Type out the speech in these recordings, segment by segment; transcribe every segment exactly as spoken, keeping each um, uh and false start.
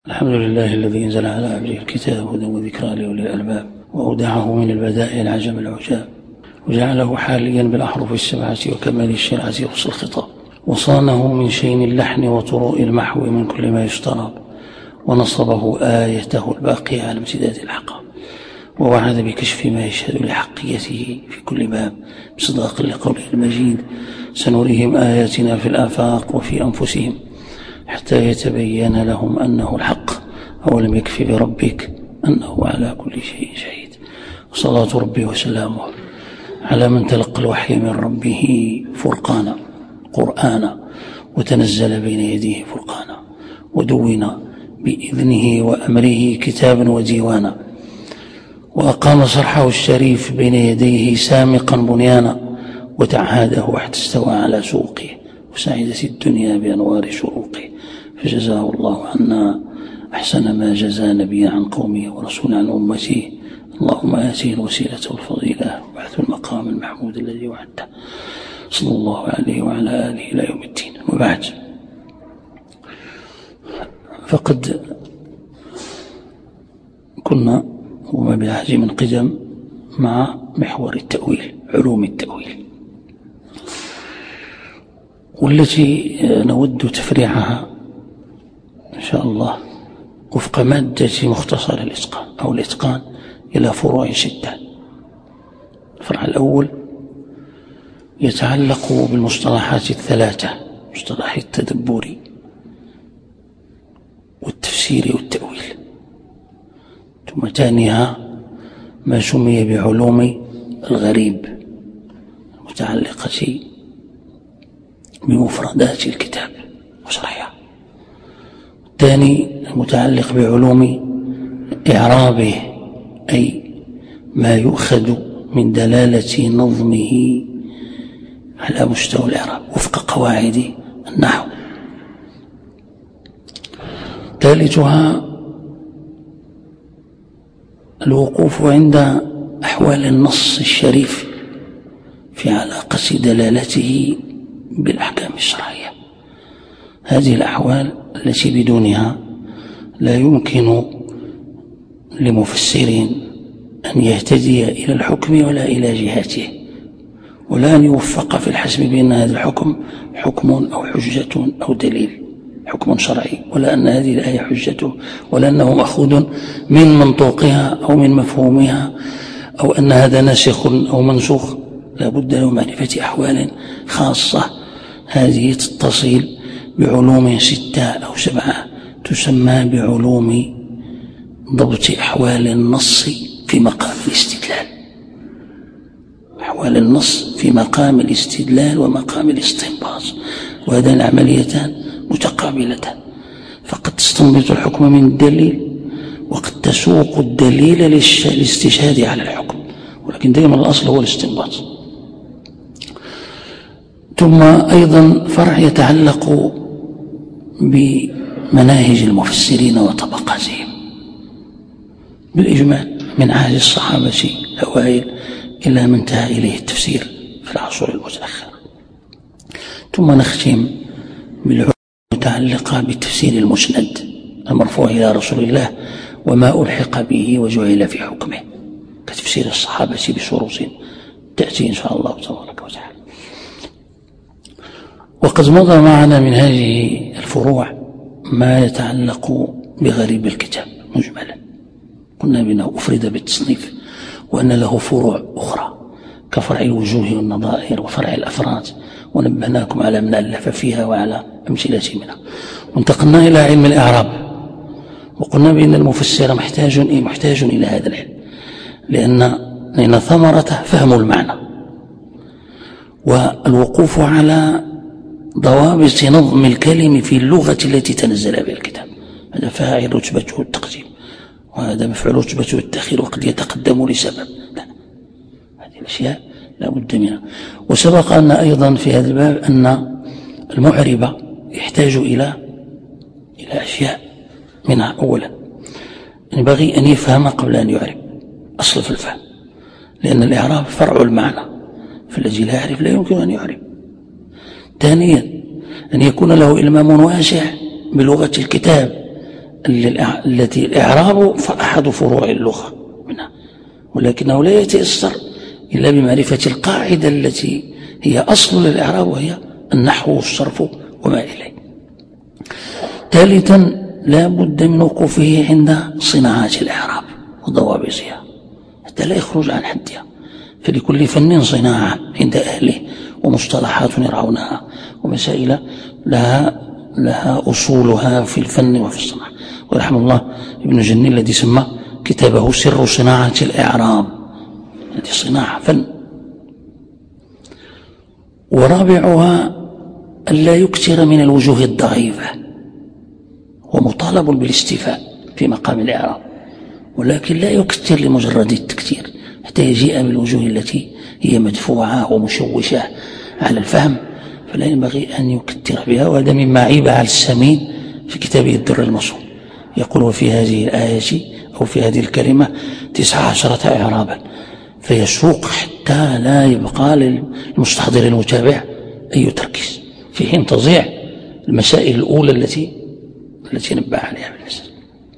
الحمد لله الذي انزل على عبده الكتاب هدى وذكرى لأولي الألباب، وأودعه من البدائع العجم العجاب، وجعله حاليا بالأحرف السبعة وكمال الشرعة وصل الخطاب، وصانه من شين اللحن وطروء المحو من كل ما يستراب، ونصبه آيته الباقية على امتداد الحقاب، ووعد بكشف ما يشهد لحقيته في كل باب بصداق لقوله المجيد: سنريهم آياتنا في الآفاق وفي أنفسهم حتى يتبين لهم أنه الحق أولم يكف بربك أنه على كل شيء شهيد. وصلاة ربي وسلامه على من تلقى الوحي من ربه فرقانا قرآنا، وتنزل بين يديه فرقانا، ودون بإذنه وأمره كتابا وديوانا، وأقام صرحه الشريف بين يديه سامقا بنيانا، وتعهده حتى استوى على سوقه وسعدت الدنيا بأنوار شروقه، فجزاه الله عنا أحسن ما جزى نبيا عن قومه ورسول عن أمته. اللهم آته الوسيلة والفضيلة وبعث المقام المحمود الذي وعده، صلى الله عليه وعلى آله إلى يوم الدين. وبعد، فقد كنا وما بالعهد من قدم مع محور التأويل، علوم التأويل، والتي نود تفريعها إن شاء الله وفق مادة مختصر الإتقان أو الإتقان إلى فروع شدة. الفرع الأول يتعلق بالمصطلحات الثلاثة: مصطلح التدبر والتفسير والتأويل، ثم ثانيها ما سمي بعلوم الغريب المتعلقة بمفردات الكتاب وشرحها، الثاني المتعلق بعلوم إعرابه، أي ما يؤخذ من دلالة نظمه على مستوى الإعراب وفق قواعد النحو، ثالثها الوقوف عند أحوال النص الشريف في علاقة دلالته بالأحكام الشرعية، هذه الأحوال التي بدونها لا يمكن لمفسر أن يهتدي إلى الحكم ولا إلى جهاته، ولا أن يوفق في الحسم بأن هذا الحكم حكم أو حجة أو دليل، حكم شرعي، ولا أن هذه الآية حجته، ولا أنه مأخوذ من منطوقها أو من مفهومها، أو أن هذا ناسخ أو منسوخ. لا بد له معرفة أحوال خاصة، هذه تتصل بعلوم ستة أو سبعة تسمى بعلوم ضبط أحوال النص في مقام الاستدلال، أحوال النص في مقام الاستدلال ومقام الاستنباط، وهذان العمليتان متقابلتان، فقد تستنبط الحكم من الدليل وقد تسوق الدليل للاستشهاد على الحكم، ولكن دائما الأصل هو الاستنباط. ثم أيضا فرع يتعلق بمناهج المفسرين وطبقاتهم بالإجمال من عهد الصحابة الأوائل إلى من انتهى إليه التفسير في العصور المتأخرة. ثم نختم بالعلوم المتعلقة بالتفسير المسند المرفوع إلى رسول الله وما ألحق به وجعل في حكمه، كتفسير الصحابة بشروط تأتي إن شاء الله تبارك وتعالى. وقد مضى معنا من هذه الفروع ما يتعلق بغريب الكتاب مجملا، قلنا بأنه أفرد بالتصنيف، وأن له فروع أخرى كفرع الوجوه والنظائر وفرع الأفراد، ونبهناكم على من ألف فيها وعلى أمثلة منها. وانتقلنا إلى علم الإعراب، وقلنا بأن المفسر محتاج إيه محتاج إلى هذا العلم، لأن لأن ثمرته فهم المعنى والوقوف على ضوابط نظم الكلم في اللغة التي تنزل بها الكتاب. هذا فاعل رتبته التقديم، وهذا مفعول رتبته التأخير، وقد يتقدم لسبب. لا، هذه الأشياء لا بد منها. وسبق أن أيضا في هذا الباب أن المعرب يحتاج إلى إلى أشياء، منها أولا ينبغي أن يفهم قبل أن يعرب، أصل في الفهم، لأن الإعراب فرع المعنى، فالذي لا يعرف لا يمكن أن يعرب. ثانيا أن يكون له إلمام واسع بلغة الكتاب، التي الإعراب أحد فروع اللغة منها، ولكنه لا يتيسر إلا بمعرفة القاعدة التي هي أصل للإعراب، وهي النحو والصرف وما إليه. ثالثا لا بد من وقوفه عند صناعات الإعراب وضوابطها حتى لا يخرج عن حدها، فلكل فن صناعة عند أهله ومصطلحات يرعونها ومسائل لها لها أصولها في الفن وفي الصناعة. ورحمه الله ابن جني الذي سمى كتابه سر صناعة الإعراب، هذه صناعة فن. ورابعها ألا يكثر من الوجوه الضعيفة، ومطالب بالاستيفاء في مقام الإعراب، ولكن لا يكثر لمجرد التكثير حتى يجيء بالوجوه التي هي مدفوعة ومشوشة على الفهم، فلا ينبغي أن يكثر بها. وهذا مما عيب على السمين في كتابه الدر المصون، يقول في هذه الآية أو في هذه الكلمة تسعة عشرة إعرابا، فيسوق حتى لا يبقى للمستحضر المتابع أي تركيز، في حين تضيع المسائل الأولى التي التي نبه عليها بالمسألة.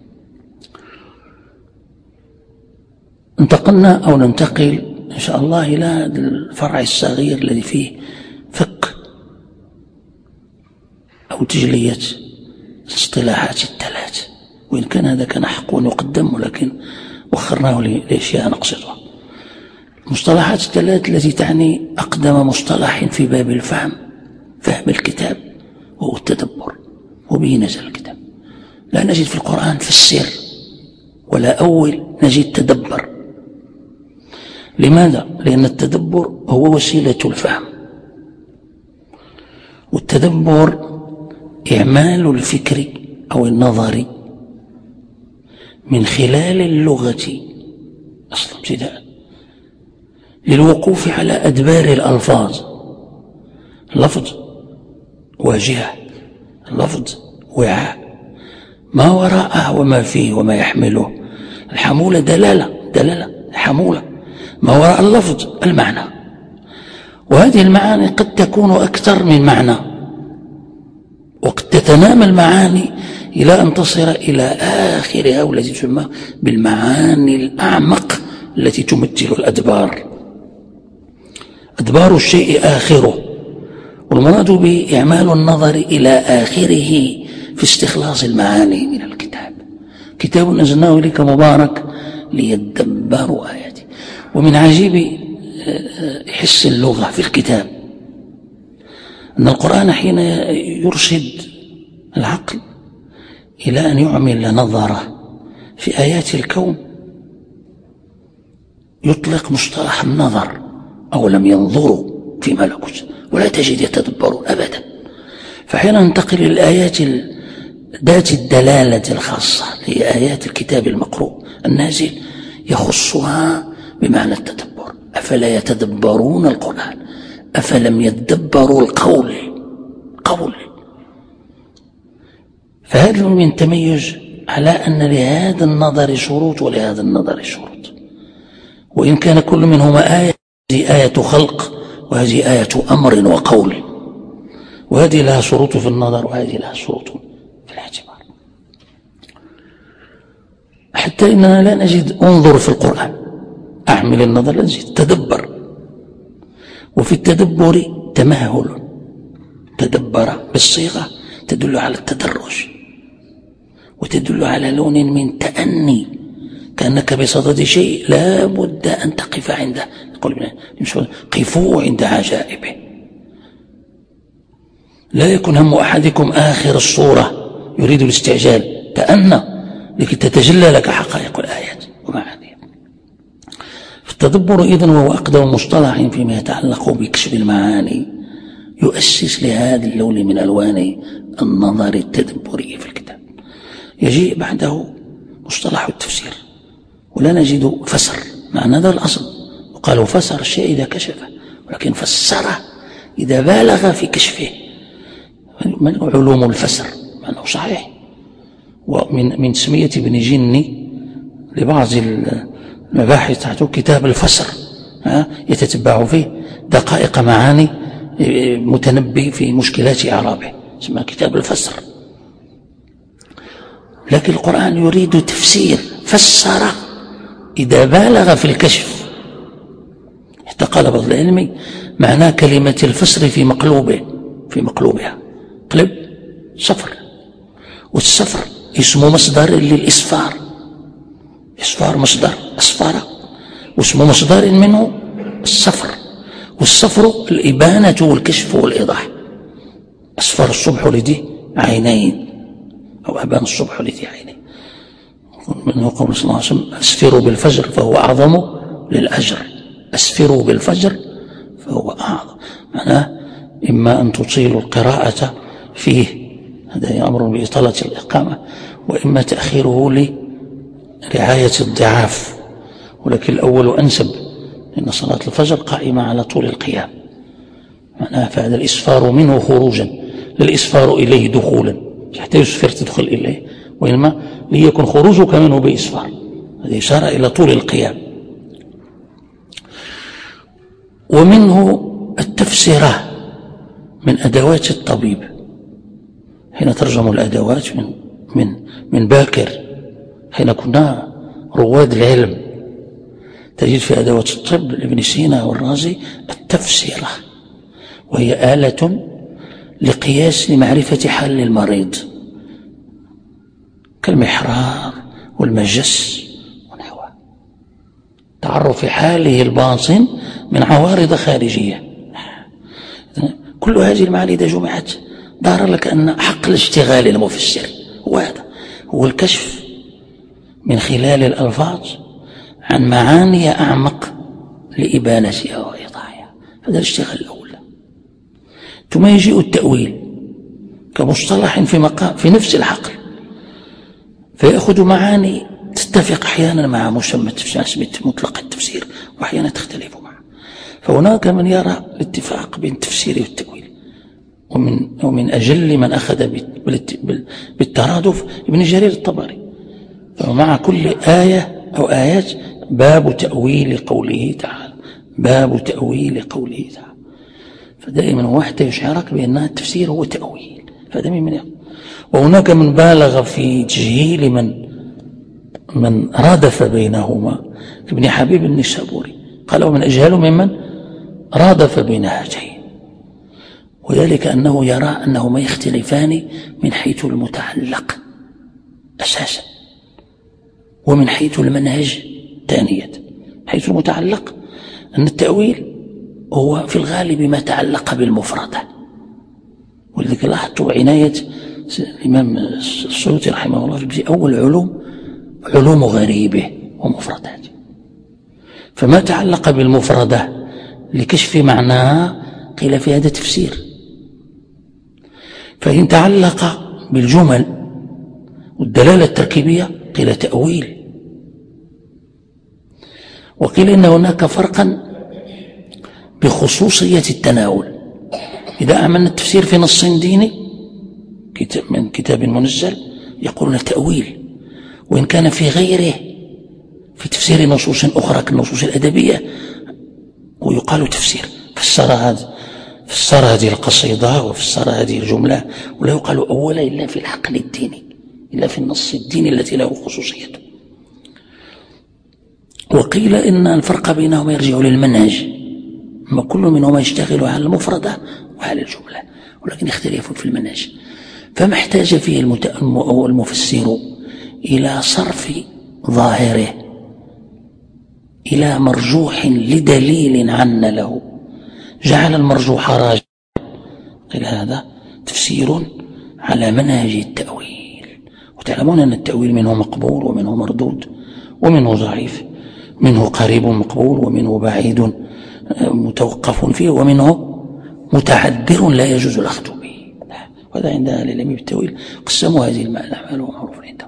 انتقلنا أو ننتقل إن شاء الله إلى الفرع الصغير الذي فيه فك أو تجلية الاصطلاحات الثلاث، وإن كان هذا كان حق يقدم ولكن وخرناه لأشياء نقصدها. المصطلحات الثلاث التي تعني أقدم مصطلح في باب الفهم، فهم الكتاب، وهو التدبر، وبه نزل الكتاب. لا نجد في القرآن فسر ولا أول، نجد تدبر. لماذا؟ لأن التدبر هو وسيلة الفهم، والتدبر إعمال الفكر أو النظر من خلال اللغة أصلا ابتداء للوقوف على أدبار الألفاظ. اللفظ واجهة، اللفظ وعاء، ما وراءه وما فيه وما يحمله. الحمولة دلالة دلالة حمولة، ما وراء اللفظ المعنى، وهذه المعاني قد تكون أكثر من معنى، وقد تتنامى المعاني إلى أن تصل إلى آخرها والتي تسمى بالمعاني الأعمق التي تمثل الأدبار. أدبار الشيء آخره، والمراد به إعمال النظر إلى آخره في استخلاص المعاني من الكتاب. كتاب نزلناه إليك مبارك ليدبروا آياته. ومن عجيب حس اللغة في الكتاب أن القرآن حين يرشد العقل إلى أن يعمل نظره في آيات الكون يطلق مصطلح النظر، أو لم ينظروا في ملكوت، ولا تجد يتدبرون أبدا. فحين ننتقل إلى الآيات ذات الدلالة الخاصة لآيات الكتاب المقروء النازل يخصها بمعنى التدبر. أفلا يتدبرون القرآن أفلم يتدبروا القول قول. فهذا من تميز على أن لهذا النظر شروط ولهذا النظر شروط، وإن كان كل منهما آية، هذه آية خلق وهذه آية أمر وقول، وهذه لها شروط في النظر وهذه لها شروط في الاعتبار. حتى إننا لا نجد انظر في القرآن، أعمل النظر، لا نجد تدبر. وفي التدبر تمهل، تدبر بالصيغة تدل على التدرج، وتدل على لون من تأني، كأنك بصدد شيء لا بد أن تقف عنده. يقول قفوا عند عجائبه، لا يكن هم أحدكم آخر الصورة يريد الاستعجال، تأنى لكي تتجلى لك حقائق الآيات ومعانيها. فالتدبر إذن وهو أقدم مصطلح فيما يتعلق بكشف المعاني، يؤسس لهذا اللون من ألوان النظر التدبري في الكتاب. يجيء بعده مصطلح التفسير، ولا نجد فسر، معنى هذا الأصل، وقالوا فسر الشيء إذا كشفه، ولكن فسره إذا بالغ في كشفه. من علوم الفسر معناه صحيح، ومن من تسمية ابن جني لبعض المباحث تحته كتاب الفسر، يتتبع فيه دقائق معاني متنبي في مشكلات إعرابه، اسمه كتاب الفسر. لكن القرآن يريد تفسير، فسر إذا بالغ في الكشف. حتى قال بعض العلم معناه كلمة الفسر في مقلوبه في مقلوبها قلب صفر، والصفر اسمه مصدر للإسفار، إسفار مصدر أسفار، واسمه مصدر منه الصفر، والصفر الإبانة والكشف والإيضاح. أسفر الصبح لذي عينين، أو أبان الصبح لذي عينين. منه قول صلى الله عليه وسلم أسفروا بالفجر فهو أعظم للأجر، أسفروا بالفجر فهو أعظم، معناه إما أن تطيلوا القراءة فيه، هذا أمر بإطالة الإقامة، وإما تأخيره لرعاية الضعاف، ولكن الأول أنسب، لأن صلاة الفجر قائمة على طول القيام، معناه فهذا الإسفار منه خروجا، للإسفار إليه دخولا، حتى يسفر تدخل إليه، وإنما ليكن خروجك منه بإسفار، هذا إشارة إلى طول القيام. ومنه التفسيرة من أدوات الطبيب، حين ترجم الأدوات من من من باكر، حين كنا رواد العلم، تجد في أدوات الطب لابن سينا والرازي التفسيرة، وهي آلة لقياس لمعرفة حال المريض، كالمحرار والمجس ونحوه، تعرف حاله الباطن من عوارض خارجية. كل هذه المعاني إذا جمعت ظهر لك أن حق الاشتغال المفسر هو هذا، هو الكشف من خلال الألفاظ عن معاني أعمق لإبانتها وإيضاحها، هذا الاشتغال الأول. ثم يجيء التأويل كمصطلح في مقام في نفس الحقل، فيأخذ معاني تتفق أحيانا مع مسمى التفسير مطلق التفسير، وأحيانا تختلف معه. فهناك من يرى الاتفاق بين التفسير والتأويل، ومن ومن أجل من أخذ بالترادف ابن جرير الطبري، فمع كل آية أو آيات باب تأويل قوله تعالى، باب تأويل قوله تعالى، فدائما هو حتى يشعرك بأن التفسير هو تأويل، فهذا من يقول. وهناك من بالغ في تجهيل من من رادف بينهما، ابن حبيب النسابوري قال ومن أجهل ممن رادف بين هاتين، وذلك أنه يرى أنهما يختلفان من حيث المتعلق أساسا، ومن حيث المنهج ثانيا. حيث المتعلق أن التأويل هو في الغالب ما تعلق بالمفردة، ولذلك لاحظت عناية الإمام السيوطي رحمه الله في أول علوم علوم غريبه ومفرداته، فما تعلق بالمفردة لكشف معناها قيل في هذا تفسير، فإن تعلق بالجمل والدلالة التركيبية قيل تأويل. وقيل إن هناك فرقا بخصوصية التناول، إذا أعملنا التفسير في نص ديني من كتاب منزل يقولون تأويل، وإن كان في غيره في تفسير نصوص أخرى كالنصوص الأدبية ويقال تفسير، فسر هذا فسر هذه القصيدة وفسر هذه الجملة، ولا يقال أولا إلا في الحقل الديني، إلا في النص الديني التي له خصوصيته. وقيل إن الفرق بينهما يرجع للمنهج، ما كل منهما يشتغل على المفردة وعلى الجملة، ولكن يختلفون في المنهج. فما احتاج فيه المفسر إلى صرف ظاهره إلى مرجوح لدليل عن له، جعل المرجوح راجع، قيل هذا تفسير على منهج التأويل. وتعلمون أن التأويل منه مقبول ومنه مردود ومنه ضعيف، منه قريب مقبول ومنه بعيد متوقف فيه، ومنه متعذر لا يجوز الأخذ به. وهذا عند أهل العلم بالتأويل قسموا هذه الأعمال ومعروف عندهم.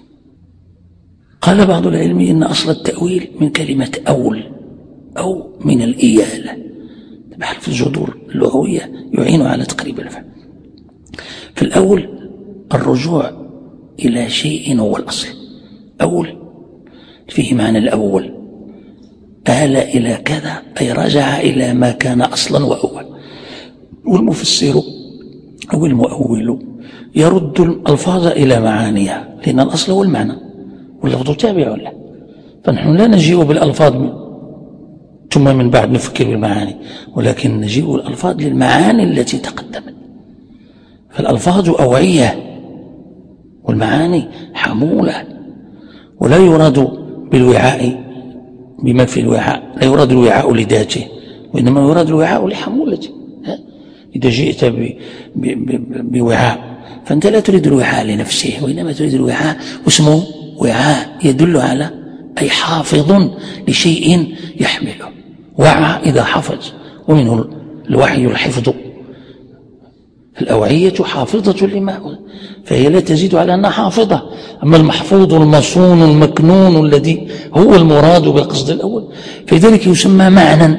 قال بعض العلم إن أصل التأويل من كلمة أول أو من الإيالة، بحال في الجذور اللغوية يعين على تقريب الفهم. فالأول الرجوع إلى شيء هو الأصل، أول فيه معنى الأول، آل إلى كذا أي رجع إلى ما كان أصلا وأول. والمفسر أو المؤول يرد الألفاظ إلى معانيها، لأن الأصل هو المعنى واللفظ تابع له، فنحن لا نجيء بالألفاظ ثم من بعد نفكر بالمعاني، ولكن نجيء بالألفاظ للمعاني التي تقدمت. فالألفاظ أوعية والمعاني حمولة، ولا يراد بالوعاء بما في الوعاء، لا يراد الوعاء لذاته، وإنما يراد الوعاء لحمولته. إذا جئت بوعاء فأنت لا تريد الوعاء لنفسه، وإنما تريد الوعاء، واسمه وعاء يدل على أي حافظ لشيء يحمله. وعى إذا حفظ، ومنه الوحي الحفظ. الأوعية حافظة لما، فهي لا تزيد على أنها حافظة. أما المحفوظ المصون المكنون الذي هو المراد بالقصد الأول، فلذلك يسمى معنى.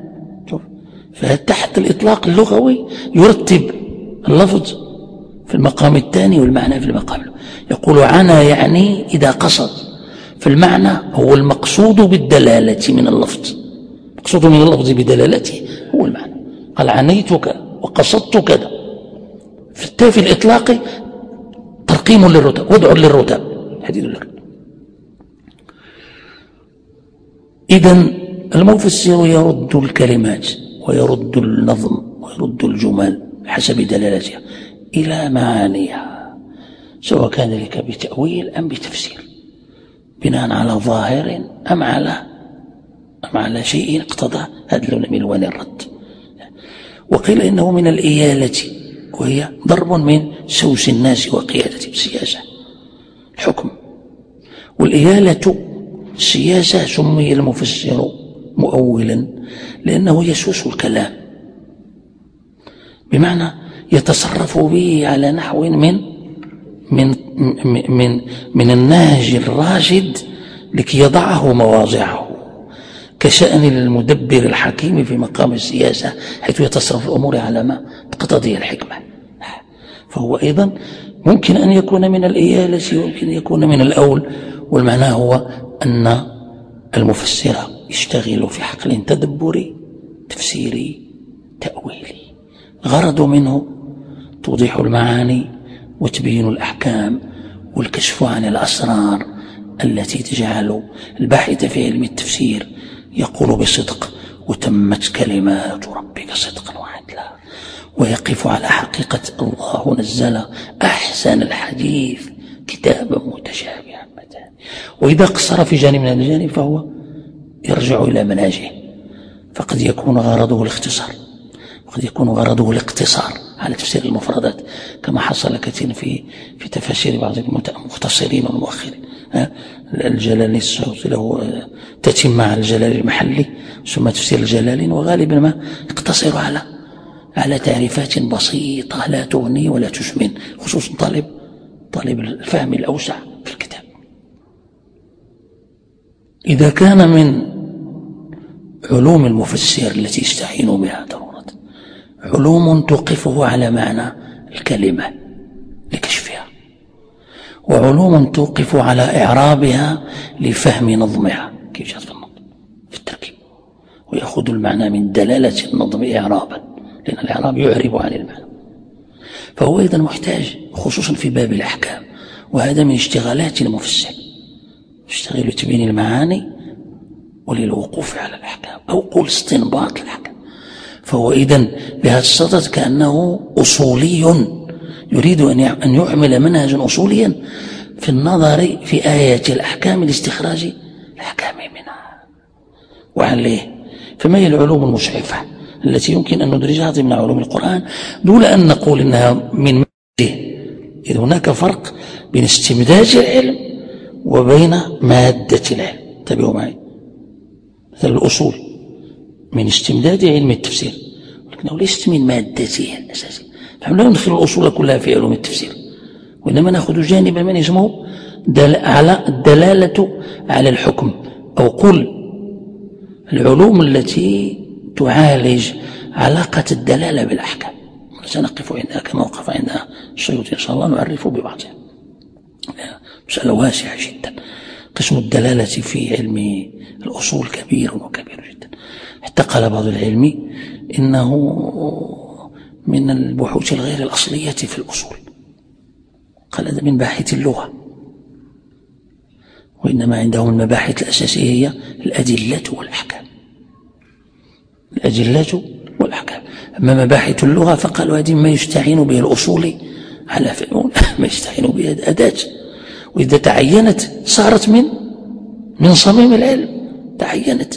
فتحت الإطلاق اللغوي يرتب اللفظ في المقام الثاني والمعنى في المقام الأول. يقول عنا يعني إذا قصد، فالمعنى هو المقصود بالدلالة من اللفظ، المقصود من اللفظ بدلالته هو المعنى. قال عنيتك وقصدت كذا، في الإطلاق ترقيم للرتب، وضع للرتب، حديد للرتب. إذن المفسر يرد الكلمات ويرد النظم ويرد الجمل حسب دلالتها إلى معانيها، سواء كان ذلك بتأويل أم بتفسير، بناء على ظاهر أم على أم على شيء اقتضى هذا اللون من ألوان الرد. وقيل إنه من الإيالة، وهي ضرب من سوس الناس وقيادة السياسة الحكم. والإيالة السياسة سمي المفسر مؤولا لأنه يسوس الكلام، بمعنى يتصرف به على نحو من من من من النهج الراشد لكي يضعه مواضعه، كشأن المدبر الحكيم في مقام السياسة، حيث يتصرف الأمور على ما تقتضي الحكمة. فهو أيضا ممكن أن يكون من الإيالة ويمكن أن يكون من الأول. والمعنى هو أن المفسر يشتغل في حقل تدبري تفسيري تأويلي، غرض منه توضيح المعاني وتبيين الأحكام والكشف عن الأسرار التي تجعل الباحث في علم التفسير يقول بصدق وتمت كلمات ربك صدقا وعدلا، ويقف على حقيقة الله نزل أحسن الحديث كتابا متشابها مثلا. وإذا قصر في جانب من الجانب فهو يرجع إلى منهجه، فقد يكون غرضه الاختصار، وقد يكون غرضه الاقتصار على تفسير المفردات، كما حصل كثيرا في في تفاسير بعض المختصرين والمؤخرين. الجلالي السيوطي له تتم على الجلالي المحلي ثم تفسير الجلالين، وغالبا ما يقتصر على على تعريفات بسيطة لا تغني ولا تشمن، خصوصا طالب طالب الفهم الأوسع في الكتاب. إذا كان من علوم المفسر التي يستعين بها ضرورة علوم توقفه على معنى الكلمة لكشفها، وعلوم توقف على إعرابها لفهم نظمها كيف جاءت في النظم في التركيب، ويأخذ المعنى من دلالة النظم إعرابا، لأن الإعراب يعرب عن المعنى. فهو أيضا محتاج خصوصا في باب الأحكام، وهذا من اشتغالات المفسر، يشتغل لتبيين المعاني وللوقوف على الأحكام، أو قول استنباط الأحكام. فهو إذن بهذا الصدد كأنه أصولي يريد أن يعمل منهجا أصوليا في النظر في آيات الأحكام لاستخراج الأحكام منها. وعليه فما هي العلوم المشعفة التي يمكن أن ندرجها ضمن علوم القرآن دون أن نقول إنها من مادته؟ إذ هناك فرق بين استمداد العلم وبين مادة العلم. انتبهوا معي، مثل الأصول من استمداد علم التفسير، ولكنه ليست من مادته الأساسية. نحن لا ندخل الأصول كلها في علوم التفسير، وإنما نأخذ جانبا من اسمه دل على الدلالة على الحكم، أو قل العلوم التي تعالج علاقة الدلالة بالأحكام. سنقف عندها كما وقف عندها السيوطي إن شاء الله، نعرف ببعضها، مسألة واسعة جدا. قسم الدلالة في علم الأصول كبير وكبير جدا، حتى قال بعض العلم إنه من البحوث الغير الأصلية في الأصول، قال هذا من باحث اللغة، وإنما عندهم المباحث الأساسية هي الأدلة والأحكام، الأدلة والأحكام. أما مباحث اللغة فقالوا هذه ما يستعين به الأصولي على فهم ما يستعين به الأداة، وإذا تعينت صارت من من صميم العلم، تعينت.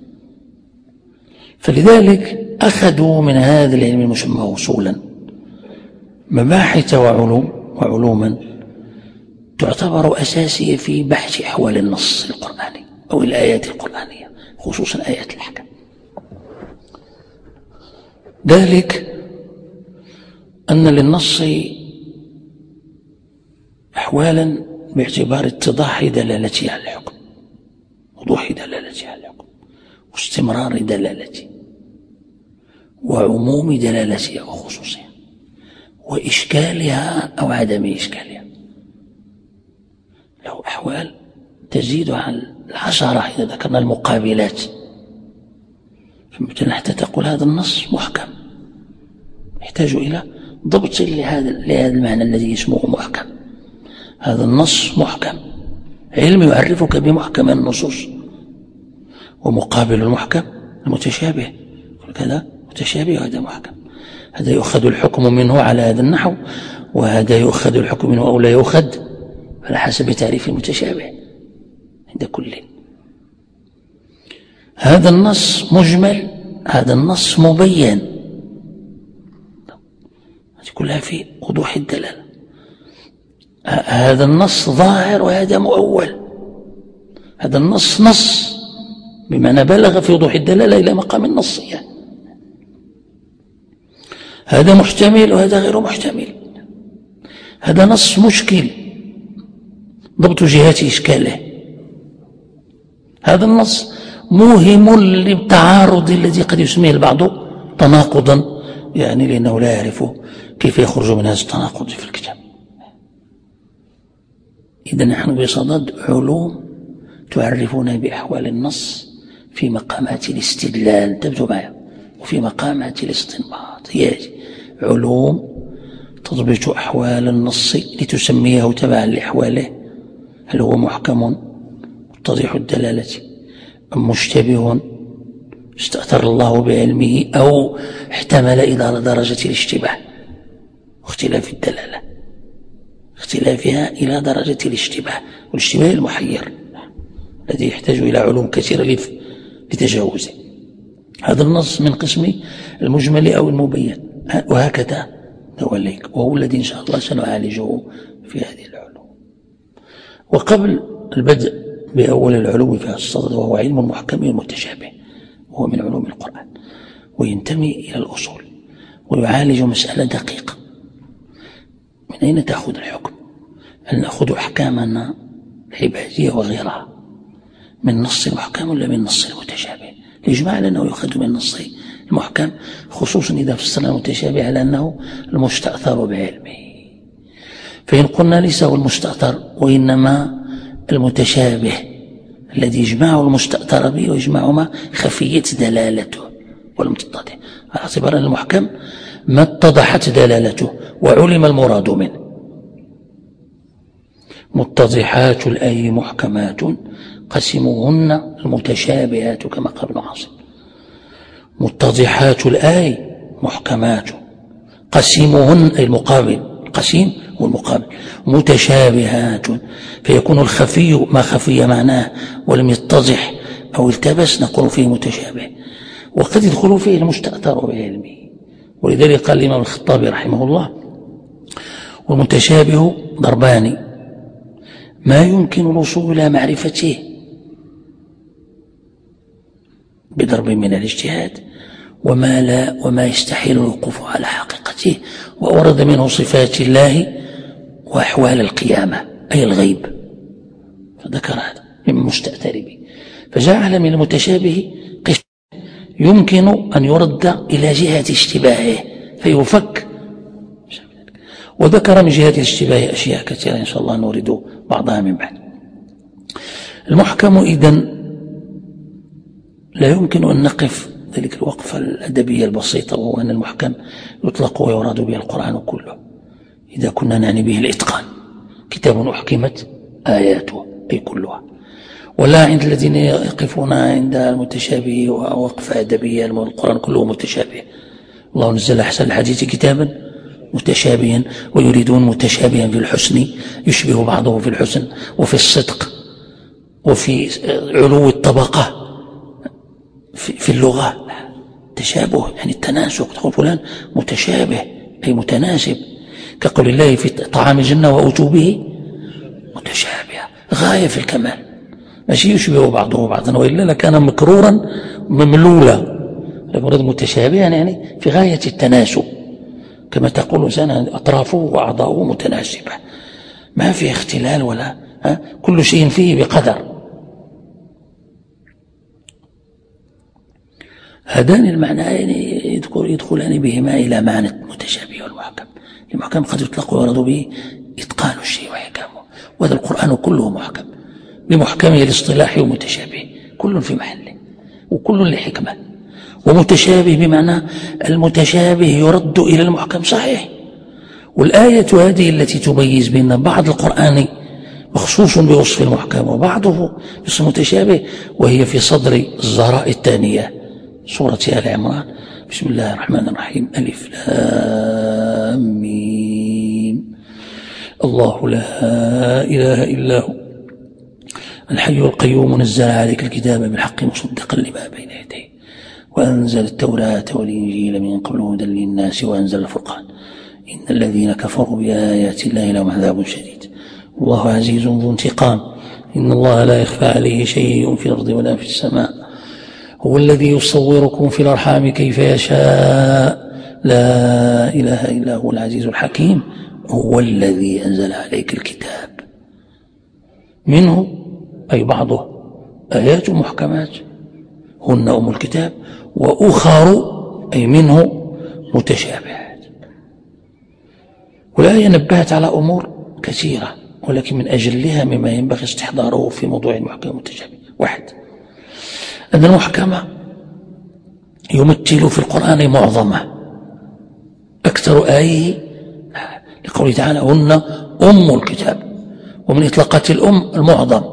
فلذلك أخذوا من هذا العلم المسمى أصولا مباحث وعلوم وعلوما تعتبر أساسية في بحث أحوال النص القرآني أو الآيات القرآنية، خصوصا آيات الأحكام. ذلك أن للنص أحوالا باعتبار اتضاح دلالته على الحكم، وضوح دلالته على الحكم، واستمرار دلالته، وعموم دلالتها وخصوصها، وإشكالها أو عدم إشكالها. له أحوال تزيد عن العشرة إذا ذكرنا المقابلات، فمثلا حتى تقول هذا النص محكم يحتاج إلى ضبط لهذا لهذا المعنى الذي اسمه محكم. هذا النص محكم، علم يعرفك بمحكم النصوص، ومقابل المحكم المتشابه، كذا متشابه وهذا محكم، هذا يؤخذ الحكم منه على هذا النحو، وهذا يؤخذ الحكم منه أو لا يؤخذ على حسب تعريف المتشابه عند كل. هذا النص مجمل، هذا النص مبين، هذه كلها في وضوح الدلالة. هذا النص ظاهر وهذا مؤول، هذا النص نص بمعنى بلغ في وضوح الدلالة إلى مقام النصية، هذا محتمل وهذا غير محتمل، هذا نص مشكل ضبط جهات إشكاله، هذا النص موهم للتعارض الذي قد يسميه البعض تناقضا، يعني لأنه لا يعرف كيف يخرج من هذا التناقض في الكتاب. إذا نحن بصدد علوم تعرفنا بأحوال النص في مقامات الاستدلال، تبدو معي، وفي مقامات الاستنباط. هي علوم تضبط أحوال النص لتسميه تبعا لأحواله، هل هو محكم متضح الدلالة أم مشتبه استأثر الله بعلمه أو احتمل إلى درجة الاشتباه واختلاف الدلالة، اختلافها إلى درجة الاشتباه، والاشتباه المحير الذي يحتاج إلى علوم كثيرة لتجاوزه. هذا النص من قسم المجمل أو المبين، وهكذا نوليك، وهو الذي إن شاء الله سنعالجه في هذه العلوم. وقبل البدء بأول العلوم في الصدد، وهو علم المحكم المتشابه، وهو من علوم القرآن، وينتمي إلى الأصول، ويعالج مسألة دقيقة: من أين تأخذ الحكم؟ هل نأخذ أحكامنا العبادية وغيرها من نص المحكم ولا من نص المتشابه؟ الإجماع على أنه يؤخذ من نص المحكم، خصوصا إذا فصلنا المتشابه على أنه المستأثر بعلمه. فإن قلنا ليس هو المستأثر وإنما المتشابه الذي يجمع المستأثر به ويجمع ما خفية دلالته ولم تتضح، على اعتبار أن المحكم ما اتضحت دلالته وعلم المراد منه. متضحات الآي محكمات قسموهن المتشابهات كما قال ابن عاصم. متضحات الآي محكمات قسموهن أي المقابل، القسيم والمقابل، متشابهات، فيكون الخفي ما خفي معناه ولم يتضح أو التبس نقول فيه متشابه، وقد يدخل فيه المستأثر بعلمه. ولذلك قال الإمام الخطابي رحمه الله: والمتشابه ضربان: ما يمكن الوصول إلى معرفته بضرب من الاجتهاد، وما لا وما يستحيل الوقوف على حقيقته، وأورد منه صفات الله وأحوال القيامة أي الغيب، فذكر هذا من مستأثر به، فجعل من المتشابه قسم يمكن أن يرد إلى جهة اشتباهه فيفك، وذكر من جهة الاشتباه أشياء كثيرة إن شاء الله نورد بعضها من بعد. المحكم إذن لا يمكن أن نقف ذلك الوقفة الأدبية البسيطة، وهو أن المحكم يطلق ويراد به القرآن كله إذا كنا نعني به الإتقان، كتاب أحكمت آياته أي كلها. ولا عند الذين يقفون عند المتشابه ووقفة أدبية القرآن كله متشابه. الله نزل أحسن الحديث كتابا متشابها ويريدون متشابها في الحسن يشبه بعضه في الحسن وفي الصدق وفي علو الطبقة في اللغة. تشابه يعني التناسق، تقول فلان متشابه أي متناسب، كقول الله في طعام الجنة وأوجوبه متشابهة، غاية في الكمال، ماشي يشبه بعضه بعضا وإلا لكان مكرورا مملولا، لكن متشابها يعني في غاية التناسب، كما تقول سنة أطرافه وأعضاؤه متناسبة ما في اختلال ولا ها؟ كل شيء فيه بقدر. هذان المعنيين يدخل يدخلان بهما إلى معنى المتشابه والمحكم. المحكم قد يطلق ويراد به إتقان الشيء وحكمه، وهذا القرآن كله محكم بمحكمه الاصطلاحي ومتشابه، كل في محله وكل لحكمة. ومتشابه بمعنى المتشابه يرد إلى المحكم صحيح. والآية هذه التي تميز بين بعض القرآن مخصوص بوصف المحكم وبعضه بوصف متشابه، وهي في صدر الزهراء الثانية سورة آل عمران. بسم الله الرحمن الرحيم. ألف لام ميم. الله لا إله إلا هو الحي القيوم نزل عليك الكتاب بالحق مصدقا لما بين يديه وأنزل التوراة والإنجيل من قبل هدى للناس وأنزل الفرقان إن الذين كفروا بآيات الله لهم عذاب شديد والله عزيز ذو انتقام إن الله لا يخفى عليه شيء في الأرض ولا في السماء هو الذي يصوركم في الأرحام كيف يشاء لا إله إلا هو العزيز الحكيم هو الذي أنزل عليك الكتاب منه أي بعضه آيات محكمات هن أم الكتاب وأخر أي منه متشابهات. والآية نبهت على أمور كثيرة ولكن من أجلها مما ينبغي استحضاره في موضوع المحكم المتشابه. واحد، أن المحكمة يمثل في القرآن معظمة أكثر آيه لقوله تعالى هن أم الكتاب، ومن إطلاقات الأم المعظم.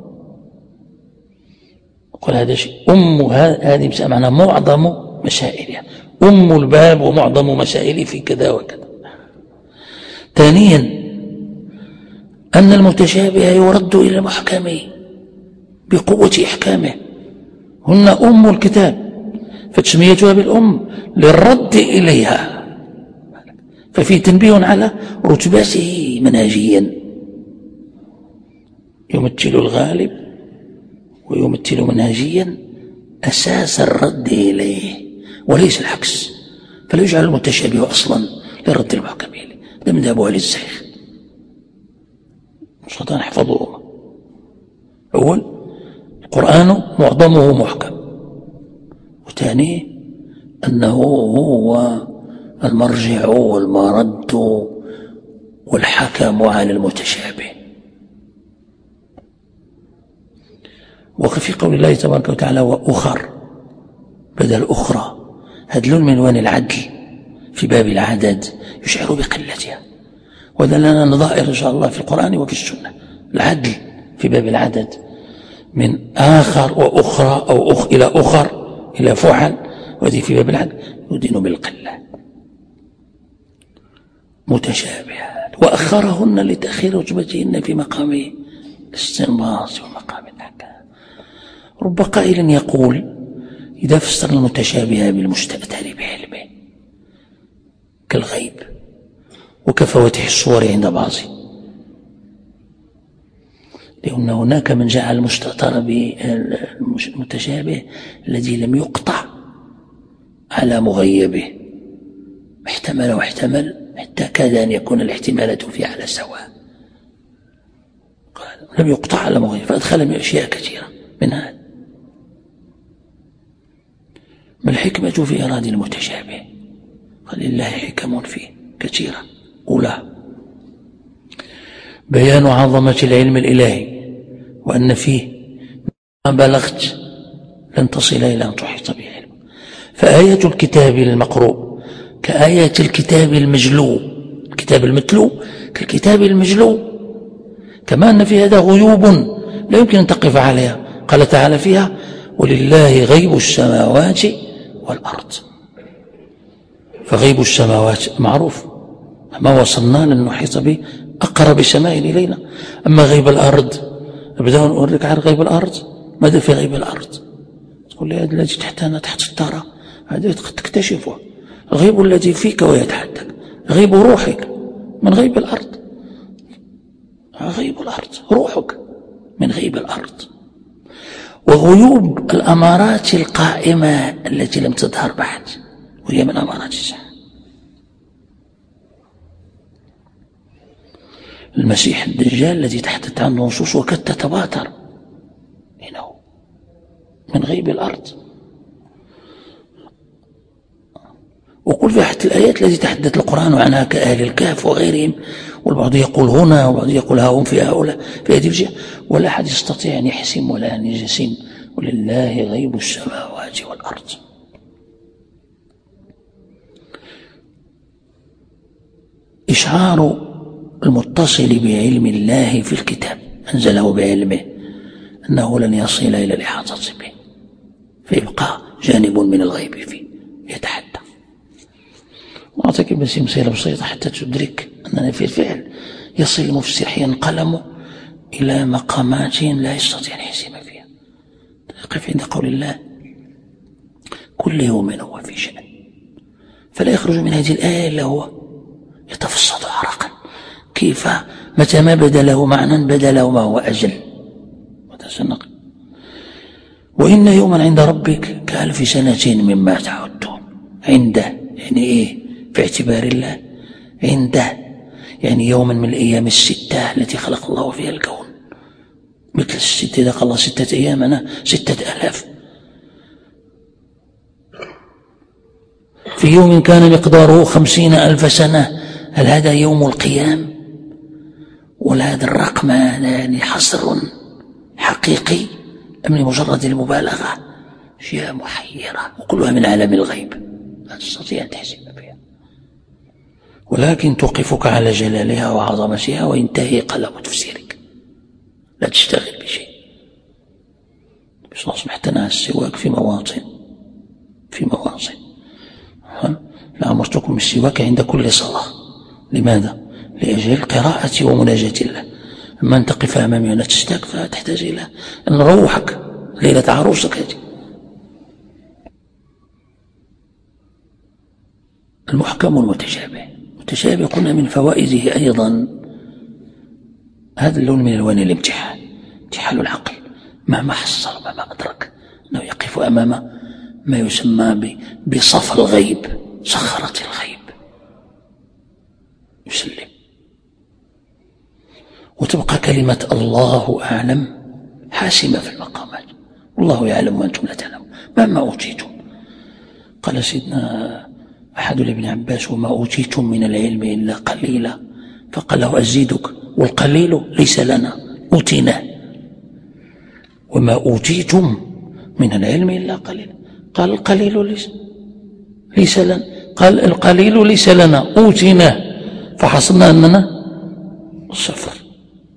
قل هذا شيء أم هذه بمعنى معظم مسائلها، أم الباب ومعظم مسائله في كذا وكذا. ثانيا أن المتشابه يرد إلى المحكم بقوة إحكامه، هن أم الكتاب فتسميتها بالأم للرد إليها، ففي تنبيه على رتبته منهجيا يمثل الغالب ويمثل منهجيا أساس الرد إليه وليس العكس، فلا يجعل المتشابه أصلا للرد المحكم إليه، ده مذهبه للزيغ. سلطان احفظوه. أول القرآن معظمه محكم، وثاني أنه هو المرجع والمرد والحكم على المتشابه. وفي قول الله تبارك وتعالى وأخر بدل أخرى، هذا لون من ألوان العدل في باب العدد يشعر بقلتها، وهذا لنا نظائر إن شاء الله في القرآن وفي السنة. العدل في باب العدد من آخر وأخرى أو أخ إلى أخر إلى فعل، وهذه في باب العدل يدين بالقلة. متشابهات وأخرهن لتأخير رتبتهن في مقام الاستنباط ومقام الأحكام. رب قائل يقول إذا فسر المتشابه بالمستأثر بعلمه كالغيب وكفواتح الصور عند بعضهم، لأن هناك من جعل المستأثر بالمتشابه الذي لم يقطع على مغيبه، احتمل واحتمل حتى كاد أن يكون الاحتمالات فيه على سواء، لم يقطع على مغيب فأدخل من أشياء كثيرة من هذا. ما الحكمة في إرادة المتشابه؟ قال لله حكم فيه كثيرة. أولى بيان عظمة العلم الإلهي وأن فيه ما بلغت لن تصل إلى أن تحيط به علم، فآية الكتاب المقروء كآية الكتاب المجلو، الكتاب المتلو كالكتاب المجلو، كما أن في هذا غيوب لا يمكن أن تقف عليها. قال تعالى فيها: ولله غيب السماوات والأرض. فغيب السماوات معروف، ما وصلنا لن نحيط به أقرب سماء إلينا. أما غيب الأرض أبدأ أقول عن غيب الأرض. ماذا في غيب الأرض؟ تقول لي هذا الذي تحتنا تحت الثرى هذا تكتشفه. الغيب الذي فيك ويتحدث غيب روحك من غيب الأرض. غيب الأرض روحك من غيب الأرض. وغيوب الأمارات القائمة التي لم تظهر بعد، وهي من أمارات الساعة. المسيح الدجال الذي تحدث عنه نصوص وقد تتواتر إنه من غيب الأرض. وقل في أحد الآيات التي تحدث القرآن عنها كأهل الكهف وغيرهم، والبعض يقول هنا والبعض يقول ها هم في هؤلاء في هذه الجهة، ولا أحد يستطيع أن يحسم ولا أن يجسم. ولله غيب السماوات والأرض. إشعار المتصل بعلم الله في الكتاب أنزله بعلمه أنه لن يصل إلى الإحاطة به، فيبقى جانب من الغيب فيه يتحدى. وأعطيك بس مسألة بسيطة حتى تدرك أننا في الفعل يصل المفسر أحيانا قلمه إلى مقامات لا يستطيع أن يحسم فيها. قف عند قول الله: كل يوم هو في شأن، فلا يخرج من هذه الآية إلا هو يتفصد عرقا. كيف؟ متى ما بدا له معنى بدا له ما هو أجل وتسنق. وإن يوما عند ربك كألف سنة مما تعدون. عنده يعني إيه؟ في اعتبار الله عنده يعني يوما من الأيام الستة التي خلق الله فيها الكون، مثل الستة إذا قال الله ستة أيام أنا ستة ألاف. في يوم كان مقداره خمسين ألف سنة. هل هذا يوم القيام؟ ولا هذا الرقم يعني حصر حقيقي أم لمجرد المبالغة؟ أشياء محيرة وكلها من عالم الغيب لا تستطيع أن تحسب فيها، ولكن توقفك على جلالها وعظمتها وينتهي قلم تفسيرك، لا تشتغل بشيء. بس أصبحت أنا السواك في مواطن في مواطن لأمرتكم بالسواك عند كل صلاة. لماذا؟ لأجل قراءة ومناجاة الله. أما أن تقف أمامي وأن تستاك فتحتاج إلى أن نروحك ليلة عروسك هذه. المحكم والمتشابه. المتشابه قلنا من فوائده أيضا هذا اللون من ألوان الامتحان، امتحان العقل. مهما حصل ومهما أدرك أنه يقف أمام ما يسمى بصف الغيب، صخرة الغيب، يسلم. وتبقى كلمة الله أعلم حاسمة في المقامات. والله يعلم وأنتم لا تعلمون مهما أوتيتم. قال سيدنا أحد لابن عباس: وما أوتيتم من العلم إلا قليلا. فقال له: أزيدك، والقليل ليس لنا أوتيناه. وما أوتيتم من العلم إلا قليلا. قال: القليل ليس ليس لنا. قال: القليل ليس لنا أوتيناه، فحصلنا أننا صفر.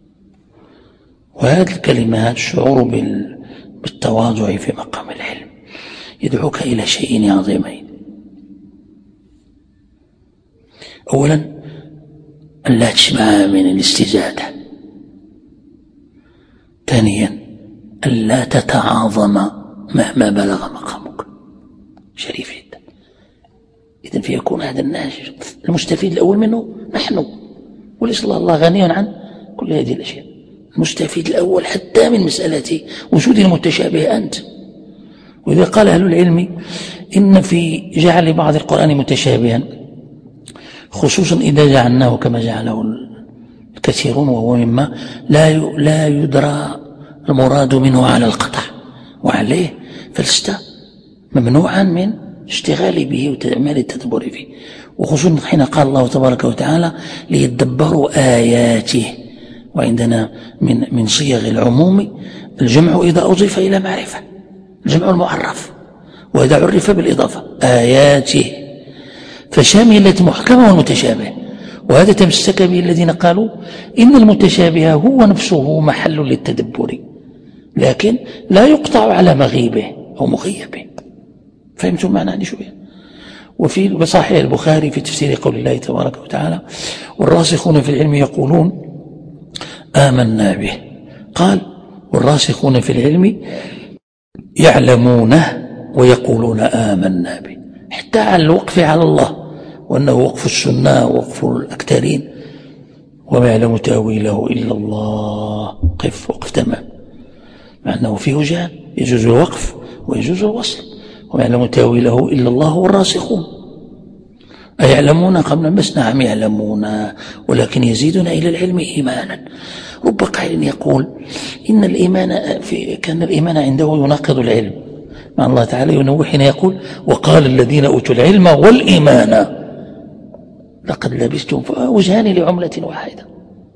وهذه الكلمات الشعور بالتواضع في مقام العلم يدعوك إلى شيئين عظيمين. أولا أن لا تشبع من الاستزادة. ثانيا أن لا تتعاظم مهما بلغ مقامك. شريف جدا. إذن فيكون هذا الناجح المستفيد الأول منه نحن، وليس الله غني عن كل هذه الأشياء. المستفيد الأول حتى من مسألة وجود المتشابه أنت. وإذا قال أهل العلم إن في جعل بعض القرآن متشابها، خصوصا إذا جعلناه كما جعله الكثيرون، وهو مما لا لا يدرى المراد منه على القطع، وعليه فلست ممنوعا من اشتغال به وتعمال التدبر فيه. وخصوصا حين قال الله تبارك وتعالى: ليدبروا آياته. وعندنا من من صيغ العموم الجمع إذا أضيف إلى معرفة، الجمع المعرف. وهذا عرف بالإضافة آياته، فشملت محكمه والمتشابه. وهذا تمسك به الذين قالوا إن المتشابه هو نفسه محل للتدبر لكن لا يقطع على مغيبه أو مغيبه. فهمتم معنى هذه شوية؟ وفي صحيح البخاري في تفسير قول الله تبارك وتعالى والراسخون في العلم يقولون آمنا به، قال والراسخون في العلم يعلمونه ويقولون آمنا به، حتى على الوقف على الله وأنه وقف السنة ووقف الأكثرين وما يعلم تأويله إلا الله. قف وقف تمام، مع أنه فيه وجهان، يجوز الوقف ويجوز الوصل. وما يعلم تأويله إلا الله والراسخون أيعلمون قبل بس نعم يعلمون، ولكن يزيدنا إلى العلم إيمانا. رب قائل يقول إن الإيمان في كان الإيمان عنده يناقض العلم، مع الله تعالى ينوه حين يقول وقال الذين أوتوا العلم والإيمان لقد لبستم وجهان لعملة واحدة.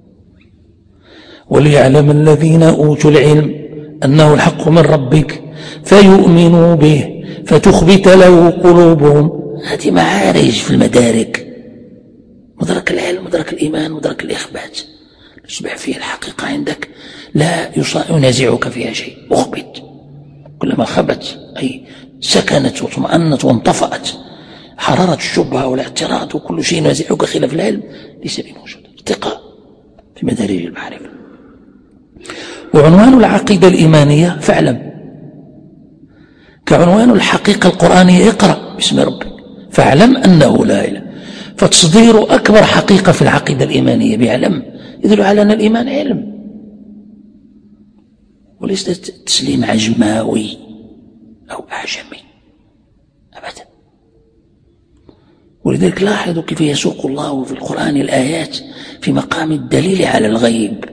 وليعلم الذين أوتوا العلم أنه الحق من ربك فيؤمنوا به فتخبت له قلوبهم. هذه معارج في المدارك، مدرك العلم، مدرك الإيمان، مدرك الإخبات، يصبح فيه الحقيقة عندك لا ينازعك فيها شيء، أخبت كلما خبت أي سكنت واطمأنت وانطفأت حرارة الشبهة والاعتراض وكل شيء ينازعك خلاف العلم ليس بموجود، ارتقاء في مدارج المعرفة. وعنوان العقيدة الإيمانية فاعلم، كعنوان الحقيقة القرآنية اقرأ باسم ربك فاعلم أنه لا إله. فتصدير أكبر حقيقة في العقيدة الإيمانية بعلم يدل على أن الإيمان علم وليس تسليم عجماوي أو أعجمي أبدا. ولذلك لاحظوا كيف يسوق الله في القرآن الآيات في مقام الدليل على الغيب.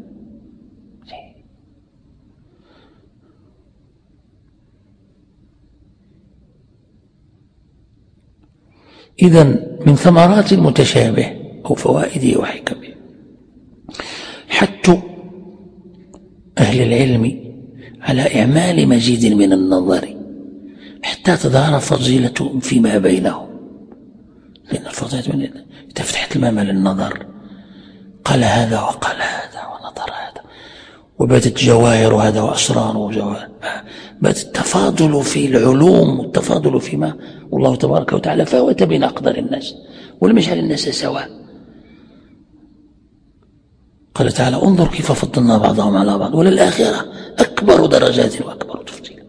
إذن من ثمرات المتشابه أو فوائده وحكمه حث أهل العلم على إعمال مزيد من النظر حتى تظهر فضيلة فيما بينهم، لأن الفضيلة تفتح المام للنظر، قال هذا وقال هذا ونظر هذا، وبدت جواهر هذا وأسرار وجواهر، بدت التفاضل في العلوم والتفاضل فيما والله تبارك وتعالى فاوت بين أقدار الناس ولم يجعل الناس سواء. قال تعالى انظر كيف فضلنا بعضهم على بعض وللآخرة أكبر درجات وأكبر تفضيلا.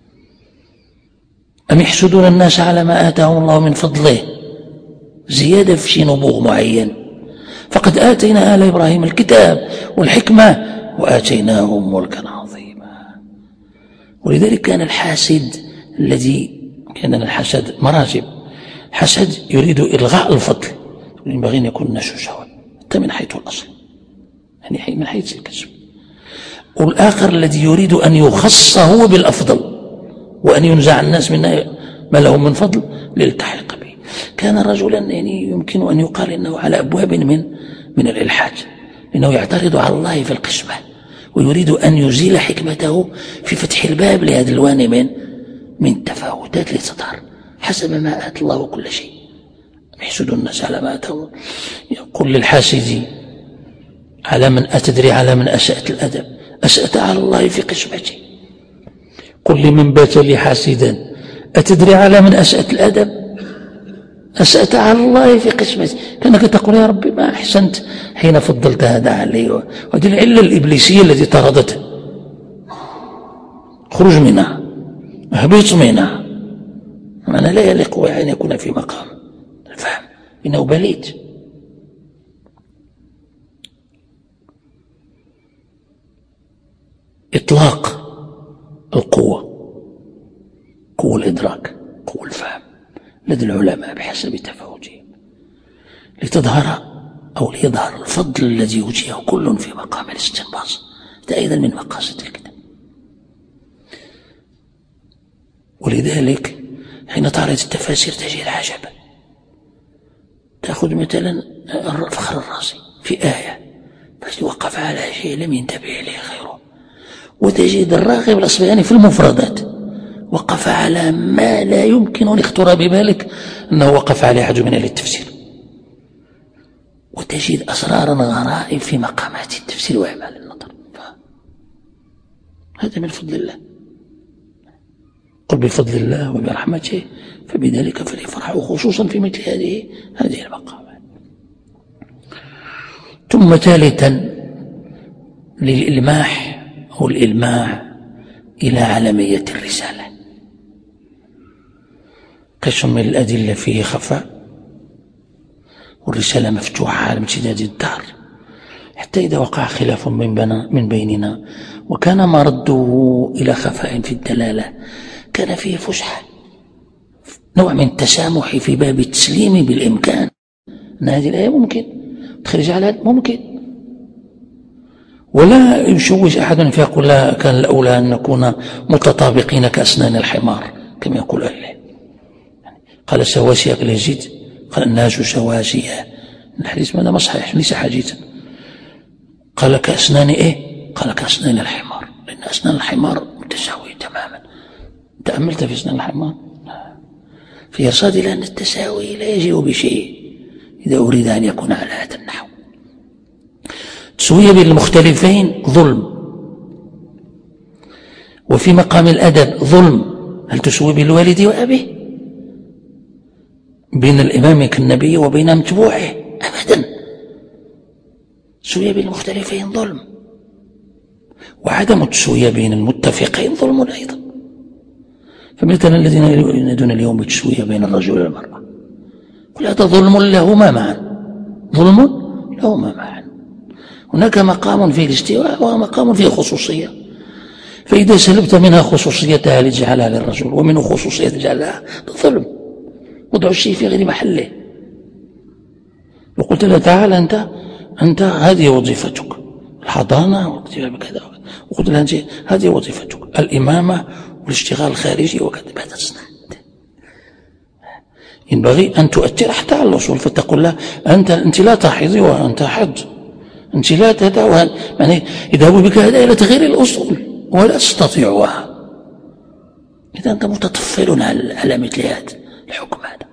أم يحسدون الناس على ما آتاهم الله من فضله، زيادة في شيء نبوغ معين. فقد آتينا آل إبراهيم الكتاب والحكمة وآتيناهم ملكا عظيما. ولذلك كان الحاسد الذي كان الحسد مراتب، حسد يريد إلغاء الفضل، ينبغي أن يكون الناس شهوة حتى من حيث الأصل، يعني من حيث الكسب. والآخر الذي يريد أن يخص هو بالأفضل وأن ينزع الناس من ما له من فضل للتحق به. كان رجلا يعني يمكن أن يقال إنه على أبواب من من الإلحاد، إنه يعترض على الله في القسمة ويريد أن يزيل حكمته في فتح الباب لهذا الوان من من التفاوتات لتظهر حسب ما آتى الله كل شيء. يحسد الناس على ما آتاه. يقول للحاسد على من أتدري على من أسأت الأدب، أسأت على الله في قسمتي. قل لمن بات لي حاسدا أتدري على من أسأت الأدب، أسأت على الله في قسمتي. كأنك تقول يا ربي ما أحسنت حين فضلت هذا علي. وهذه العلة الإبليسية التي طردته، خرج منها، اهبط منها. معنى لا يليق أن يكون في مقام الفهم، إنه بليد. إطلاق القوة، قوة الإدراك، قوة الفهم لدى العلماء بحسب تفاوتهم، لتظهر أو ليظهر الفضل الذي يوجهه كل في مقام الاستنباط. هذا أيضا من مقاصد الكتاب. ولذلك حين تعرض التفاسير تجد عجبا. تأخذ مثلا فخر الرازي في آية بس وقف على شيء لم ينتبه إليه غيره، وتجد الراغب الأصبهاني في المفردات وقف على ما لا يمكن أن يخطر ببالك أنه وقف عليه أحد من أهل التفسير، وتجد أسرارا غرائب في مقامات التفسير وأعمال النظر. هذا من فضل الله. قل بفضل الله وبرحمته فبذلك فليفرحوا، خصوصا في مثل هذه هذه المقامات. ثم ثالثا للإلماح أو الإلماع إلى علمية الرسالة. كشف من الأدلة فيه خفاء، والرسالة مفتوحة على امتداد الدهر، حتى إذا وقع خلاف من, من بيننا وكان مرده إلى خفاء في الدلالة كان فيه فسحة، نوع من التسامح في باب التسليم بالإمكان أن هذه الآية ممكن تخرج على هذا ممكن، ولا يشوش أحد فيقول لا كان الأولى أن نكون متطابقين كأسنان الحمار كما يقول أهل العلم. قال سواسية قال يزيد قال الناس سواسية، الحديث ماذا ما صحيح ليس حديثا. قال كأسنان إيه؟ قال كأسنان الحمار، لأن أسنان الحمار متساوية تماما. تأملت في أسنان الحمار في إرصاد لأن التساوي لا يجيء بشيء إذا أريد أن يكون على هذا النحو. تسوية بين المختلفين ظلم، وفي مقام الأدب ظلم. هل تسوي بين الوالد وأبيه؟ بين الإمام كالنبي وبين متبوعه؟ أبدا. تسوية بين المختلفين ظلم، وعدم التسوية بين المتفقين ظلم أيضا. فمثلا الذين ينادون اليوم بالتسوية بين الرجل والمرأة، قل هذا ظلم لهما معا، ظلم لهما معا. هناك مقام فيه الاستواء ومقام فيه خصوصية، فإذا سلبت منها خصوصيتها لتجعلها للرجل ومنه خصوصية تجعلها ظلم، وضع الشيء في غير محله. وقلت له تعال أنت أنت هذه وظيفتك الحضانة واكتفاء بكذا، وقلت له أنت هذه وظيفتك الإمامة والاشتغال الخارجي وكذا. ماذا تصنع؟ ينبغي أن تؤثر حتى على الأصول، فتقول له أنت أنت لا تحضي وأنت حض، أنت لا تدع، يعني يذهب بك هذا إلى تغيير الأصول ولا تستطيعها. إذا أنت متطفل على مثل هذا الحكم. هذا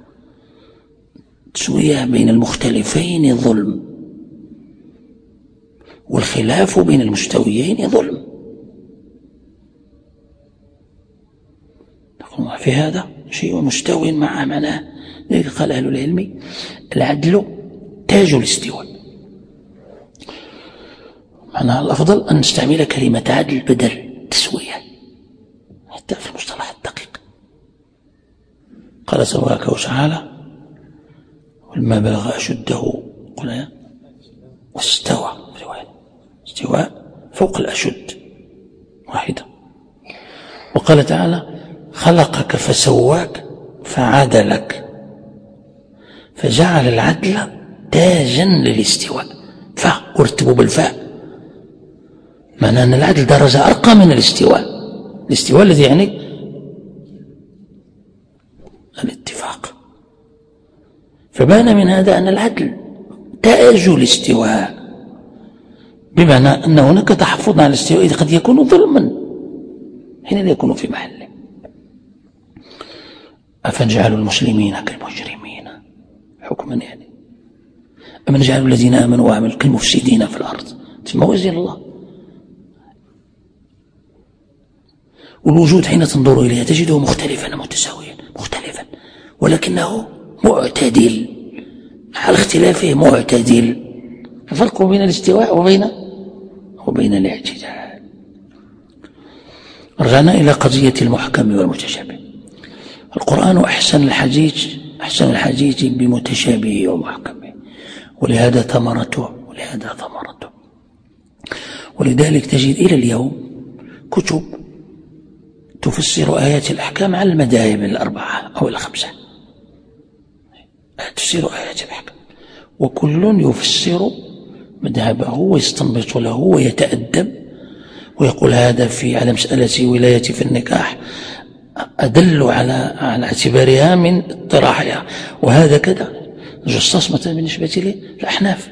تسوية بين المختلفين ظلم، والخلاف بين المستويين ظلم. في هذا شيء مستوي مع معناه. ذلك قال أهل العلم العدل تاج الاستواء. معناها الأفضل أن نستعمل كلمة عدل بدل تسوية حتى في المصطلح الدقيق. قال تبارك وتعالى ولما بلغ أشده قل واستوى، استواء فوق الأشد واحدة. وقال تعالى خلقك فسواك فعدلك، فجعل العدل تاجا للاستواء. فأرتبوا بالفاء، معنى أن العدل درجة أرقى من الاستواء. الاستواء الذي يعني الاتفاق. فبان من هذا أن العدل تاج الاستواء، بمعنى أن هناك تحفظ على الاستواء قد يكون ظلما حين يكون في محله. أفنجعل المسلمين كالمجرمين حكما، يعني أم نجعل الذين آمنوا وعملوا كالمفسدين في الأرض. في موازين الله. والوجود حين تنظر إليه تجده مختلفا متساويا مختلفا، ولكنه معتدل، على اختلافه معتدل. الفرق بين الاستواء وبين وبين الاعتدال. رجعنا إلى قضية المحكم والمتشابه. القرآن أحسن الحديث أحسن الحديث بمتشابهه ومحكمه، ولهذا ثمرته ولهذا ثمرته. ولذلك تجد إلى اليوم كتب تفسر آيات الأحكام على المذاهب الأربعة أو الخمسة. تفسير آيات الأحكام، وكل يفسر مذهبه ويستنبط له ويتأدب ويقول هذا في على مسألة ولاية في النكاح أدل على على اعتبارها من اطراحها، وهذا كذا. الجصاص مثلا بالنسبة للأحناف،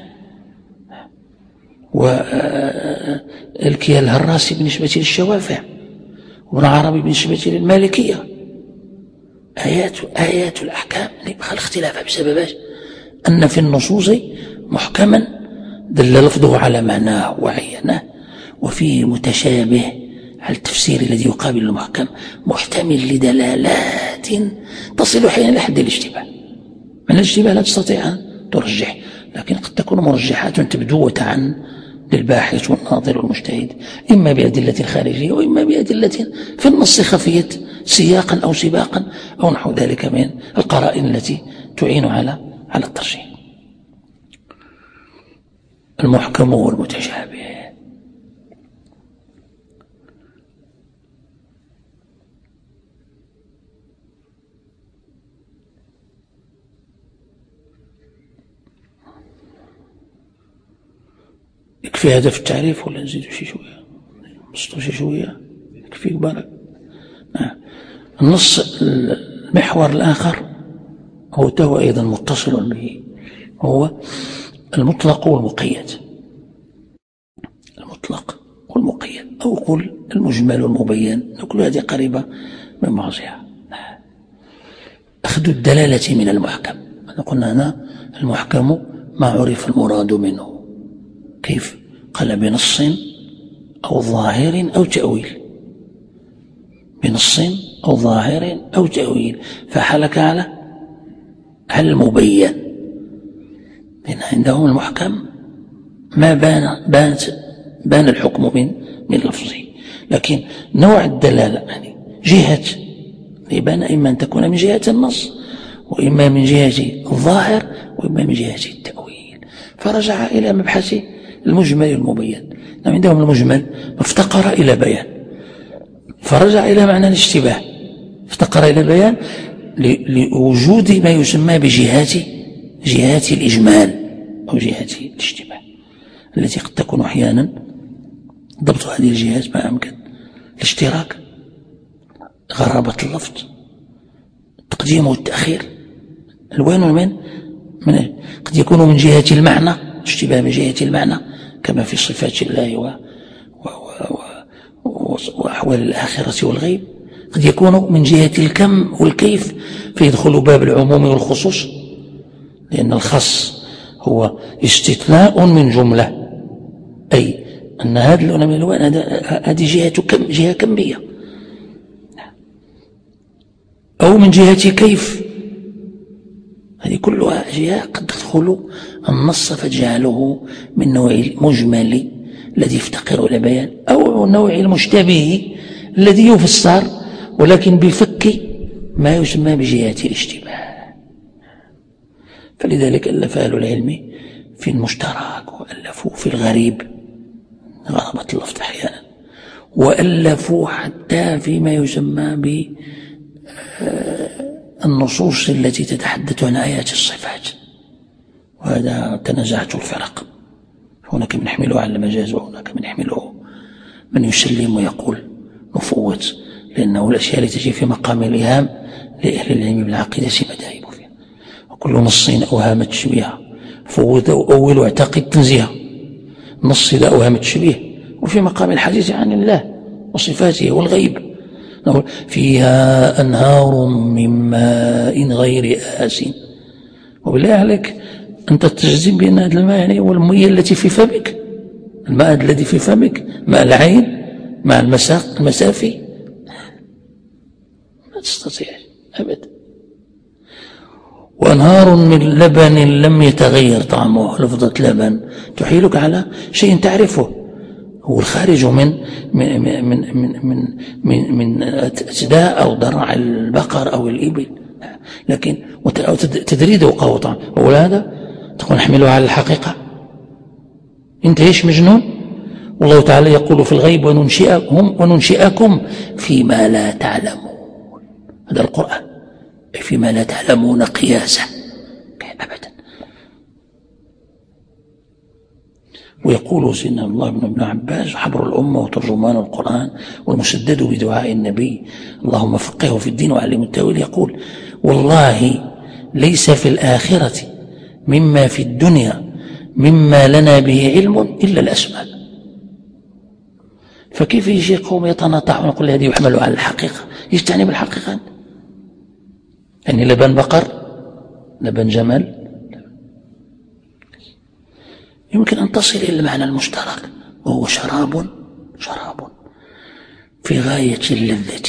والكيال الهراسي بالنسبة للشوافع، وابن عربي بالنسبة للمالكية آيات آيات الأحكام يبقى الاختلاف بسبب أن في النصوص محكما دل لفظه على معناه وعينه، وفيه متشابه على التفسير الذي يقابل المحكم محتمل لدلالات تصل حين إلى حد الاشتباه. من الاشتباه لا تستطيع أن ترجح، لكن قد تكون مرجحات تبدو عن للباحث والناظر والمجتهد، إما بأدلة خارجية وإما بأدلة في النص خفية سياقا أو سباقا أو نحو ذلك من القرائن التي تعين على على الترجيح. المحكم والمتشابه. يكفي هذا في التعريف ولا نزيد شي شوية؟ نبسطوا شي شوية يكفيك بارك. آه. النص المحور الآخر هو هو أيضا متصل به، هو المطلق والمقيد. المطلق والمقيد أو قل المجمل والمبين، كل هذه قريبة من بعضها. أخذ الدلالة من المحكم. قلنا هنا المحكم ما عرف المراد منه. كيف؟ قال بنص أو ظاهر أو تأويل، بنص أو ظاهر أو تأويل، فحلك على على المبين. لأن عندهم المحكم ما بان بان بان الحكم من من لفظه، لكن نوع الدلالة يعني جهة يبان إما أن تكون من جهة النص وإما من جهة الظاهر وإما من جهة التأويل، فرجع إلى مبحث المجمل المبين. عندهم المجمل افتقر إلى بيان، فرجع إلى معنى الاشتباه، افتقر إلى بيان لوجود ما يسمى بجهات جهات الإجمال أو جهات الاشتباه، التي قد تكون أحيانا ضبط هذه الجهات ما أمكن. الاشتراك، غرابة اللفظ، التقديم والتأخير، الوين والمن من قد يكون من جهة المعنى، اشتباه من جهة المعنى كما في صفات الله و... و... و... و... وأحوال الآخرة والغيب، قد يكون من جهة الكم والكيف فيدخل باب العموم والخصوص، لأن الخاص هو استثناء من جملة، أي أن هذا اللون من الألوان هذه جهة كم جهة كمية، أو من جهة كيف، هذه كلها أشياء قد تدخل النص فتجعله من نوع المجمل الذي يفتقر إلى بيان، أو نوع المشتبه الذي يفسر ولكن بفك ما يسمى بجهة الاشتباه. فلذلك ألف أهل العلم في المشترك، وألفوا في الغريب غرابة اللفظ أحيانا، وألفوا حتى فيما يسمى ب النصوص التي تتحدث عن آيات الصفات، وهذا تنازعت الفرق، هناك من يحمله على المجاز وهناك من يحمله من يسلم ويقول مفوت، لأنه الأشياء التي تجي في مقام الإيهام لأهل العلم بالعقيدة مذاهب فيها، وكل نص أوهام التشبيه فوت أول واعتقد تنزيه، النص إذا أوهام التشبيه وفي مقام الحديث عن الله وصفاته والغيب، فيها أنهار من ماء غير آسن. وبالله عليك أنت تجزم بأن هذا الماء يعني هو المية التي في فمك، الماء الذي في فمك، ماء العين مع المساق المسافي، ما تستطيع أبدا. وأنهار من لبن لم يتغير طعمه، لفظة لبن تحيلك على شيء تعرفه، هو الخارج من من من من من من, من أجداء أو ضرع البقر أو الإبل، لكن تدريده قوطا، وهذا تكون نحمله على الحقيقة. أنت إيش مجنون؟ والله تعالى يقول في الغيب وننشئكم وننشئكم فيما لا تعلمون، هذا القرآن، فيما لا تعلمون قياسا أبدا. ويقول سيدنا الله بن ابن عباس حبر الأمة وترجمان القرآن والمسدد بدعاء النبي اللهم فقهه في الدين وعلمه التأويل، يقول والله ليس في الآخرة مما في الدنيا مما لنا به علم إلا الأسماء. فكيف يجي قوم يتناطحون ونقول هذه يحمل على الحقيقة؟ ايش تعني بالحقيقة؟ يعني لبن بقر، لبن جمل، يمكن أن تصل إلى المعنى المشترك، وهو شراب شراب في غاية اللذة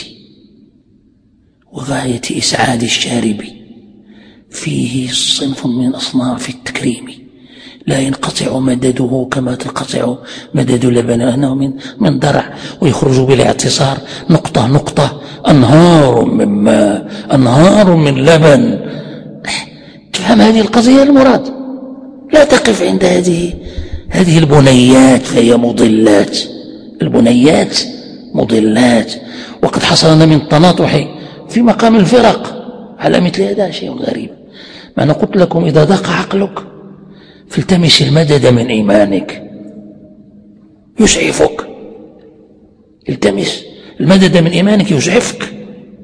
وغاية إسعاد الشارب، فيه صنف من أصناف التكريم لا ينقطع مدده كما تنقطع مدد لبن، أنه من من درع ويخرج بالاعتصار نقطة نقطة، أنهار من ماء، أنهار من لبن. تفهم هذه القضية المراد، لا تقف عند هذه هذه البنيات فهي مضلات، البنيات مضلات. وقد حصل لنا من التناطح في مقام الفرق على مثل هذا شيء غريب. ما أنا قلت لكم إذا ضاق عقلك فالتمس المدد من إيمانك يسعفك، التمس المدد من إيمانك يسعفك.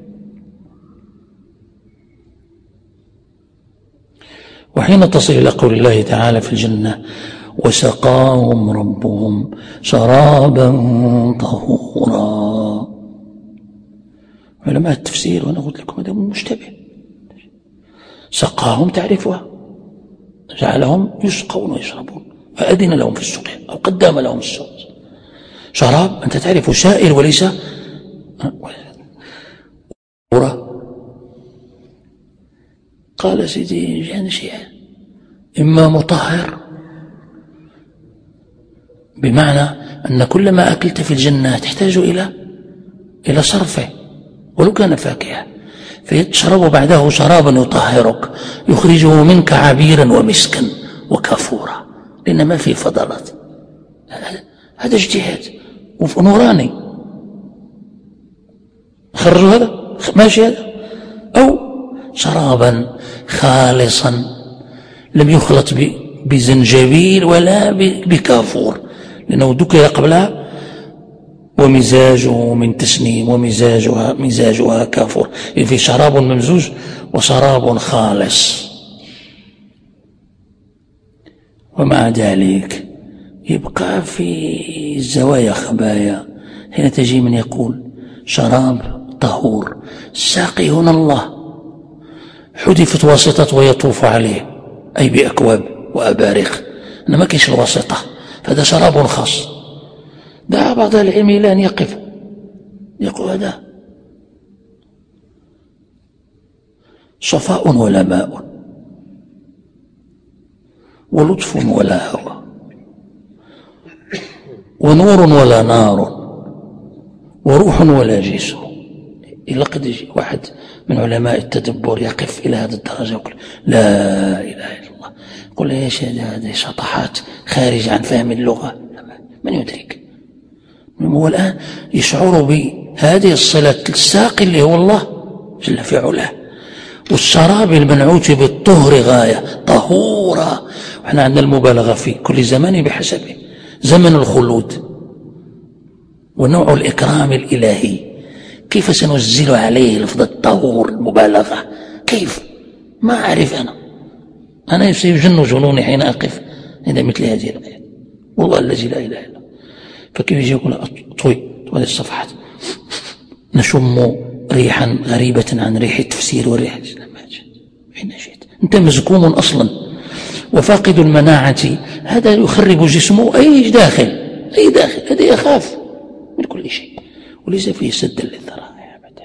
وحين تصل إلى قول الله تعالى في الجنة وسقاهم ربهم شرابا طهورا، علماء التفسير وأنا قلت لكم هذا مشتبه. سقاهم تعرفها، جعلهم يسقون ويشربون وأذن لهم في السقيا أو قدم لهم السوق. شراب أنت تعرف سائل وليس قال سيدي جاءنا شيء إما مطهر، بمعنى أن كل ما أكلت في الجنة تحتاج إلى إلى صرفه ولو كان فاكهة، فيشرب بعده شرابا يطهرك يخرجه منك عبيرا ومسكا وكافورا، لأن ما فيه فضلات. هذا اجتهاد ونوراني، خرجوا هذا ماشي هذا. أو شرابا خالصا لم يخلط بزنجبيل ولا بكافور، لأنه ذكر قبلها ومزاجه من تسنيم ومزاجها مزاجها كافور، يعني في شراب ممزوج وشراب خالص. ومع ذلك يبقى في الزوايا خبايا. حين تجي من يقول شراب طهور، الساقي هنا الله، حذفت واسطة ويطوف عليه أي بأكواب وأبارق، أنا ما كاينش الواسطة، فهذا شراب خاص. دعا بعض العلم إلى أن يقف يقول هذا صفاء ولا ماء ولطف ولا هوى ونور ولا نار وروح ولا جسم. إلا قد يجي واحد من علماء التدبر يقف إلى هذه الدرجة يقول لا إله إلا الله، يقول يا شيخ هذه شطحات خارجة عن فهم اللغة، من يدرك؟ هو الآن يشعر بهذه الصلة الساقي اللي هو الله جل في علاه، والشراب المنعوت بالطهر غاية طهورا. وإحنا عندنا المبالغة في كل زمان بحسبه، زمن الخلود ونوع الإكرام الإلهي، كيف سنزل عليه لفظ الطهور المبالغة؟ كيف؟ ما أعرف. أنا أنا سيجن جنوني حين أقف عند مثل هذه الآيات، والله الذي لا إله إلا. فكيف يجي يقول طوي هذه الصفحات نشم ريحا غريبة عن ريح التفسير والريح الإسلام، حين جئت أنت مزكوم أصلا وفاقد المناعة، هذا يخرب جسمه أي داخل أي داخل، هذا يخاف من كل شيء وليس فيه سد للذرائع أبدا.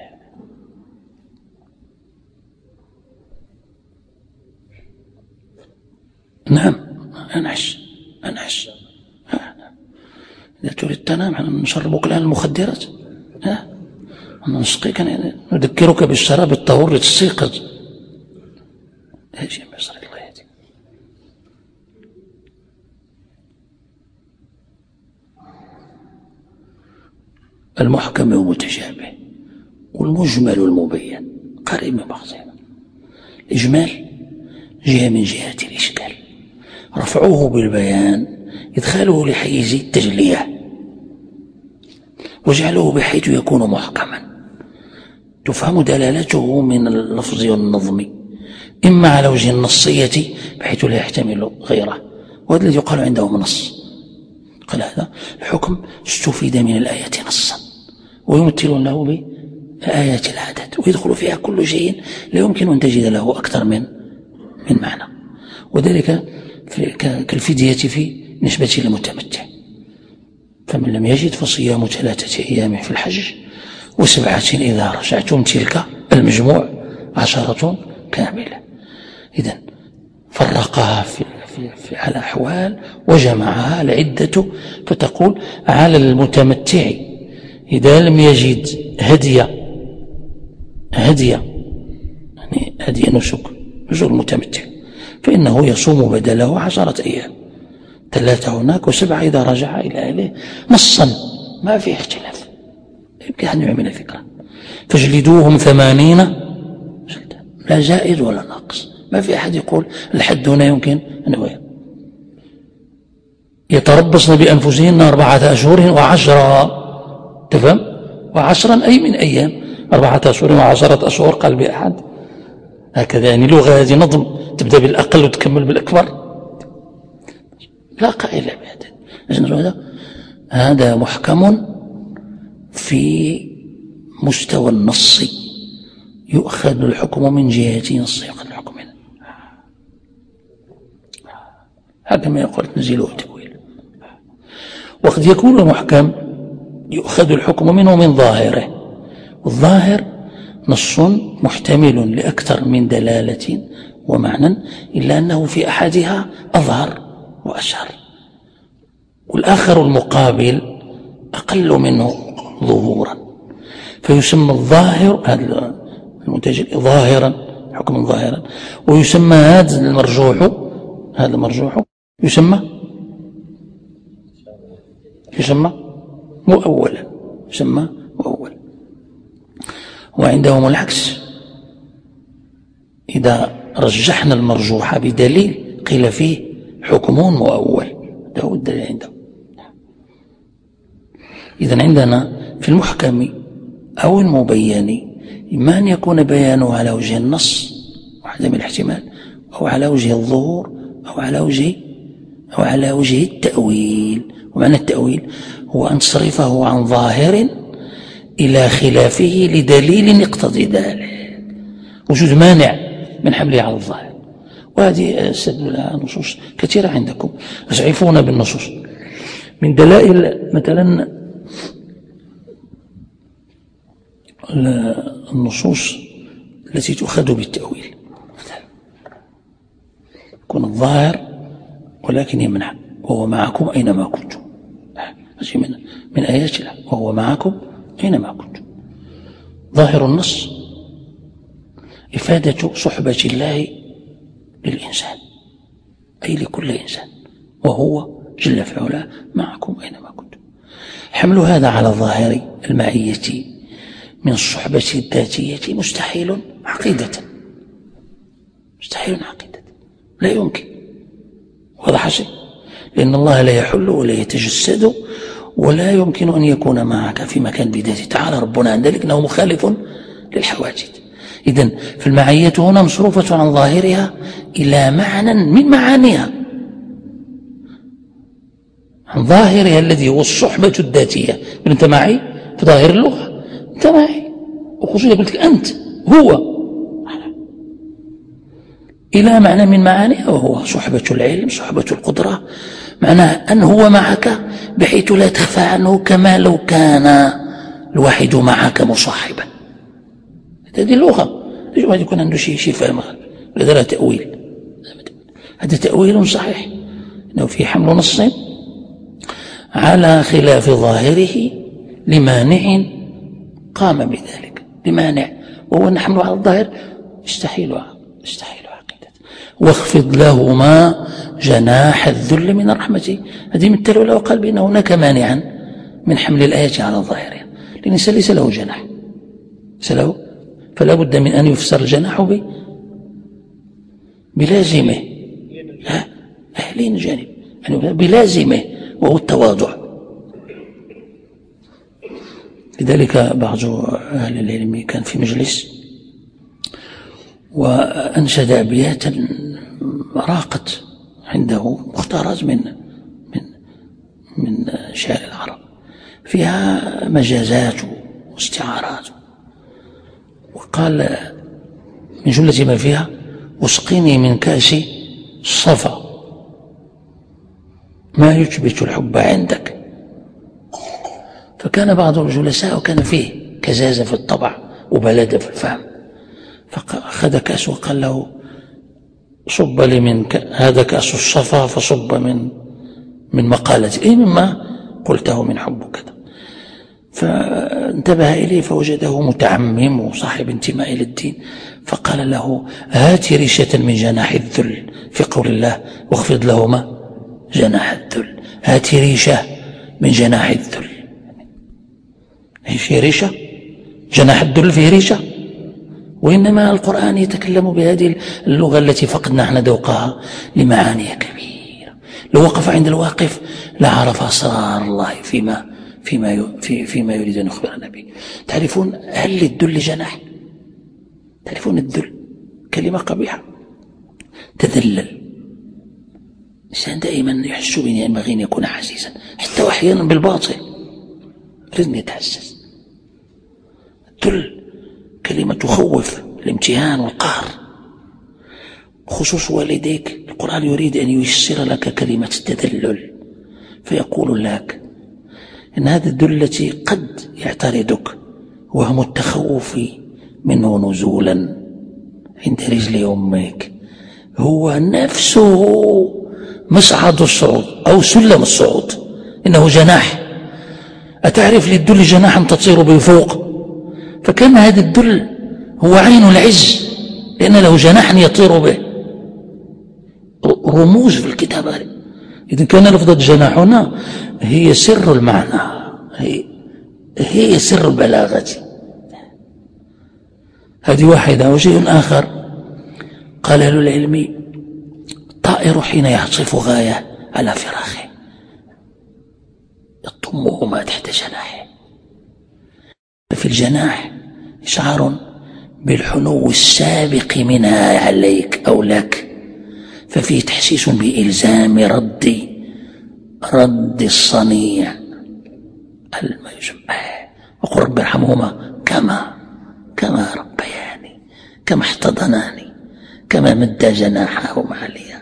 نعم أنعش أنعش إذا تريد تنام نشربك الآن المخدرات، ها نسقيك نذكرك بالشراب الطهور لتستيقظ. هذا شيء ما يصير الله يهديك. المحكم والمتشابه والمجمل المبين قريب من بعضهما. الإجمال جهة من جهات الإشكال، رفعه بالبيان إدخاله لحيز التجلية وجعله بحيث يكون محكما تفهم دلالته من اللفظ والنظم، إما على وجه النصية بحيث لا يحتمل غيره، وهذا الذي يقال عندهم نص، قال هذا الحكم استفيد من الآية نصا، ويمثلون له بآيات العدد، ويدخل فيها كل شيء لا يمكن أن تجد له أكثر من من معنى، وذلك كالفدية في نسبة للمتمتع. فمن لم يجد فصيام ثلاثة أيام في الحج وسبعة إذا رجعتم، تلك المجموع عشرة كاملة. إذن فرقها في, في, في على أحوال وجمعها العدة، فتقول على المتمتع إذا لم يجد هدي هدي يعني هدي نسك نسك المتمتع فإنه يصوم بدله عشرة أيام، ثلاثة هناك وسبعة إذا رجع إلى أهله، نصا ما في اختلاف، يمكن أن يعمل فكرة. فاجلدوهم ثمانين جلدة، لا زائد ولا ناقص، ما في أحد يقول الحد هنا يمكن أنه يتربصن بأنفسهن أربعة أشهر وعشرة، تفهم؟ وعشرا أي من أيام، أربعة أشهر وعشرة أشهر قال بأحد هكذا، يعني لغة هذه نظم تبدأ بالأقل وتكمل بالأكبر، لا قائل بهذا. هذا محكم في مستوى النص، يؤخذ الحكم من جهة نص، يؤخذ الحكم منه، هذا ما يقول تنزيله تأويل. وقد يكون المحكم يؤخذ الحكم منه من ظاهره، والظاهر نص محتمل لأكثر من دلالة ومعنى، إلا أنه في أحدها أظهر وأشهر، والآخر المقابل أقل منه ظهورا، فيسمى الظاهر هذا المنتج ظاهرا، حكم ظاهرا، ويسمى هذا المرجوح هذا المرجوح يسمى يسمى مؤولا، يسمى مؤولا. وعندهم العكس، إذا رجحنا المرجوح بدليل قيل فيه حكم مؤول، ده هو الدليل عندهم. إذن عندنا في المحكم أو المبين إما أن يكون بيانه على وجه النص وعدم الاحتمال، أو على وجه الظهور، أو على وجه أو على وجه التأويل. ومعنى التأويل هو أن تصرفه عن ظاهر إلى خلافه لدليل يقتضي ذلك، وجود مانع من حمله على الظاهر. وهذه استدل لها نصوص كثيرة عندكم، أسعفونا بالنصوص. من دلائل مثلا النصوص التي تؤخذ بالتأويل، يكون الظاهر ولكن يمنع، وهو معكم أينما كنتم، من, من آيات الله، وهو معكم أينما كنتم. ظاهر النص إفادة صحبة الله للإنسان، أي لكل إنسان، وهو جل في علاه معكم أينما كنتم. حمل هذا على ظاهر المعية من الصحبة الذاتية مستحيل عقيدة، مستحيل عقيدة، لا يمكن. واضح شيء؟ لأن الله لا يحل ولا يتجسد، ولا يمكن أن يكون معك في مكان بذاته، تعالى ربنا عن ذلك أنه مخالف للحواجز. إذن فالمعية هنا مصروفة عن ظاهرها إلى معنى من معانيها، عن ظاهرها الذي هو الصحبة الذاتية. أنت معي في ظاهر اللغة، أنت معي، وخصوصا قلت لك أنت هو، إلى معنى من معانيها، وهو صحبة العلم، صحبة القدرة، معناه أن هو معك بحيث لا تخفى عنه، كما لو كان الواحد معك مصاحبا. هذه اللغة، يجب أن يكون عنده شيء فهم، هذا لا تأويل، هذا تأويل صحيح، أنه في حمل نص على خلاف ظاهره لمانع قام بذلك، لمانع، وهو أن حمله على الظاهر يستحيل يستحيل عقيدة. واخفض لهما جناح الذل من الرحمة، هذه مثل له قال بأن هناك مانعا من حمل الآية على ظاهرها، لأن الإنسان ليس له جناح، ليس له، فلا بد من أن يفسر الجناح بلازمه، أهلين جانب يعني بلازمه، وهو التواضع. لذلك بعض أهل العلم كان في مجلس وأنشد أبياتا راقت عنده، مختارات من من من شعر العرب، فيها مجازات واستعارات. وقال من جملة ما فيها: اسقني من كأس الصفا ما يثبت الحب عندك. فكان بعض الجلساء وكان فيه كزازة في الطبع وبلادة في الفهم، فأخذ كأس وقال له: صب لي من ك... هذا كأس الصفا، فصب من من مقالتي، إيه مما قلته من حب كذا. فانتبه إليه فوجده متعمم وصاحب انتماء إلى الدين، فقال له: هات ريشة من جناح الذل، في قول الله: واخفض لهما جناح الذل. هات ريشة من جناح الذل، في ريشة، جناح الذل فيه ريشة. وإنما القرآن يتكلم بهذه اللغة التي فقدنا احنا ذوقها لمعاني كبيرة. لو وقف عند الواقف لعرف أسرار الله فيما فيما في فيما يريد أن يخبرنا به. تعرفون هل للذل جناح؟ تعرفون الذل كلمة قبيحة، تذلل. الإنسان دائما يحس بأن ينبغي أن يكون حسيسا، حتى وأحيانا بالباطل لازم يتحسس. الذل كلمة تخوف، الامتهان والقهر. خصوص والديك القرآن يريد أن ييسر لك كلمة التذلل، فيقول لك إن هذا الذل التي قد يعترضك وهم التخوف منه نزولا عند رجل أمك هو نفسه مصعد الصعود أو سلم الصعود، إنه جناح. أتعرف للذل جناحا تطير به فوق، فكان هذا الذل هو عين العز لأن له جناحا يطير به. رموز في الكتاب هذه. إذا كان لفظة جناح هنا هي سر المعنى، هي, هي سر البلاغة. هذه واحدة. وشيء آخر قال أهل العلم: الطائر حين يعصف غاية على فراخه يضمهما تحت جناحه. ففي الجناح إشعار بالحنو السابق منها عليك أو لك، ففيه تحسيس بإلزام رد رد الصنيع ما يسمى. وقل رب ارحمهما كما كما ربياني، كما احتضناني، كما مد جناحهما عليا.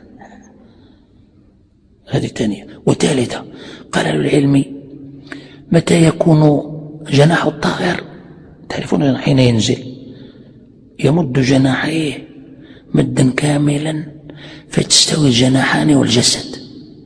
هذه الثانية. وثالثة قال العلم: متى يكون جناح الطائر؟ تعرفون حين ينزل يمد جناحيه مدا كاملا فتستوي الجناحان والجسد.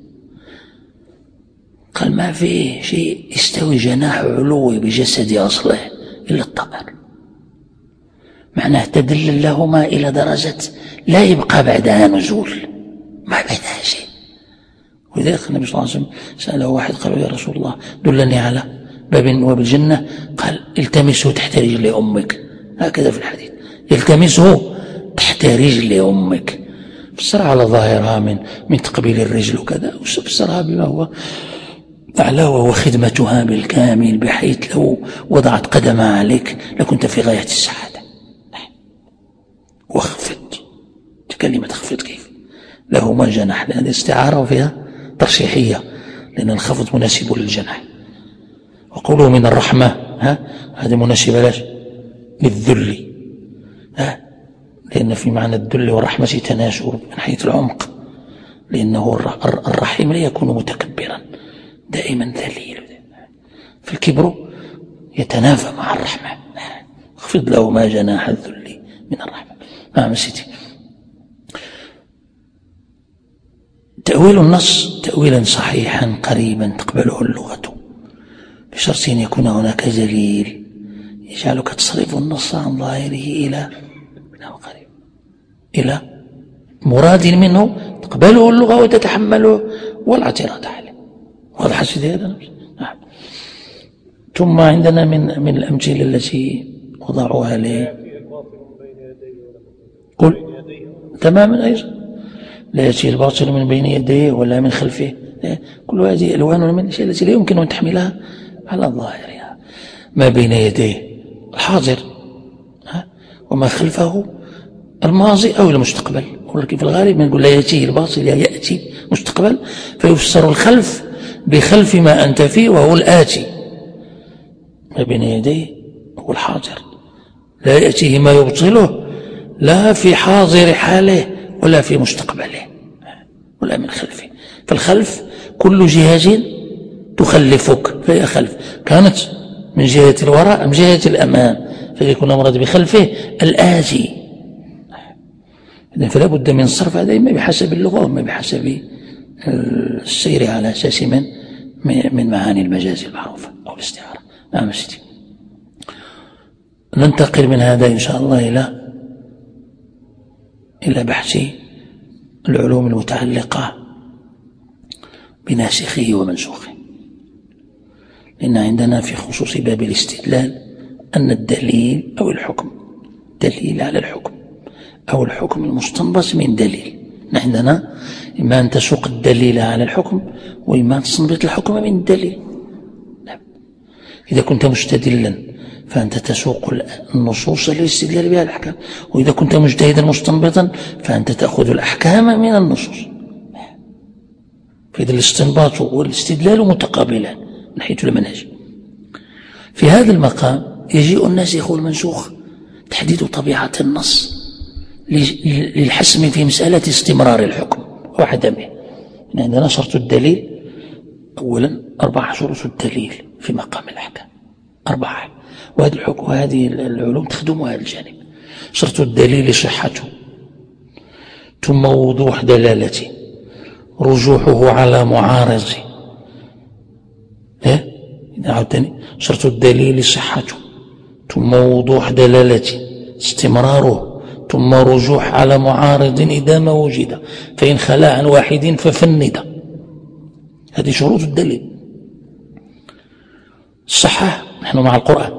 قال ما فيه شيء يستوي جناح علوي بجسد أصله إلا الطائر. معناه تدلل لهما إلى درجة لا يبقى بعدها نزول، ما بعدها شيء. ولذلك النبي صلى الله عليه وسلم سأله واحد قال: يا رسول الله دلني على باب من أبواب الجنة. قال: التمسه تحت رجل أمك. هكذا في الحديث: التمسه تحت رجل أمك. فسر على ظاهرها من من تقبيل الرجل وكذا، وفسرها بما هو أعلى وهو خدمتها بالكامل، بحيث لو وضعت قدمها عليك لكنت في غاية السعادة. واخفض، كلمة اخفض كيف؟ لهما جناح، لأن استعارة فيها ترشيحية لأن الخفض مناسب للجناح. وقوله من الرحمة ها هذا مناسب لاش للذل، ها لأن في معنى الذل والرحمة تناسب من حيث العمق، لأنه الرحيم لا يكون متكبرا دائما ذليل، فالكبر يتنافى مع الرحمة. اخفض له ما جناح الذل من الرحمة. نعم سيدي. تأويل النص تأويلا صحيحا قريبا تقبله اللغة، بشرط أن يكون هناك دليل يجعلك تصرف النص عن ظاهره إلى قريب إلى مراد منه تقبله اللغة وتتحمله ولا اعتراض عليه. واضح سيدي هذا؟ نعم. ثم عندنا من من الأمثلة التي وضعوها لي قل تماما أيضا لا يأتي الباطل من بين يديه ولا من خلفه. كل هذه ألوان من الأشياء التي لا يمكن أن تحملها على ظاهرها. ما بين يديه الحاضر وما خلفه الماضي أو المستقبل. ولكن في الغالب نقول لا يأتيه الباطل، لا يأتي مستقبل، فيفسر الخلف بخلف ما أنت فيه، وهو الآتي ما بين يديه هو الحاضر، لا يأتيه ما يبطله لا في حاضر حاله ولا في مستقبله ولا من خلفه. فالخلف كل جهة تخلفك فهي خلف، كانت من جهة الوراء أم جهة الأمام، فيكون مراد بخلفه الآتي. فلا بد من صرف هذا إما بحسب اللغة وإما بحسب السير على أساس من من معاني المجاز المعروفة أو الاستعارة. نعم سيدي. ننتقل من هذا إن شاء الله إلى إلى بحث العلوم المتعلقة بناسخه ومنسوخه، لأن عندنا في خصوص باب الاستدلال أن الدليل أو الحكم دليل على الحكم أو الحكم المستنبط من دليل. عندنا إما أن تسوق الدليل على الحكم وإما أن تستنبط الحكم من الدليل. إذا كنت مستدلا فأنت تسوق النصوص للاستدلال بها الأحكام، وإذا كنت مجتهدا مستنبطا فأنت تأخذ الأحكام من النصوص. فإذا الاستنباط والاستدلال متقابلان من حيث المنهج. في هذا المقام يجيء الناسخ والمنسوخ تحديد طبيعة النص للحسم في مسألة استمرار الحكم وعدمه. عندنا شرط الدليل أولا أربع شروط الدليل في مقام الأحكام أربعة، وهذه الحكم وهذه العلوم تخدم هذا الجانب. شرط الدليل صحته، ثم وضوح دلالته، رجوحه على معارض. إيه؟ نعود تاني. شرط الدليل صحته، ثم وضوح دلالته، استمراره، ثم رجوح على معارض إذا ما وجد، فإن خلا عن واحد ففند. هذه شروط الدليل. الصحة نحن مع القرآن،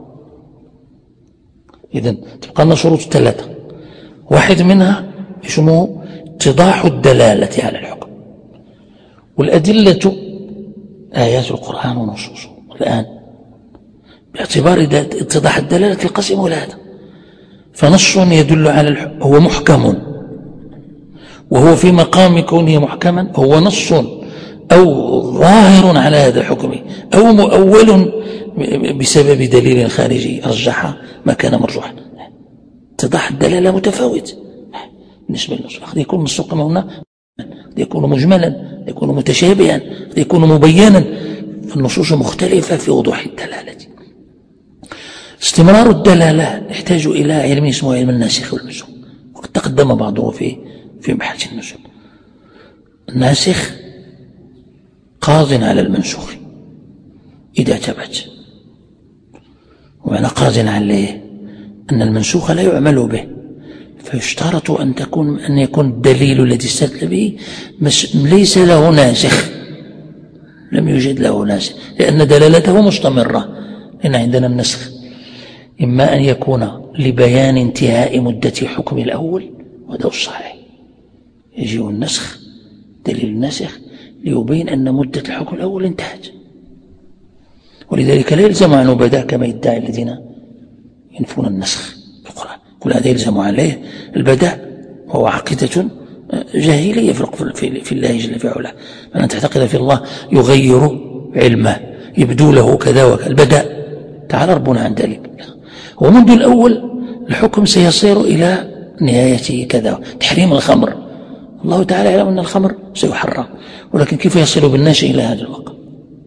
إذن تبقى لنا شروط ثلاثة، واحد منها اسمه اتضاح الدلالة على الحكم، والأدلة آيات القرآن ونصوصه. الآن باعتبار اتضاح الدلالة القسم ولا هذا، فنص يدل على الحكم هو محكم، وهو في مقام كونه محكما هو نص أو ظاهر على هذا الحكم أو مؤول بسبب دليل خارجي رجح ما كان مرجوحا. اتضاح الدلالة متفاوت بالنسبة للنص، قد يكون النص كما قلنا، قد يكون مجملا، قد يكون متشابها، قد يكون مبينا، فالنصوص مختلفة في وضوح الدلالة. استمرار الدلالة يحتاج إلى علم اسمه علم الناسخ والمنسوخ، وقد تقدم بعضه في في بحث النسخ. الناسخ قاض على المنسوخ إذا ثبت، ومعنى قاض عليه أن المنسوخ لا يعمل به، فيشترط أن تكون أن يكون الدليل الذي استدل به ليس له ناسخ، لم يوجد له ناسخ، لأن دلالته مستمرة. لأن عندنا النسخ إما أن يكون لبيان انتهاء مدة حكم الأول، وهذا الصحيح، يجيء النسخ دليل الناسخ ليبين أن مدة الحكم الأول انتهت، ولذلك لا يلزم عنه بدأ كما يدعي الذين ينفون النسخ في القرآن. كل هذا يلزم عليه البدء، وهو عقيدة جاهلية في الله جل في علاه، أن تعتقد في الله يغير علمه يبدو له كذا وكذا. البدء تعالى ربنا عن ذلك، ومنذ الأول الحكم سيصير إلى نهايته كذا. تحريم الخمر، الله تعالى يعلم أن الخمر سيحرم، ولكن كيف يصل بالناس إلى هذا الوقت؟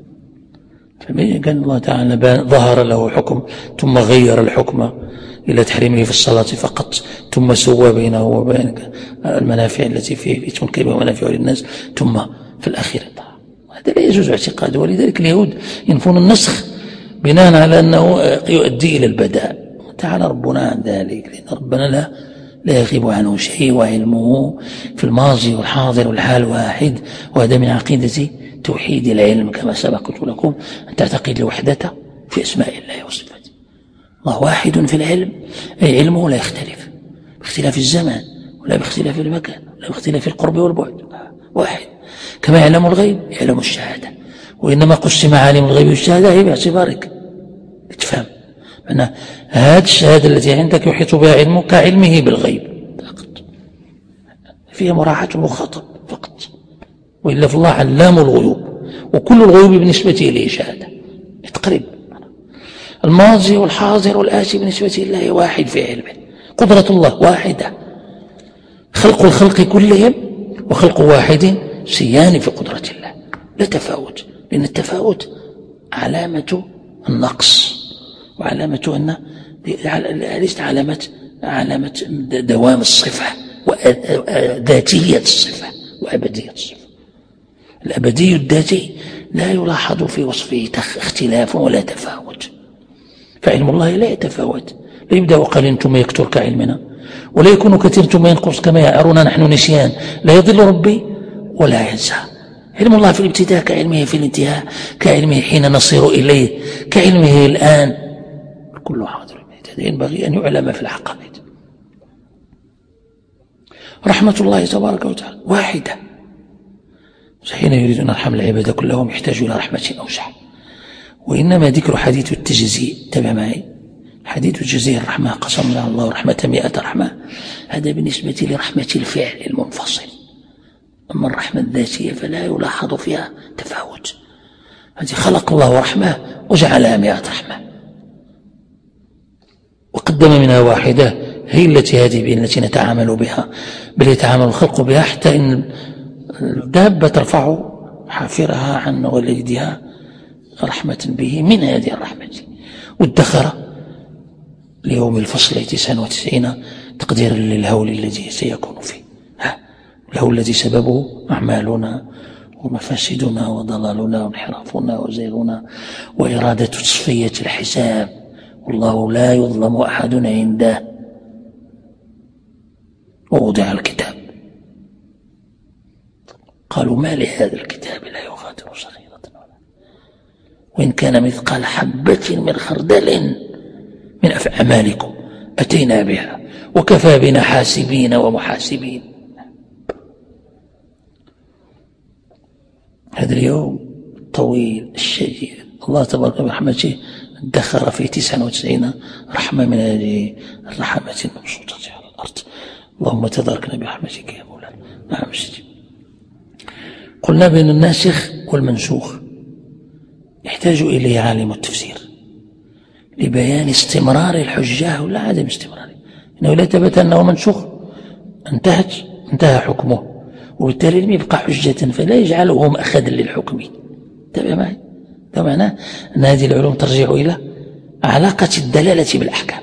فكان الله تعالى ظهر له حكم ثم غير الحكم إلى تحريمه في الصلاة فقط، ثم سوى بينه وبين المنافع التي فيه تنكر ومنافع للناس، ثم في الأخير هذا لا يجوز اعتقاده. ولذلك اليهود ينفون النسخ بناء على أنه يؤدي إلى البداء. تعالى ربنا عن ذلك، لأن ربنا لا لا يغيب عنه شيء، وعلمه في الماضي والحاضر والحال واحد. وهذا من عقيدة توحيد العلم كما سبقت لكم، أن تعتقد الوحدة في أسماء الله وصفاته. الله واحد في العلم، أي علمه لا يختلف باختلاف الزمان ولا باختلاف المكان ولا باختلاف القرب والبعد، واحد. كما يعلم الغيب يعلم الشهادة، وإنما قسم عالم الغيب والشهادة هي باعتبارك تفهم أن هذه الشهادة التي عندك يحيط بها علمك كعلمه بالغيب فقط، فيها مراعاة المخاطب فقط، وإلا في الله علام الغيوب، وكل الغيوب بالنسبة إليه شهادة تقريبا. الماضي والحاضر والآتي بالنسبة لله واحد في علمه. قدرة الله واحدة، خلق الخلق كلهم وخلق واحد سيان في قدرة الله، لا تفاوت، لأن التفاوت علامة النقص وعلامة أن ليست علامة علامة دوام الصفة وذاتية الصفة وأبدية الصفة. الأبدي الذاتي لا يلاحظ في وصفه اختلاف ولا تفاوت، فعلم الله لا يتفاوت، لا يبدأ وقليل ثم يكثر كعلمنا، ولا يكون كثير ثم ينقص كما يعرنا نحن نسيان، لا يضل ربي ولا ينسى. علم الله في الابتداء كعلمه في الانتهاء، كعلمه حين نصير إليه، كعلمه الآن، كله حاضر. ينبغي أن يعلم في العقائد. رحمة الله تبارك وتعالى واحدة، حين يريد أن يرحم العباد كلهم يحتاج إلى رحمة أوسع. وإنما ذكر حديث التجزي، تبع معي، حديث الجزي الرحمة قسم لها الله رحمة مئة رحمة، هذا بالنسبة لرحمة الفعل المنفصل. أما الرحمة الذاتية فلا يلاحظ فيها تفاوت، هذه خلق الله رحمة وجعلها مئة رحمة وقدم منها واحدة هي التي هذه التي نتعامل بها، بل يتعامل الخلق بها حتى إن الدابة ترفع حافرها عن وليدها رحمة به من هذه الرحمة، وادخر ليوم الفصل تسعة وتسعين تقديرا للهول الذي سيكون فيه، الهول الذي سببه أعمالنا ومفاسدنا وضلالنا وانحرافنا وزيغنا وإرادة تصفية الحساب، والله لا يظلم أحد عنده. ووضع الكتاب قالوا ما لهذا الكتاب لا يغادر صغيرة وإن كان مثقال حبة من خردل من أعمالكم أتينا بها وكفى بنا حاسبين ومحاسبين. هذا اليوم الطويل الشهير الله تبارك برحمته ادخر في تسعة وتسعين رحمة من هذه الرحمات المبسوطة على الأرض. اللهم تداركنا برحمتك يا مولانا. نعم سيدي. قلنا بين الناسخ والمنسوخ يحتاج إليه عالم التفسير لبيان استمرار الحجة ولا عدم استمراره، إنه لا ثبت أنه منسوخ انتهت انتهى حكمه، وبالتالي لم يبقى حجة فلا يجعله مأخذا للحكم. تبع معي؟ ده معناه أن هذه العلوم ترجع إلى علاقة الدلالة بالأحكام.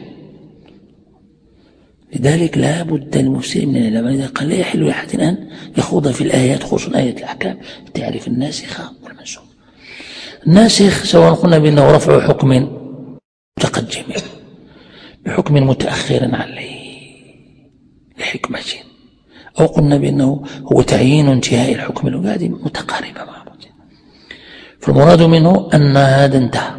لذلك لا بد المفسر من العلماء إذا قال لا يحل لأحد أن يخوض في الآيات خصوصا آيات الأحكام تعرف الناسخة والمنسوخ. الناسخ سواء قلنا بأنه رفع حكم متقدم بحكم متأخر عليه لحكمة، أو قلنا بأنه هو تعيين انتهاء الحكم القادم متقاربة مع بعض، فالمراد منه أن هذا انتهى.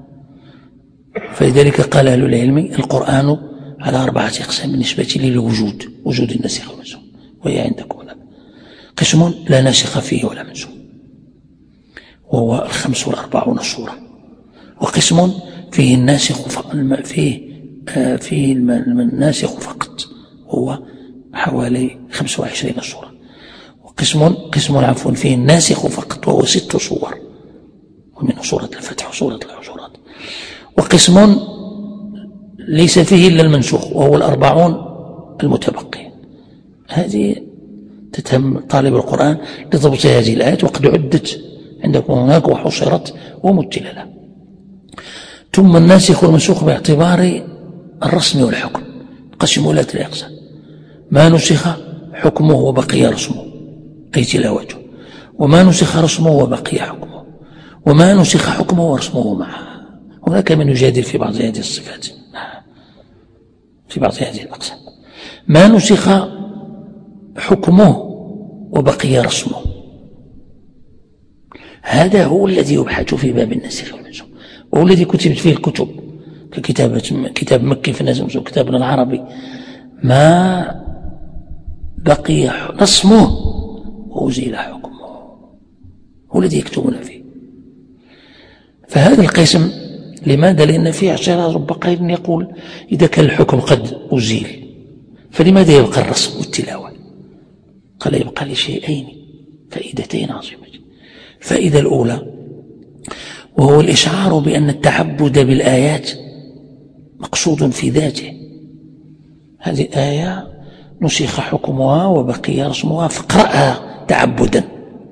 فلذلك قال أهل العلم القرآن على أربعة أقسام بالنسبة للوجود، وجود الناسخ والمنسوخ، وهي عندكم الآن قسم لا ناسخ فيه ولا منسوخ وهو الخمس والأربعون سورة، وقسم فيه الناسخ فيه فيه الناسخ فقط وهو حوالي خمس وعشرين سورة، وقسم قسم عفوا فيه الناسخ فقط وهو ست صور ومنه سورة الفتح وسورة الحجرات، وقسم ليس فيه إلا المنسوخ وهو الأربعون المتبقين. هذه تتهم طالب القرآن لضبط هذه الآيات وقد عدت عندكم هناك وحصرت ومثل لها. ثم الناسخ والمنسوخ باعتبار الرسم والحكم قسموا إلى ثلاث أقسام: ما نسخ حكمه وبقي رسمه أي تلاوته، وما نسخ رسمه وبقي حكمه، وما نسخ حكمه ورسمه معه. هناك من يجادل في بعض هذه الصفات في بعض هذه الأقسام. ما نسخ حكمه وبقي رسمه هذا هو الذي يبحث في باب الناسخ والمنسوخ، وهو الذي كتبت فيه الكتب ككتابة كتاب مكي في الناسخ والمنسوخ كتابنا العربي. ما بقي رسمه وأزيل حكمه هو الذي يكتبون فيه. فهذا القسم لماذا؟ لأن فيه اعتراض رب قائل يقول إذا كان الحكم قد أزيل فلماذا يبقى الرسم والتلاوة؟ قال يبقى لشيئين فائدتين عظيمة. الفائدة الأولى وهو الإشعار بأن التعبد بالآيات مقصود في ذاته. هذه آية نسخ حكمها وبقي رسمها فاقرأها تعبدا،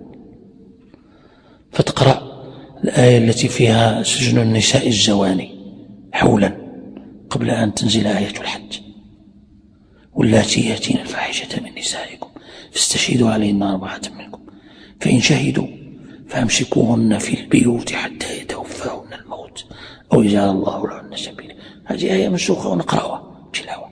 فتقرأ الآية التي فيها سجن النساء الزواني حولا قبل أن تنزل آية الحج، واللاتي يأتين الفاحشة من نسائكم فاستشهدوا عليهن أربعة منكم فإن شهدوا فأمسكوهن في البيوت حتى يتوفاهن الموت أو يجعل الله لهن سبيلا. هذه آية منسوخة ونقرأها تلاوة.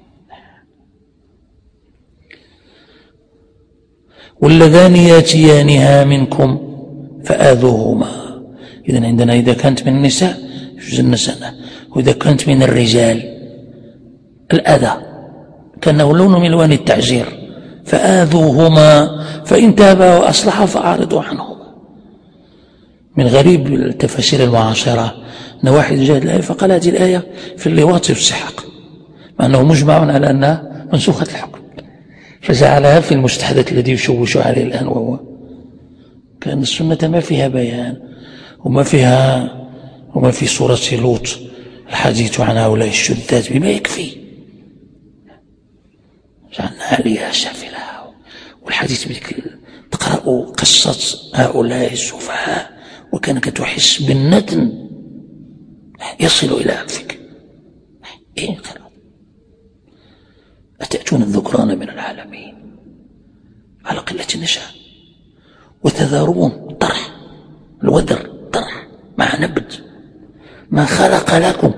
واللذان ياتيانها منكم فآذوهما. إذن عندنا إذا كانت من النساء يجوز سنة، وإذا كانت من الرجال الأذى كأنه لون من ألوان التعزير. فآذوهما فإن تابا وأصلحا فأعرضوا عنهما. من غريب التفاسير المعاصرة أن واحد جاء الآية فقال هذه الآية في اللواط والسحاق، مع أنه مجمع على أنها منسوخة الحكم، فجعلها في المستحدث الذي يشوش عليه الآن، وهو كأن السنة ما فيها بيان وما فيها وما في سورة لوط الحديث عن هؤلاء الشذاذ بما يكفي، جعلنا عليها سافلها. والحديث بك تقرأ قصة هؤلاء السفهاء وكانك تحس بالندم يصل إلى أنفك. إيه خلاص، أتأتون الذكران من العالمين على قلة النساء وتذرون طرح الوذر طرح مع نبت ما خلق لكم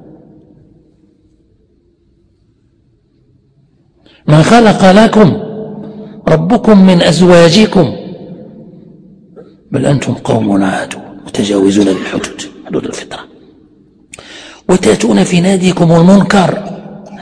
ما خلق لكم ربكم من أزواجكم بل أنتم قوم عادون متجاوزون للحدود حدود الفطرة وتأتون في ناديكم المنكر.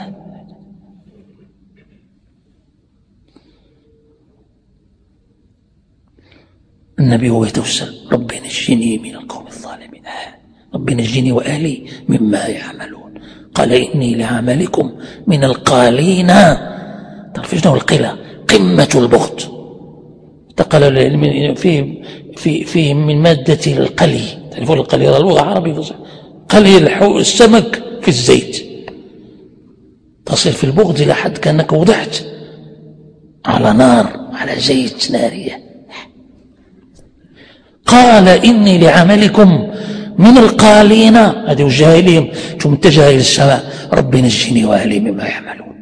النبي هو يتوسل ربي نجني من القوم الظالمين، ربي نجني وأهلي مما يعملون. قال إني لعملكم من القالين. تعرف شنو القلة؟ قمة البغض. انتقل العلم فيه في فيه من مادة القلي. تعرفون القلي هذا لغة عربية فصحى، قلي السمك في الزيت، تصل في البغض إلى حد كأنك وضعت على نار على زيت نارية. قال إني لعملكم من القالين، هذه وجاهلهم ثم اتجه إلى السماء ربي نجني وأهلي مما يعملون.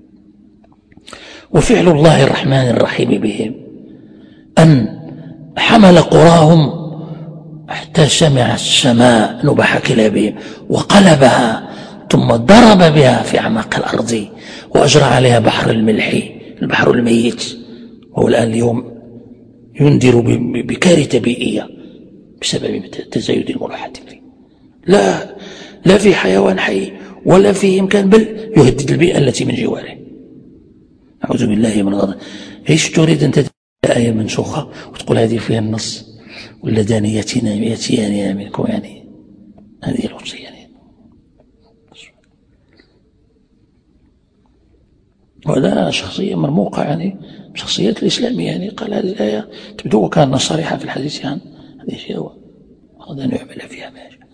وفعل الله الرحمن الرحيم بهم أن حمل قراهم حتى سمع السماء نبح كلابهم وقلبها ثم ضرب بها في أعماق الأرض وأجرى عليها بحر الملح البحر الميت، وهو الآن اليوم ينذر بكارثة بيئية بسبب تزايد الملوحات فيه. لا لا في حيوان حي ولا في إمكان، بل يهدد البيئة التي من جواره. أعوذ بالله من غضب. ايش تريد أن تدعي آية منسوخة وتقول هذه فيها النص واللذان يأتيان منكم، يعني هذه الوصية يعني. وهذا شخصية مرموقة يعني شخصيات الإسلامية، يعني قال هذه الآية تبدو وكان صريحة في الحديث عن هذه الشيء وأراد أن يعمل فيها ما يشاء.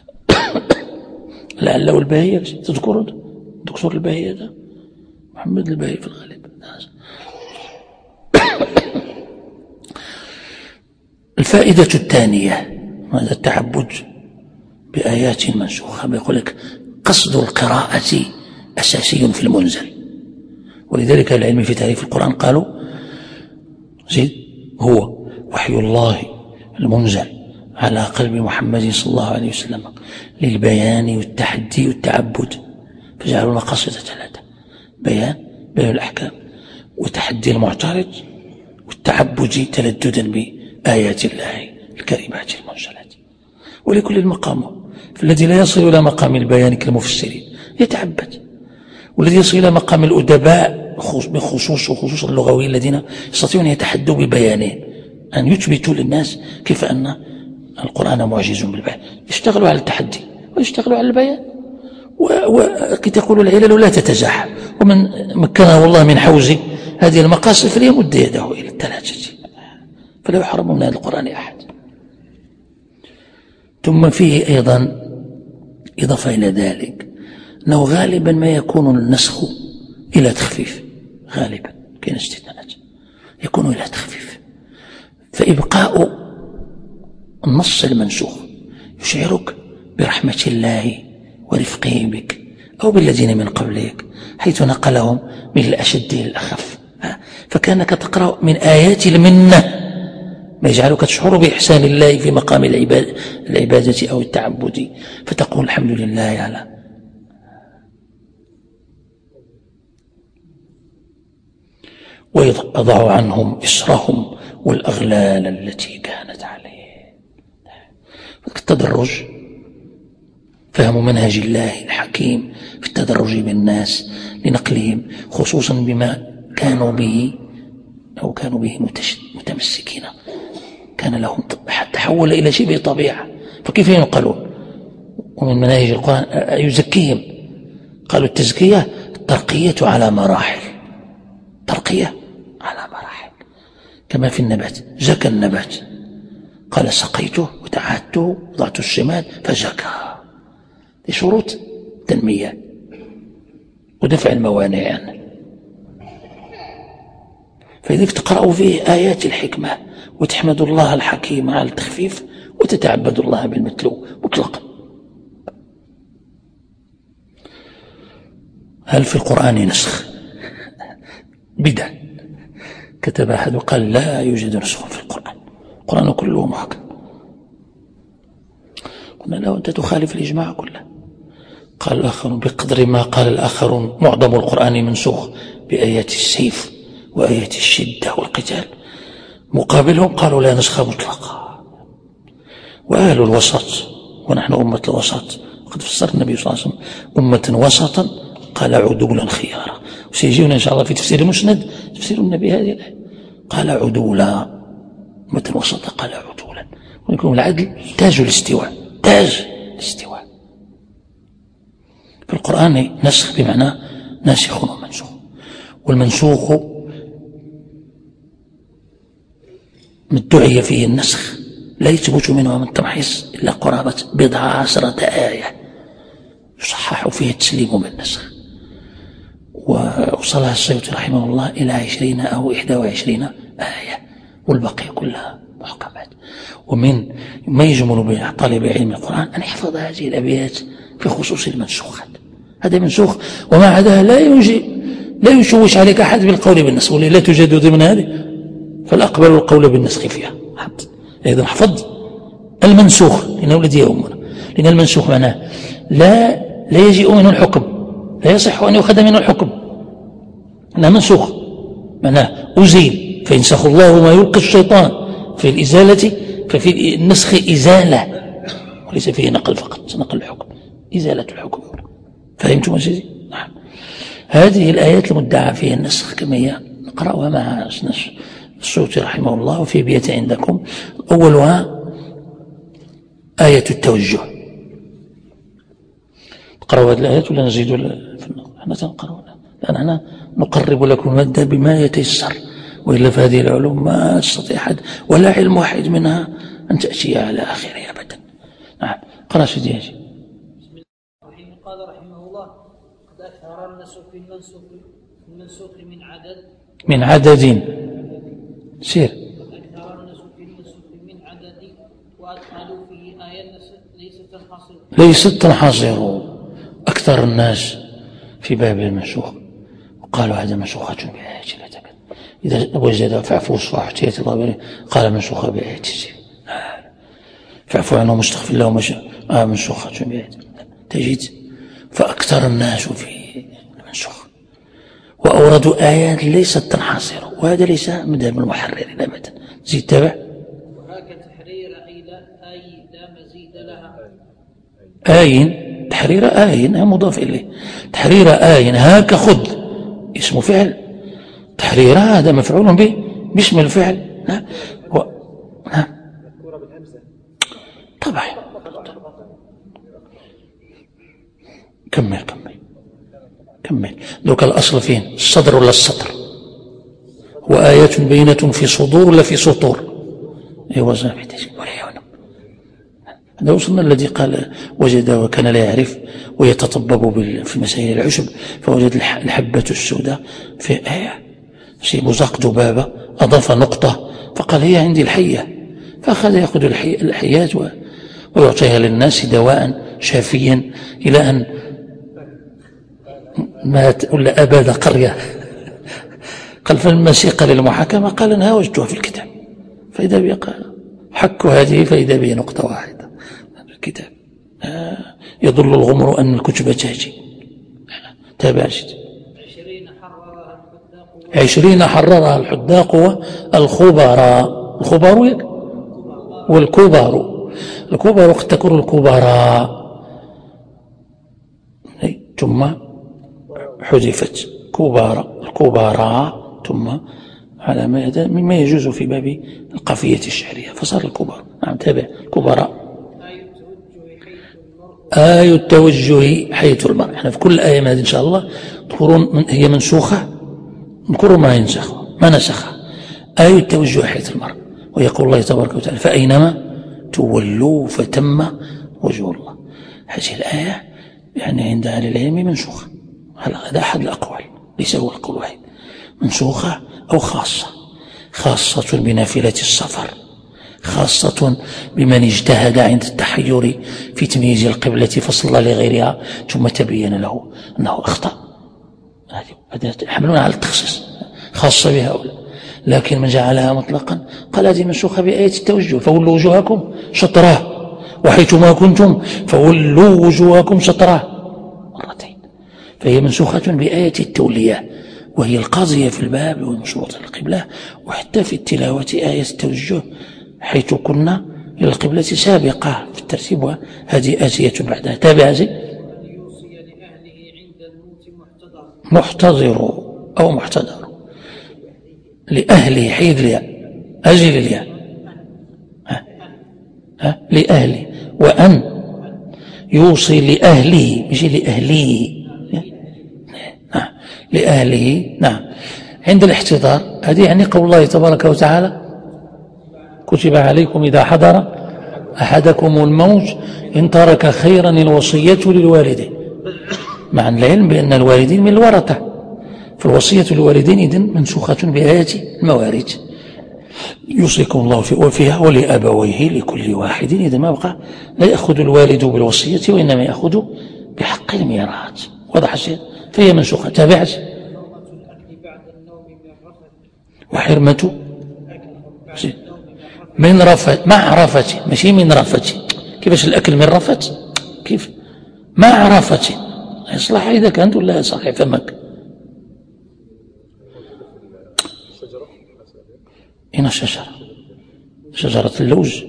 لعله الباهية تذكر دكتور الباهية ده محمد الباهي في الغالب. الفائدة الثانية هذا التعبد بآيات منسوخة. بيقول لك قصد القراءة أساسي في المنزل، ولذلك العلم في تعريف القرآن قالوا زيد هو وحي الله المنزل على قلب محمد صلى الله عليه وسلم للبيان والتحدي والتعبد، فجعلوا المقاصد ثلاثة: بيان بيان الأحكام، وتحدي المعترض، والتعبد تلددا بآيات الله الكريمات المنزلات. ولكل المقام، فالذي لا يصل إلى مقام البيان كالمفسرين يتعبد، والذي يصل إلى مقام الأدباء بخصوص وخصوص اللغويين الذين يستطيعون أن يتحدوا ببيانين، أن يثبتوا للناس كيف أن القرآن معجز بالبيان، يشتغلوا على التحدي ويشتغلوا على البيان. وقد يقول العلل لا تتزاحم، ومن مكنه الله من حوز هذه المقاصد فليمد يده إلى الثلاثة، فلا يحرم من هذا القرآن أحد. ثم فيه أيضا إضافة إلى ذلك أنه غالبا ما يكون النسخ إلى تخفيف، غالبا كاين استثناءات يكون إلى تخفيف، فإبقاء النص المنسوخ يشعرك برحمة الله ورفقه بك أو بالذين من قبلك حيث نقلهم من الأشد إلى الأخف، فكانك تقرأ من آيات المنة ما يجعلك تشعر بإحسان الله في مقام العبادة أو التعبد، فتقول الحمد لله على ويضع عنهم إسرهم والأغلال التي كانت عليه. التدرج فهم منهج الله الحكيم في التدرج بالناس لنقلهم خصوصا بما كانوا به أو كانوا به متمسكين، كان لهم تحول إلى شبه طبيعة، فكيف ينقلون؟ ومن مناهج القرآن يزكيهم، قالوا التزكية الترقية على مراحل، ترقية على مراحل كما في النبات، زكى النبات قال سقيته وتعهدته وضعت السماد فزكى، لشروط تنمية ودفع الموانع عنه. فإذا تقرأوا فيه آيات الحكمة وتحمد الله الحكيم على التخفيف وتتعبد الله بالمتلو مطلقا. هل في القرآن نسخ؟ بدع، كتب أحد وقال لا يوجد نسخ في القرآن، القرآن كله محكم. قلنا له أنت تخالف الإجماع كله. قال الآخر بقدر ما قال الآخرون معظم القرآن منسوخ بآيات السيف وآيات الشدة والقتال، مقابلهم قالوا لا نسخ مطلقا. وأهل الوسط ونحن أمة الوسط، وقد فسر النبي صلى الله عليه وسلم أمة وسطا قال عدولا خيارا، وسيجينا إن شاء الله في تفسير المسند تفسير النبي هذه الآية، قال عدولا أمة وسطا قال عدولا، ويكون العدل تاج الاستواء، تاج الاستواء. في القرآن نسخ بمعنى ناسخ ومنسوخ، والمنسوخ من ادعي فيه النسخ لا يثبت منه من تمحيص إلا قرابة بضع عشرة آية يصحح فيه التسليم بالنسخ، ووصلها السيوطي رحمه الله إلى عشرين أو إحدى وعشرين آية، والبقية كلها محكمات. ومن ما يجمل بطالب علم القرآن أن يحفظ هذه الأبيات في خصوص المنسوخات، هذا منسوخ وما عداها لا يوجد لا يشوش عليك أحد بالقول بالنسخ، ولا توجد ضمن هذه فلا أقبل القول بالنسخ فيها. إذا حفظ المنسوخ لأنه الذي يهمنا، لأن المنسوخ معناه لا لا يجيء منه الحكم، لا يصح أن يؤخذ منه الحكم، أنه منسوخ معناه أزيل، فينسخ الله ما يلقي الشيطان في الإزالة، ففي النسخ إزالة وليس فيه نقل فقط، نقل الحكم، إزالة الحكم. فهمتم سيدي؟ نعم. هذه الآيات المدعى فيها النسخ كما هي نقرأها مع السيوطي رحمه الله، وفي بيت عندكم أولها آية التوجه. تقرأوا هذه الآيات ولا نزيد في النقل؟ احنا تنقرأونا لأن احنا نقرب لكم المادة بما يتيسر، وإلا في هذه العلوم ما تستطيع أحد ولا علم واحد منها أن تأتي على آخره أبدا. نعم. قرأ سيدي هذه. قال رحمه الله قد أكثر النسخ في المنسوخ المنسوخ من عدد من عدد سير أكثر النسخ في المنسوخ من عدد وأدخلوا فيه آية ليست تنحصر ليست تنحصر أكثر الناس في باب المنسوخ، وقالوا هذا منسوخة بآية لا تكد، إذا وجد فاعفوا واصفحوا حتى الله قال منسوخة بآية السير، فاعفوا عنه مستغفر له آه منسوخة بآية، تجد فأكثر الناس في المنسوخ، وأوردوا آيات ليست تنحصر، وهذا ليس مذهب المحررين أبدا. زيد تابع. وهكذا تحرير أي لا أي لا مزيد لها آين تحرير آين مضاف إليه، تحرير آين هاك خذ اسم فعل، تحرير هذا مفعول به باسم الفعل. نعم و... نعم طبعا. كمل كمل كمل. دوك الأصل فين؟ الصدر ولا السطر؟ وآيات بينة في صدور ولا في سطور؟ ايوا صافي هذا وصلنا الذي قال وجد وكان لا يعرف ويتطبب في مسائل العشب فوجد الحبة السوداء في آية شيء بزاق ذبابة أضاف نقطة فقال هي عندي الحية، فأخذ يأخذ الحيات ويعطيها للناس دواء شافيا إلى أن مات ولا أباد قرية. قال فلما سيق للمحاكمة قال أنا وجدتها في الكتاب، فإذا بي حك هذه فإذا به نقطة واحدة في الكتاب. آه يظل الغمر أن الكتب تهجي. تابع جد. عشرين حررها الحداق والخبراء. الخبراء والكبار. الكبار قد تكون الكبراء ثم حذفت كبار الكبراء ثم على ما هذا مما يجوز في باب القافية الشعرية فصار الكبار. نعم تابع كبراء. آية التوجه حيث المرء. احنا في كل آية من هذه إن شاء الله تقولون هي منسوخة نذكر ما ينسخ ما نسخ. آية التوجه حيث المرء ويقول الله تبارك وتعالى فأينما تولوا فتم وجه الله. هذه الآية يعني عند أهل العلم منسوخة، هذا أحد الأقوال ليس هو القول الواحد، منسوخة أو خاصة. خاصة بنافلة السفر، خاصة بمن اجتهد عند التحير في تمييز القبلة فصلى لغيرها ثم تبين له أنه أخطأ، هذا يحملون على التخصيص، خاصة بهؤلاء. لكن من جعلها مطلقا قال هذه منسوخة بآية التوجه فولوا وجوهكم شطراه وحيثما كنتم فولوا وجوهكم شطراه مرتين. فهي منسوخة بآية التولية وهي القاضية في الباب والمشروط القبلة، وحتى في التلاوة آية التوجه حيث كنا إلى القبلة سابقة في الترتيب وهذه آتية بعدها. تابع زي محتضر أو محتضر لأهله حيث الياء أجل الياء ها ها لأهله وأن يوصي لأهله مش لأهله نعم لأهله. نعم عند الاحتضار هذه يعني قول الله تبارك وتعالى كتب عليكم إذا حضر أحدكم الموت إن ترك خيرا الوصية للوالدين، مع العلم بأن الوالدين من الورثة، فالوصية للوالدين إذن منسوخة بآية الموارث يوصيكم الله في وفيها ولأبويه لكل واحد. إذا ما بقى لا يأخذ الوالد بالوصية وإنما يأخذ بحق الميراث. واضح الشيء؟ فهي منسوخة. تابعت وحرمة من رفت مع رفت ماشي من رفت. كيفاش الأكل من رفت؟ كيف مع رفت يصلح إذا كانت ولا صحيح فمك هنا الشجرة شجرة اللوز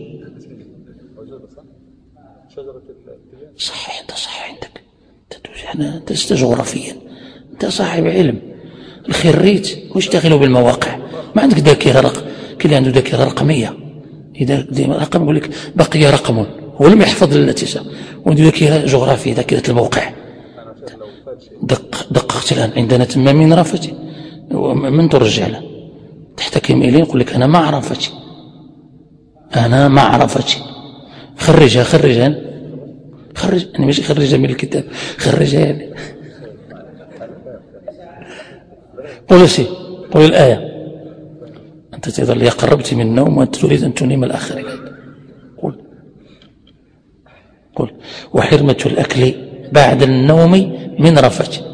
صحيح أنت صحيح عندك أنت لست جغرافيا أنت صاحب علم الخريج واشتغلوا بالمواقع ما عندك ذاكرة رقم كل عنده ذاكرة رقمية إذا رقم يقول لك بقي رقم هو لم يحفظ الاتساع وعنده ذاكرة جغرافية ذاكرة الموقع. دق دققت الآن عندنا تم من رفتي من ترجع له تحتكم إليه يقول لك أنا ما عرفتي أنا ما عرفتي خرجها خرجها خرج أنا مش خرجها من الكتاب خرجها يعني قول شيء قول الآية أنت تظل يا قربت من النوم وأنت تريد أن تنيم الآخرين. قل قل وحرمة الأكل بعد النوم من رفت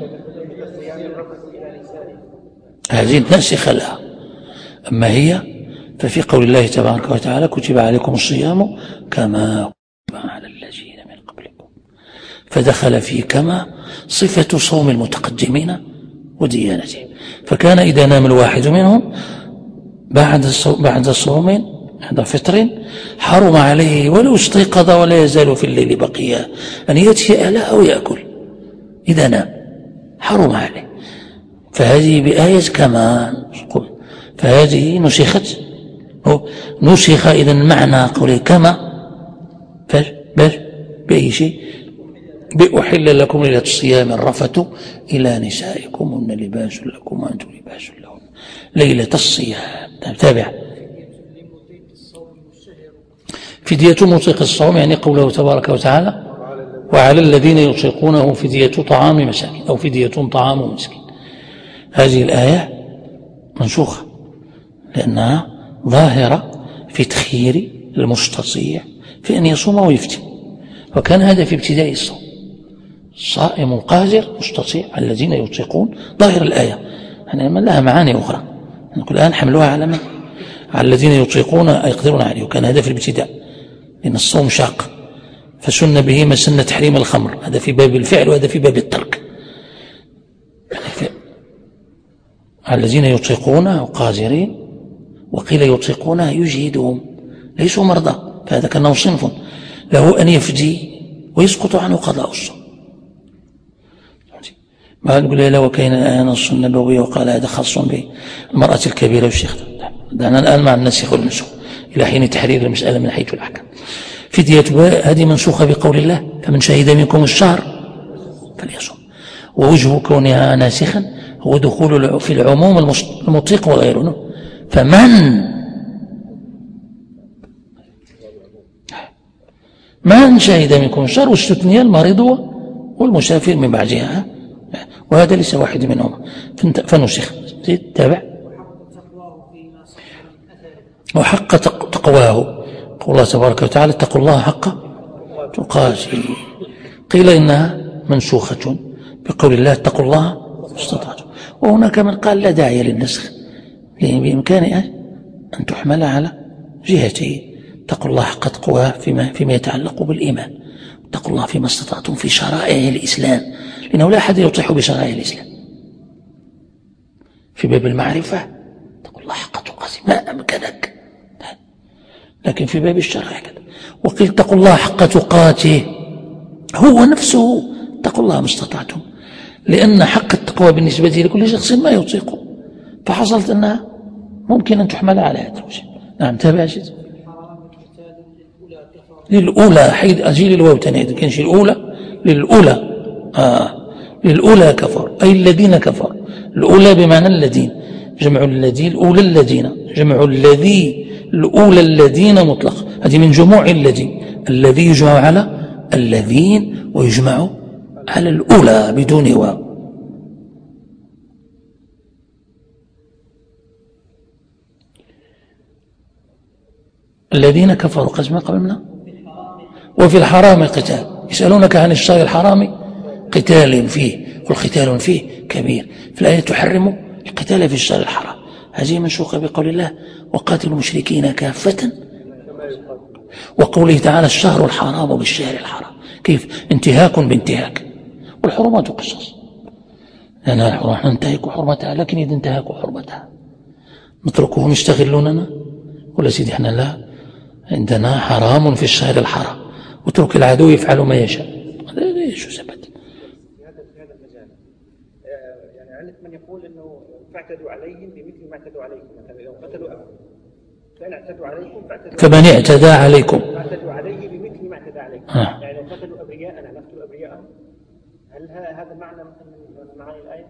هذه ناسخة لها. أما هي ففي قول الله تبارك وتعالى كتب عليكم الصيام كما كتب على الذين من قبلكم فدخل في كما صفة صوم المتقدمين وديانتهم. فكان إذا نام الواحد منهم بعد بعد صوم بعد فطر حرم عليه ولو استيقظ ولا يزال في الليل بقيا أن يأتي أهله أو يأكل إذا نام حرم عليه. فهذه بآية كما فهذه نسخت نسخ إذا معنى قوله كما بل بأي شيء بأحل لكم ليلة الصيام الرفث إلى نسائكم هن لباس لكم وأنتم لباس لهم ليلة الصيام. تابع فدية مطيق الصوم يعني قوله تبارك وتعالى وعلى الذين يطيقونه فدية طعام مساكين أو فدية طعام مسكين. هذه الآية منسوخة لأنها ظاهرة في تخيير المستطيع في أن يصوم ويفتي، وكان هذا في ابتداء الصوم. صائم قادر مستطيع الذين يطيقون ظاهر الآية، يعني لها معاني أخرى نقول الآن حملوها على من؟ على الذين يطيقون يقدرون عليه، وكان هذا في الابتداء لأن الصوم شاق فسن به ما سن تحريم الخمر، هذا في باب الفعل وهذا في باب الترك. الذين يطيقونه قادرين، وقيل يطيقونه يجهدهم ليسوا مرضى، فهذا كأنه صنف له أن يفدي ويسقط عنه قضاء الصوم. ما نقول له وكاين الآية نص النبوي وقال هذا خاص بالمرأة الكبيرة والشيخ. دعنا الآن مع الناسخ والمنسوخ إلى حين تحرير المسألة من حيث الأحكام. فدية هذه منسوخة بقول الله فمن شهد منكم الشهر فليصوم، ووجه كونها ناسخا هو دخول في العموم المطيق وغيره. فمن من شهد منكم الشهر واستثني المريض والمسافر من بعدها، وهذا ليس واحد منهما فنسخ. تابع وحق تقواه قول الله تبارك وتعالى اتقوا الله حق تقاته. قيل إنها منسوخة بقول الله اتقوا الله استطعتم، وهناك من قال لا داعي للنسخ لأن بإمكانها أن تحمل على جهتين. اتقوا الله حق تقواه فيما, فيما يتعلق بالإيمان، اتقوا الله فيما استطعتم في شرائع الإسلام، لأنه لا أحد يطيح بشرائع الإسلام. في باب المعرفة اتقوا الله حق تقاته ما أمكنك، لكن في باب الشرع كذا. وقيل اتقوا الله حق تقاته هو نفسه اتقوا الله ما استطعتم، لأن حق التقوى بالنسبة لكل شخص ما يطيقه، فحصلت أنها ممكن أن تحمل على هذا الوجه. نعم تابع جد للأولى حيث أجيل الواو تاني كانش الأولى للأولى آه. للأولى كفر أي الذين كفروا، الأولى بمعنى الذين، جمع الذين الأولى الذين، جمع الذي الأولى الذين مطلق، هذه من جموع الذين، الذي يجمع على الذين ويجمع على الأولى بدون واو. الذين كفروا قسم قبل منا وفي الحرام قتال، يسألونك عن الشهر الحرام قتال فيه، والقتال فيه كبير، في الآية تحرم القتال في الشهر الحرام. هذه منسوخة بقول الله وقاتلوا المشركين كافة، وقوله تعالى الشهر الحرام بالشهر الحرام، كيف انتهاك بانتهاك، والحرمات قصص لأنها الحرمات ننتهك حرمتها، لكن إذا انتهكوا حرمتها نتركهم يستغلوننا؟ ولا سيدي احنا لا، عندنا حرام في الشهر الحرام، وترك العدو يفعل ما يشاء. هذا شو ثبت في هذا في هذا المجال. يعني عندك من يقول انه فاعتدوا عليهم بمثل ما اعتدوا عليكم، مثلا لو قتلوا فان اعتدوا عليكم فاعتدوا كمن اعتدى عليكم فاعتدوا عليه بمثل ما اعتدى عليكم. آه. يعني لو قتلوا ابرياءنا نقتل ابرياءهم، هل هذا معنى من معاني الايه؟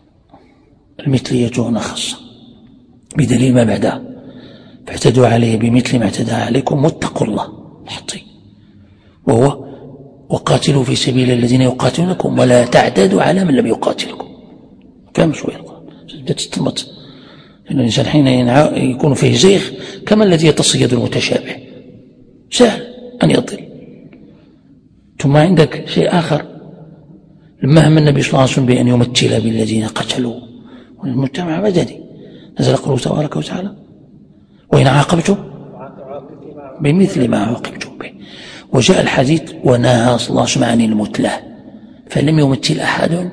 المثلية هنا خاصة بدليل ما بعدها، فاعتدوا عليه بمثل ما اعتدى عليكم واتقوا الله حطي، وهو وقاتلوا في سبيل الذين يقاتلونكم ولا تعتدوا على من لم يقاتلكم. فهم شوية بدأت تستمط إن الإنسان حين يكون فيه زيغ كما الذي يتصيد المتشابه سهل أن يضل. ثم عندك شيء آخر، لما هم النبي صلى الله عليه وسلم بأن يمثل بالذين قتلوا والمجتمع مدني، نزل قوله تبارك وتعالى وإن عاقبتم بمثل ما عاقبتم به. وجاء الحديث ونهى صلى الله عليه وسلم عن المثلة، فلم يمثل أحد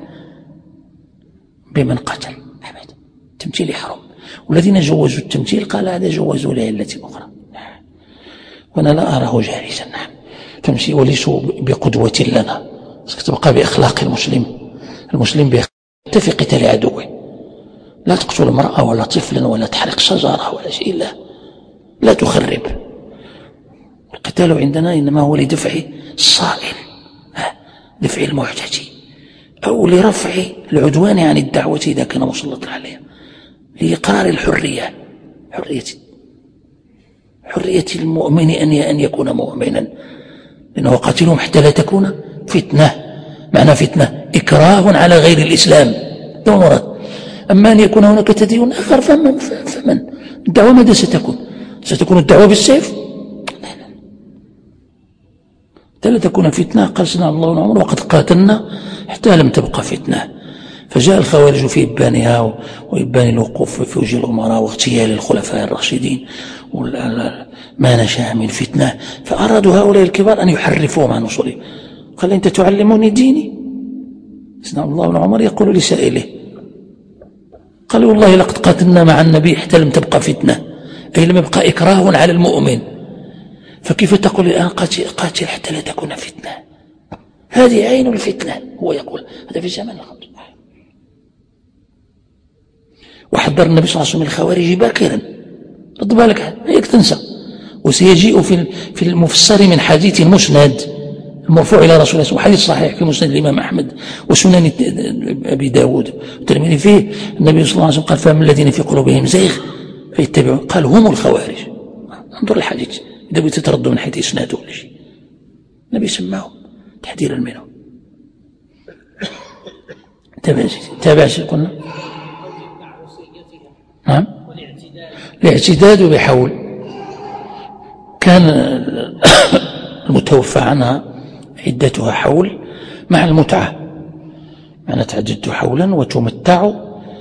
بمن قتل أبدا، التمثيل حرام. والذين جوزوا التمثيل قال هذا جوزوا لعلة أخرى، وأنا لا أراه جالسا. نعم تمثيل وليسوا بقدوة لنا، تبقى بأخلاق المسلم. المسلم بيختفي في قتال عدوه، لا تقتل امرأة ولا طفلا ولا تحرق شجرة ولا شيء، لا لا تخرب. القتال عندنا إنما هو لدفع الصائل، دفع المعتدي، أو لرفع العدوان عن الدعوة إذا كان مسلطا عليها، لإقرار الحرية، حرية حرية المؤمن أن يكون مؤمنا، لأنه قاتلهم حتى لا تكون فتنة. معنى فتنة إكراه على غير الإسلام، ده مراد. أما أن يكون هناك تدين آخر فمن, فمن الدعوة ماذا ستكون؟ ستكون الدعوة بالسيف؟ حتى لا تكون فتنة. قال سيدنا الله بن عمر: وقد قاتلنا حتى لم تبقى فتنة. فجاء الخوارج في إبانها وإبان الوقوف في وجه الأمراء واغتيال الخلفاء الراشدين ما نشأ من فتنة، فأرادوا هؤلاء الكبار أن يحرفوهم عن أصولهم. قال: أنت تعلمني ديني؟ سيدنا الله بن عمر يقول لسائله: قال: والله لقد قاتلنا مع النبي حتى لم تبقى فتنة، أي لم يبقى إكراه على المؤمن، فكيف تقول الآن قاتل, قاتل حتى لا تكون فتنة؟ هذه عين الفتنة. هو يقول هذا في زمن الخمس. وحذر النبي صلى الله عليه وسلم الخوارج باكرا، رد بالك هيك تنسى. وسيجيء في في المفسر من حديث مسند المرفوع إلى رسول الله، وحديث صحيح في مسند الإمام أحمد وسنن أبي داود والترمذي، فيه النبي صلى الله عليه وسلم قال: فهم الذين في قلوبهم زيغ فيتبعون، قال: هم الخوارج. انظر الحديث إذا بغيت تتردوا من حيث إسناده ولا شيء، النبي سماهم تحذيرا منهم. تابع تابع شيء قلنا. نعم. الاعتداد بحول كان المتوفى عنها عدتها حول مع المتعة، معنى تعددت حولا وتمتع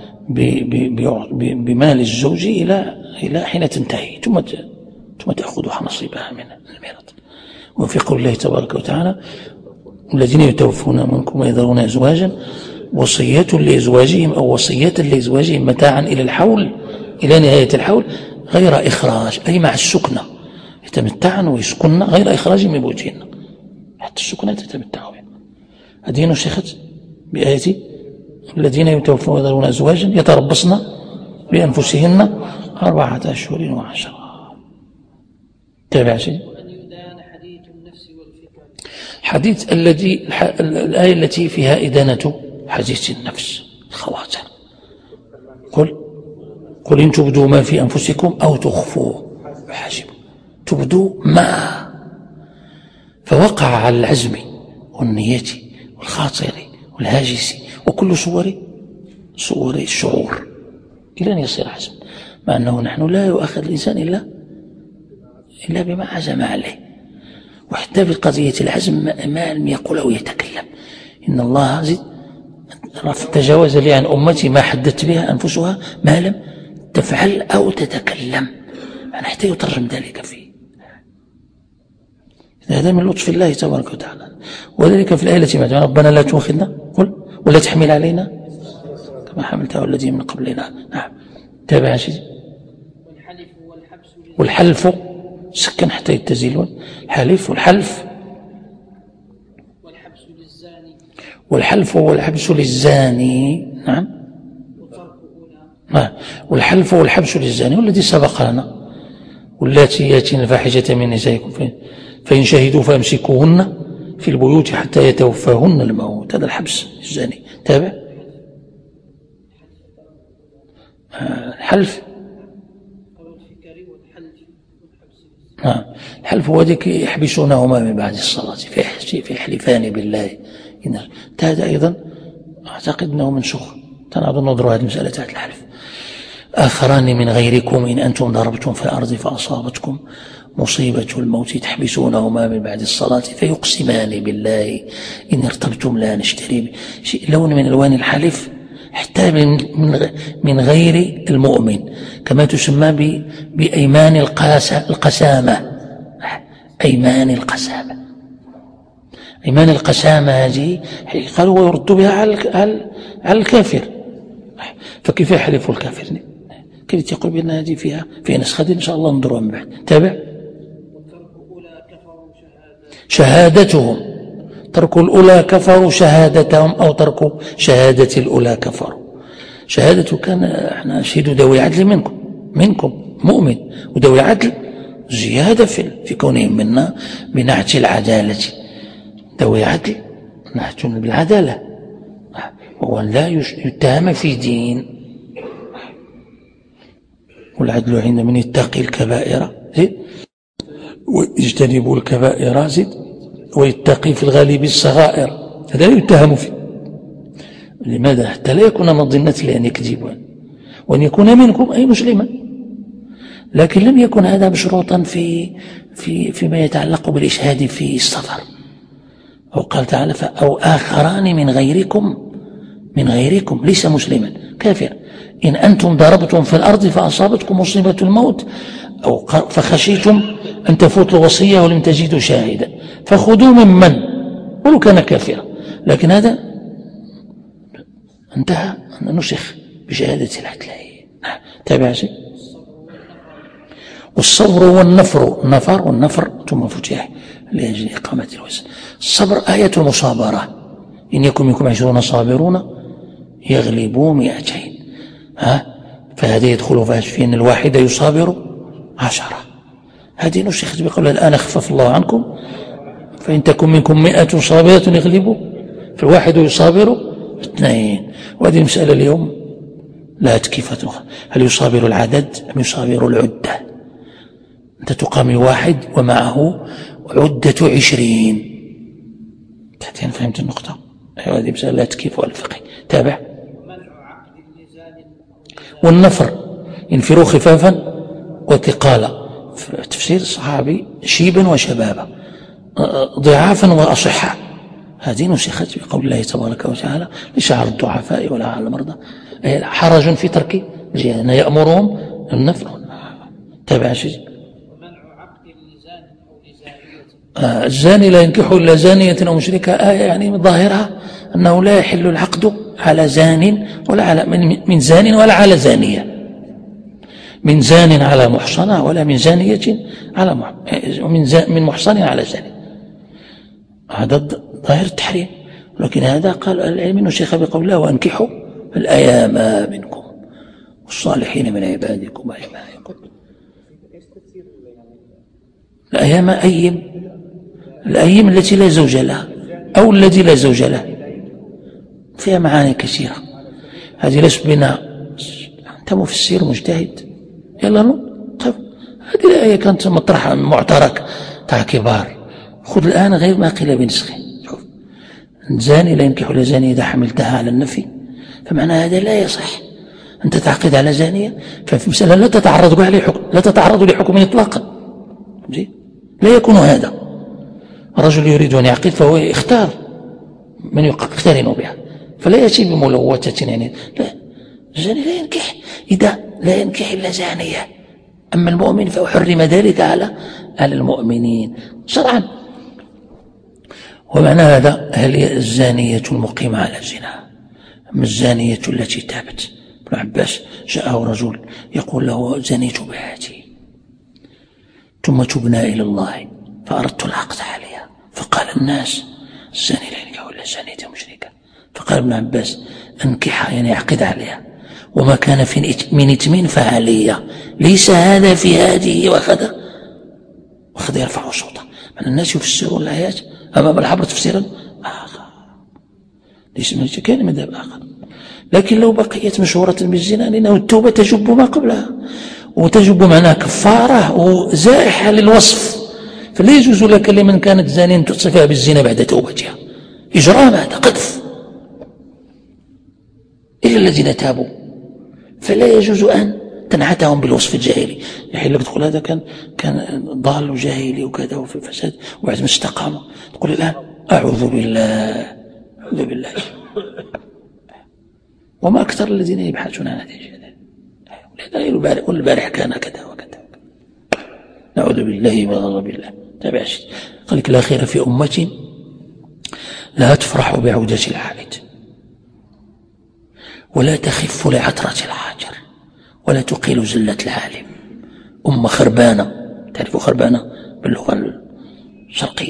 بمال الزوج إلى إلى حين تنتهي، ثم ثم تأخذها نصيبها من الميراث. وفي قول الله تبارك وتعالى: الذين يتوفون منكم ويذرون أزواجا وصية لأزواجهم أو وصية لأزواجهم متاعا إلى الحول، إلى نهاية الحول، غير إخراج، أي مع السكنة، يتمتعن ويسكن غير إخراج من بيوتهن، حتى السكنة تتمتع بها. هذه نسخت بآية: الذين يتوفون ويذرون أزواجا يتربصن بأنفسهن أربعة أشهر وعشرة. تابع شيء. حديث الذي الآية التي فيها إدانة حديث النفس الخواطر. قل قل إن تبدوا ما في أنفسكم أو تخفوه يحاسبكم. تبدوا ما، فوقع على العزم والنية والخاطر والهاجس وكل صور صور الشعور إلى أن يصير عزم، مع أنه نحن لا يؤخذ الإنسان إلا إلا بما عزم عليه. وحتى في قضية العزم ما لم يقل أو يتكلم. إن الله زد تجاوز لي عن أمتي ما حدثت بها أنفسها ما لم تفعل أو تتكلم، يعني حتى يترجم ذلك فيه. هذا من لطف الله تبارك وتعالى. وذلك في الآية التي بعدها: ربنا لا تؤاخذنا قل ولا تحمل علينا كما حملتها الذين من قبلنا. نعم. تابع شيء. والحلف سكن حتى يتزيلون. الحلف والحلف والحبس للزاني والحلف والحبس للزاني. نعم. والحلف والحبس للزاني والذي سبق لنا: واللاتي ياتين الفاحشة من نسائكم فإن شهدوا فأمسكوهن في البيوت حتى يتوفاهن الموت. هذا الحبس الزاني. تابع. الحلف آه. الحلف هو ذلك يحبسونهما من بعد الصلاة في يحلفان بالله. هذا أيضا أعتقد أنه منسوخ، أنا أظن نظر هذه المسألة تحت الحلف. آخران من غيركم إن أنتم ضربتم في الأرض فأصابتكم مصيبة الموت تحبسونهما من بعد الصلاة فيقسمان بالله إن ارتبتم لا نشتري شيء. لون من ألوان الحلف حتى من غير المؤمن، كما تسمى بأيمان القسامة. أيمان القسامة أيمان القسامة هذه قالوا ويرد بها على الكافر، فكيف يحلف الكافر؟ كيف يقول بأن هذه فيها في نسخة إن شاء الله ننظرها من بعد. تابع. شهادتهم، ترك الأولى كفروا شهادتهم، أو ترك شهادة الأولى كفروا. شهادة كان احنا نشهد ذوي عدل منكم منكم مؤمن، وذوي عدل زيادة في في كونهم منا بنعت العدالة. ذوي عدل نعت بالعدالة، وهو لا يتهم في دين. والعدل عند من يتقي الكبائر واجتنبوا الكبائر زد ويتقي في الغالب الصغائر، هذا لا يتهم فيه. لماذا؟ حتى لا يكون مظنة لأن يكذب وأن يكون منكم أي مسلما، لكن لم يكن هذا مشروطا في في فيما يتعلق بالإشهاد في السفر. أو قال تعالى أو آخران من غيركم من غيركم ليس مسلما كافر إن أنتم ضربتم في الأرض فأصابتكم مصيبة الموت أو فخشيتم أن تفوتوا الوصية ولم تجدوا شاهدا فخذوا ممن ولو كان كافرا، لكن هذا انتهى نسخ بشهادة العدلين. تابع شيء. والصبر والنفر، النفر والنفر ثم فتح لأجل إقامة الوزن. الصبر آية المصابرة، إن يكن منكم عشرون صابرون يغلبوا مئتين، ها فهذا يدخل في أن الواحد يصابر عشرة. هذه نسخت بقول الآن خفف الله عنكم فإن تكن منكم مئة صابرة يغلبوا، فالواحد يصابر اثنين. وهذه المسألة اليوم لا تكيفتها، هل يصابر العدد أم يصابر العدة؟ أنت تقامي واحد ومعه عدة عشرين. تحتين فهمت النقطة؟ أيوة هذه مسألة لا تكيف ولا فقه. تابع. والنفر ينفروا خفافا وثقالا، تفسير الصحابي شيبا وشبابا ضعافا وأصحا. هذه نسخت بقول الله تبارك وتعالى ليس على الضعفاء ولا على المرضى حرج في ترك الجهاد يأمرهم النفر. تابع شيء. آه الزاني لا ينكح إلا زانية أو مشركة، آية يعني من ظاهرها أنه لا يحل العقد على زان ولا على من, من زان ولا على زانية، من زان على محصنة ولا من زانية على مح... من, زان من محصن على زاني. هذا ظاهر التحريم، لكن هذا قال العلم انه شيخ بقول الله وانكحوا الايام منكم والصالحين من عبادكم وإمائكم. الايام ايم، الايم التي لا زوج لها او الذي لا زوج له، فيها معاني كثيره. هذه ليس بنا انت مفسر مجتهد يلا نو. طيب هذه الايه كانت مطرحه معترك تاع كبار، خذ الآن غير ما قيل بنسخه. شوف الزاني لا ينكح إلا زانية إذا حملتها على النفي، فمعنى هذا لا يصح. أنت تعقد على زانية ففي مسألة لا تتعرض عليه حكم، لا تتعرض لحكم إطلاقا. لا يكون هذا. الرجل يريد أن يعقد فهو يختار من يقترن بها، فلا يأتي بملوثة يعني. لا، الزاني لا ينكح إذا لا ينكح إلا زانية، أما المؤمن فأحرم ذلك على على المؤمنين شرعا. ومعنى هذا هل هي الزانية المقيمة على الزنا أم الزانية التي تابت؟ ابن عباس جاءه رجل يقول له زنيت بهاتي ثم تبنا إلى الله فأردت العقد عليها، فقال الناس الزاني لا ينكح إلا زانية مشركة. فقال ابن عباس أنكحها يعني أعقد عليها، وما كان في من إتمين فعليا، ليس هذا في هذه وأخذ وأخذ يرفع صوته. من الناس يفسرون الآيات أمام الحبر تفسيرا آخر، ليس من كان مذهب آخر. لكن لو بقيت مشهورة بالزنا لأنه التوبة تجب ما قبلها، وتجب معناها كفارة وزائحة للوصف، فلا يجوز لك لمن كانت زانيا تصفها بالزنا بعد توبتها، إجرام هذا قذف، إلا الذين تابوا فلا يجوز أن تنعتهم بالوصف الجاهلي. يحيل لك تقول هذا كان كان ضال وجاهلي وكذا وفي فساد وبعد ما استقاموا، تقول الآن أعوذ بالله أعوذ بالله. وما أكثر الذين يبحثون عن هذه الأشياء. والبارح كان كذا وكذا، نعوذ بالله من غضب الله. تابع شيء. قال لك لا خير في أمة لا تفرح بعودة العائد ولا تخف لعثرة الحاجر ولا تقيل زلة العالم. أمة خربانة، تعرفوا خربانة باللغة الشرقية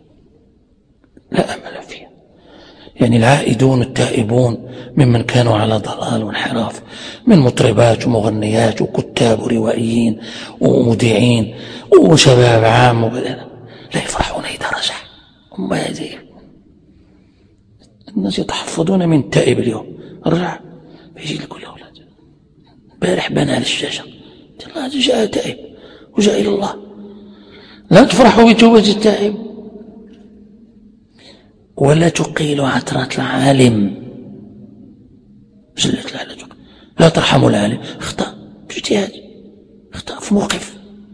لا أمل فيها، يعني العائدون التائبون ممن كانوا على ضلال وانحراف، من مطربات ومغنيات وكتاب وروائيين ومذيعين وشباب عام وكذا، لا يفرحون إذا رجع. أمة هذه الناس يتحفظون من التائب اليوم، رجع يجي لكل أولاد بارح بان على الشاشة الله جاء تائب وجاء إلى الله. لا تفرح بتوبة التائب ولا تقيل عثرات العالم. جلت لا, لا, لا ترحم العالم. اخطأ باجتهاد، اخطأ في موقف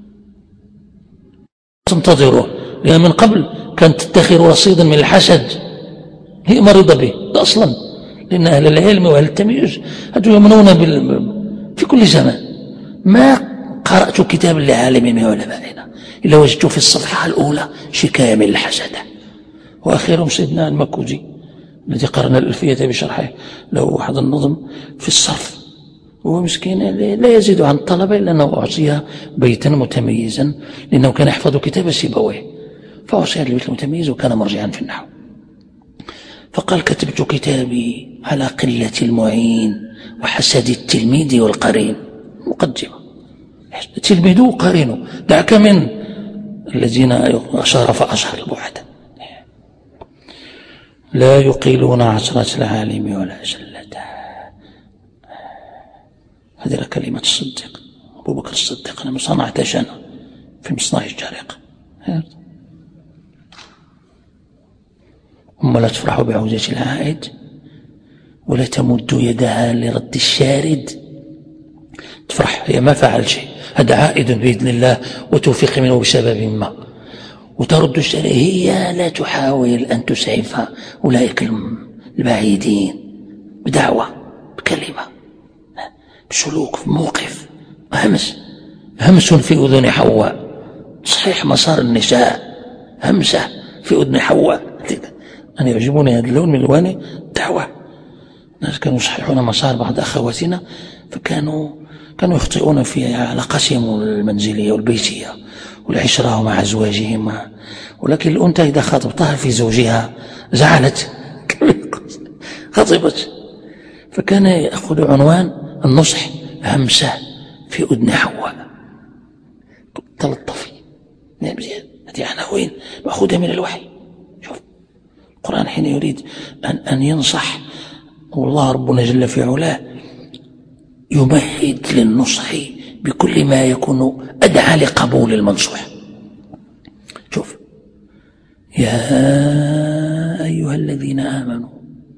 تنتظره، لأن من قبل كانت تتخذ رصيدا من الحسد هي مريضة به أصلا، لأن أهل العلم وأهل التمييز هدو يمنون في كل زمان. ما قرأت كتابا لعالم من علمائنا إلا وجدت في الصفحة الأولى شكاية من الحسد. وأخيرهم سيدنا المكوجي الذي قرن الألفية بشرحه له واحد النظم في الصرف، وهو مسكين لا يزيد عن الطلبة إلا أنه أعطيها بيتا متميزا لأنه كان يحفظ كتاب سيبويه، فأعطي هذا البيت المتميز وكان مرجعا في النحو. فقال: كتبت كتابي على قلة المعين وحسد التلميذ والقرين. مقدمة: تلميذ وقرينه، دعك من الذين أشار فأشهر البعد. لا يقيلون عشرة العالم ولا جلته. هذه كلمة الصديق أبو بكر الصديق: أنا صنعت شنا في مصنع الجريق. أم لا تفرح بعودة العائد ولا تمد يدها لرد الشارد. تفرح هي ما فعل شيء، هذا عائد بإذن الله وتوفيق منه بسبب ما، وترد الشارد هي لا تحاول أن تسعف أولئك البعيدين بدعوة، بكلمة، بسلوك، بموقف، همس همس في أذن حواء. صحيح مسار النساء همسة في أذن حواء. أنا يعجبوني هذا اللون من الوان الدعوة. الناس كانوا يصححون مسار بعض أخواتنا، فكانوا كانوا يخطئون في علاقتهم المنزلية والبيتية والعشرة مع أزواجهم، ولكن الأنثى إذا خاطبتها في زوجها زعلت خطبت. فكان يأخذ عنوان النصح همسة في أذن حواء. تلطفي، نعم زين، هذه عناوين مأخوذة من الوحي. شوف القرآن حين يريد أن, أن ينصح، والله ربنا جل في علاه يمهد للنصح بكل ما يكون أدعى لقبول المنصوح. شوف: يا أيها الذين آمنوا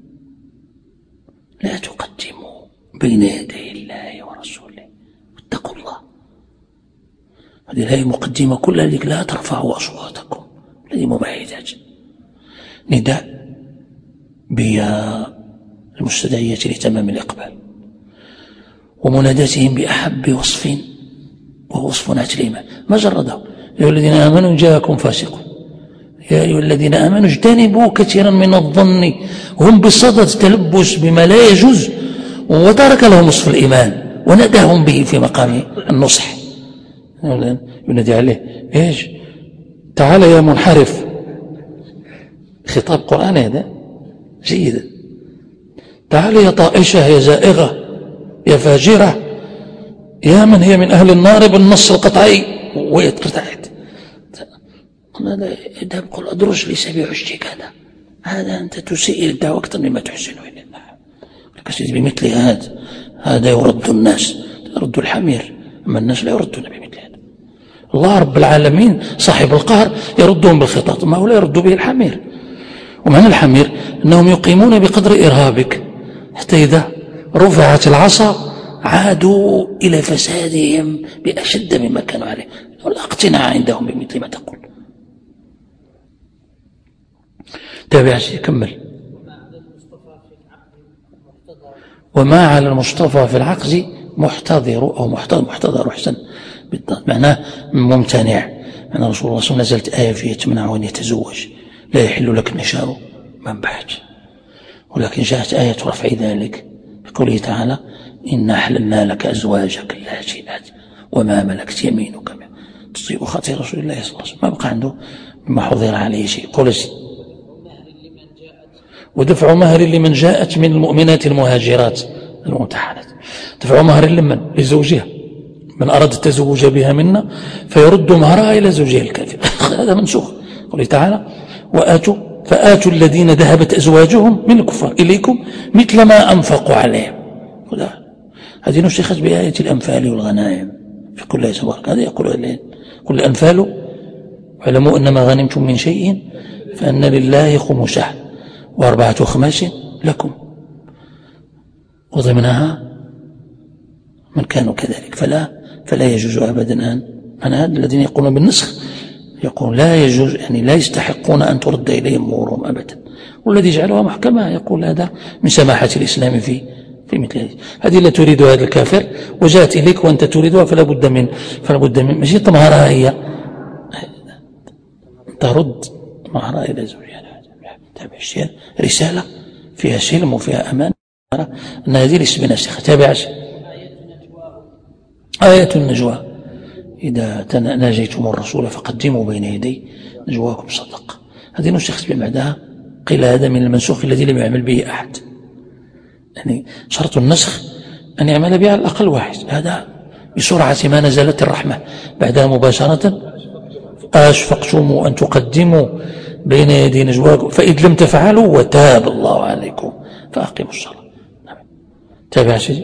لا تقدموا بين يدي الله ورسوله واتقوا الله. هذه الآية مقدمة كلها لك: لا ترفعوا أصواتكم. هذه ممهدات، نداء بيا المستدعية لتمام الإقبال، ومناداتهم بأحب وصف وهو وصف نعت الإيمان. ما جرده: يا أيها الذين آمنوا جاءكم فاسق، يا أيها الذين آمنوا اجتنبوا كثيرا من الظن، هم بصدد تلبس بما لا يجوز، وترك لهم وصف الإيمان وناداهم به في مقام النصح. ينادي عليه: إيش؟ تعال يا منحرف. خطاب قرآن هذا جيدا. تعال يا طائشة، يا زائغة، يا فاجرة، يا من هي من أهل النار بالنص القطعي. ويتقطعت. هذا يذهب قل أدرج لي سبيع اشتك. هذا هذا أنت تسيء الدعوة أكثر مما تحسن إليه. لك سيدي بمثل هذا هذا يرد الناس، يرد الحمير، أما الناس لا يردون بمثل هذا. الله رب العالمين صاحب القهر يردهم بالخطاب، ما هو لا يرد به الحمير. ومعنى الحمير أنهم يقيمون بقدر إرهابك، حتى إذا رفعت العصا عادوا إلى فسادهم بأشد مما كانوا عليه، ولا اقتناع عندهم بمثل ما تقول. تابع شيء، كمل. وما على المصطفى في العقز محتضر أو محتضر محتضر أحسن بالضبط، معناه ممتنع. معنى رسول الله صلى الله عليه وسلم نزلت آية فيها تمنع أن يتزوج، لا يحل لك النساء من بعد، ولكن جاءت آية رفع ذلك بقوله تعالى: إنا أحللنا لك أزواجك اللاتي آتيت وما ملكت يمينك. تصيب خاطر رسول الله صلى الله عليه وسلم ما بقى عنده مما حضر عليه شيء. قل: ودفع مهر لمن جاءت من المؤمنات المهاجرات الممتحنات. دفع مهر لمن؟ لزوجها، من أراد التزوج بها منا فيرد مهرها إلى زوجها الكافر. هذا منسوخ. قوله تعالى: وآتوا فآتوا الذين ذهبت أزواجهم من الكفار إليكم مثل ما أنفقوا عليهم. هذه نسخت بآية الأنفال والغنائم في كل آية تبارك. هذا يقول قل الأنفال واعلموا أنما غنمتم من شيء فأن لله خمسه وأربعة خماس لكم وضمنها من كانوا كذلك. فلا فلا يجوز أبدا أن من هذا الذين يقولون بالنسخ يقول لا يجوز، يعني لا يستحقون أن ترد إليهم أمورهم أبدا. والذي جعلها محكمة يقول هذا من سماحة الإسلام في في مثل هذه. هذه لا تريد هذا الكافر وجاءت إليك وأنت تريدها فلا بد من فلا بد من ماشي طمهرها هي ترد مهرها إلى زوجها. تابع الشيء رسالة فيها سلم وفيها أمان أن هذه ليست بناسخة. تابع آية النجوى إذا ناجيتم الرسول فقدموا بين يدي نجواكم صدق. هذه نسخت من بعدها قيل هذا من المنسوخ الذي لم يعمل به أحد، يعني شرط النسخ أن يعمل به على الأقل واحد. هذا بسرعة ما نزلت الرحمة بعدها مباشرة أشفقتم أن تقدموا بين يدي نجواكم فإذ لم تفعلوا وتاب الله عليكم فأقيموا الصلاة. تابع سيدي.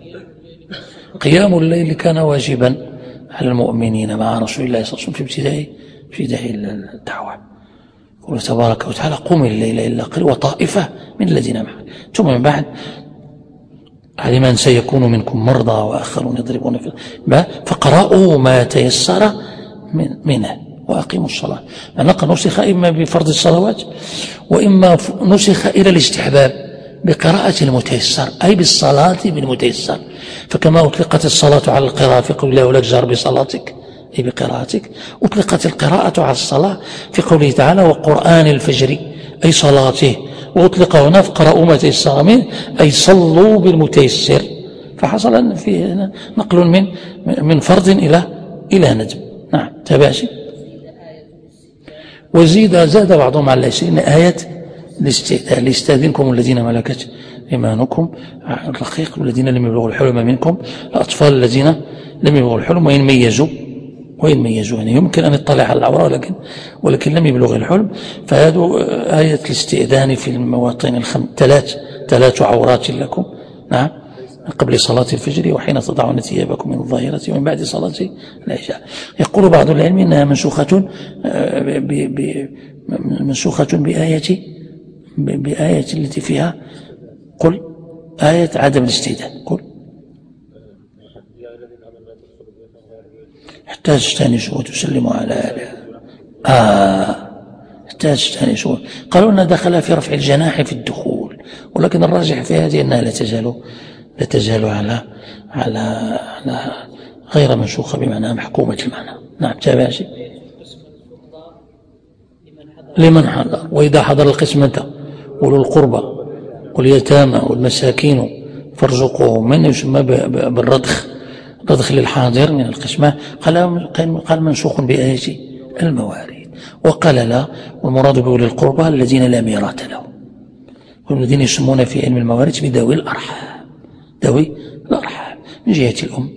قيام الليل كان واجبا على المؤمنين مع رسول الله صلى الله عليه وسلم في ابتداء في ابتداء الدعوة. يقول تبارك وتعالى قم الليل إلا قليلا وطائفة من الذين معك ثم من بعد علم أن سيكون منكم مرضى وآخرون يضربون في فقرأوا ما تيسر من منه وأقيموا الصلاة. نقل نسخ إما بفرض الصلوات وإما نسخ إلى الاستحباب بقراءة المتيسر أي بالصلاة بالمتيسر. فكما أطلقت الصلاة على القراءة في قول الله ولا تجهر بصلاتك أي بقراءتك، أطلقت القراءة على الصلاة في قوله تعالى وقرآن الفجر أي صلاته، وأطلق هنا فقرأوا ما تيسر منه أي صلوا بالمتيسر. فحصل فيه نقل من من فرض إلى إلى ندب. نعم تابعشي. وزيد زاد بعضهم على عشرين آية ليستأذنكم الذين ملكت إيمانكم الرقيق والذين لم يبلغوا الحلم منكم الأطفال الذين لم يبلغوا الحلم وإن ميزوا وإن ميزوا يعني يمكن أن يطلع على العورة ولكن ولكن لم يبلغ الحلم. فهذا آية الاستئذان في المواطن الخمس ثلاث ثلاث عورات لكم. نعم قبل صلاة الفجر وحين تضعون ثيابكم من الظاهرة ومن بعد صلاة العشاء. يقول بعض العلم إنها منسوخة منسوخة بآية بآية التي فيها قل آية عدم الاستئذان. قل حتى تستأنسوا وتسلموا على أهلها. آه حتى تستأنسوا. قالوا أنها دخل في رفع الجناح في الدخول، ولكن الراجح في هذه أنها لا تزال لا تزال على على على غير منسوخة بمعنى محكومة المعنى. نعم تابع شيء لمن حضر. وإذا حضر القسمة أولو القربى واليتامى والمساكين فارزقوهم من يسمى بالرضخ رضخ للحاضر من القسمة. قال قال منسوخ بآية المواريث. وقال لا والمراد بأولي القربى الذين لا ميراث لهم والذين يسمون في علم المواريث بذوي الأرحام. ذوي الأرحام من جهة الأم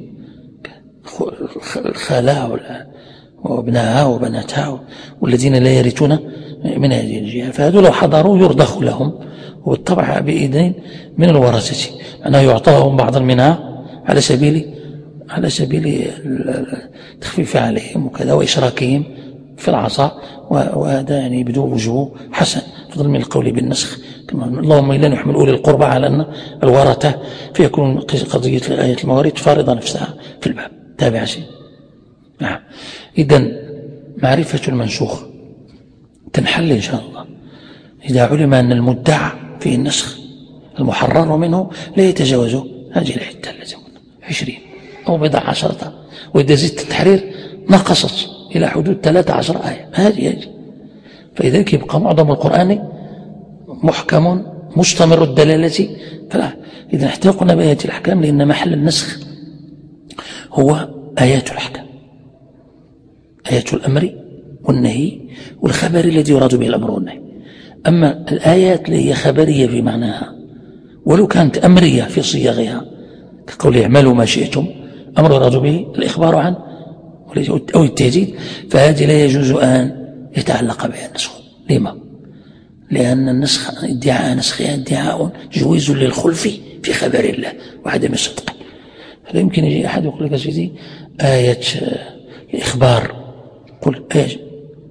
الخالة وابنها وبناتها والذين لا يرثون من هذه الجهة. فهذو لو حضروا يرضخ لهم وبالطبع بإذن من الورثة أنه يعطاهم بعضا منها على سبيل على سبيل التخفيف عليهم وكذا وإشراكهم في العصا. وهذا يعني بدون وجوه حسن فضل من القول بالنسخ. كما اللهم إلا نحمل أولي القربى على أن الورثة فيكون قضية آية المواريث فارضة نفسها في الباب. تابع شيء. نعم إذن معرفة المنسوخ تنحل إن شاء الله إذا علم أن المدعى في النسخ المحرر منه لا يتجاوز هذه الحدة التي عشرين أو بضع عشرة، وإذا زدت التحرير نقصت إلى حدود ثلاثة عشر آية. هذه هذه فلذلك يبقى معظم القرآن محكم مستمر الدلالة. فلا إذا احتاج قلنا بآيات الأحكام لأن محل النسخ هو آيات الأحكام، آيات الأمر والنهي والخبر الذي يراد به الأمر والنهي. أما الآيات اللي هي خبرية في معناها ولو كانت أمرية في صياغها كقول اعملوا ما شئتم أمر يراد به الإخبار عنه أو التهديد، فهذه لا يجوز أن يتعلق بها النسخ. لما؟ لأن النسخ ادعاء نسخها ادعاء جويز للخلف في خبر الله وعدم الصدق. فلا يمكن يجي أحد يقول لك سيدي آية الإخبار قل آية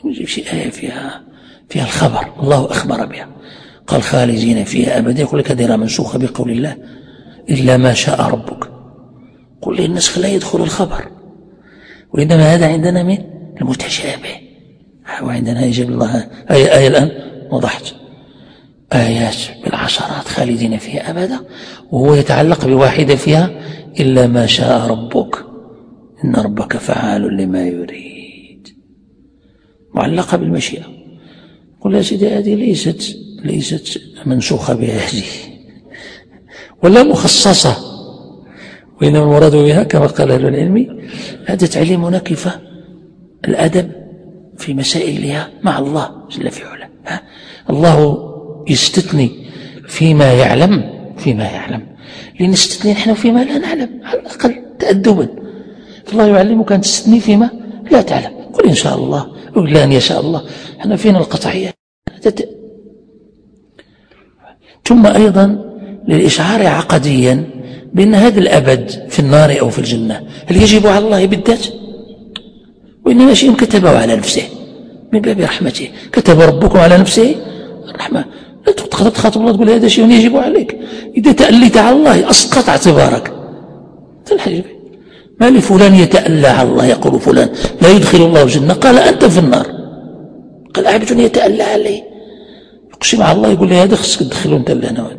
نجيب شي آية فيها فيها الخبر الله أخبر بها، قال خالدين فيها أبدا، يقول لك هذه منسوخة بقول الله إلا ما شاء ربك. قل لي النسخ لا يدخل الخبر، وإنما هذا عندنا من المتشابه. وعندنا يجيب الله آية, آية الآن وضحت آيات بالعشرات خالدين فيها أبدا، وهو يتعلق بواحدة فيها إلا ما شاء ربك إن ربك فعال لما يريد، معلقة بالمشيئة. قل يا سيدي هذه ليست ليست منسوخة بهذه ولا مخصصة، وإنما المراد بها كما قال أهل العلم هذا تعليمنا كيف الأدب في مسائل لها مع الله جل في علاه. الله يستثني فيما يعلم فيما يعلم لنستثني نحن فيما لا نعلم على الأقل تأدبا. فالله يعلمك أن تستثني فيما لا تعلم، قل إن شاء الله ولا أن يشاء الله. احنا فينا القطعية. ثم أيضا للإشعار عقديا بأن هذا الأبد في النار أو في الجنة هل يجب على الله بالذات؟ وإنما شيء كتبه على نفسه من باب رحمته. كتب ربكم على نفسه الرحمة. لا تقدر تخاطب الله تقول هذا شيء يجب عليك. إذا تأليت على الله أسقط اعتبارك. تنحجب ما لفلان يتألى على الله يقول فلان لا يدخل الله الجنة، قال أنت في النار. قال عبد يتألى عليه يقسم على الله يقول لي هذا خصك تدخله أنت اللي هنا.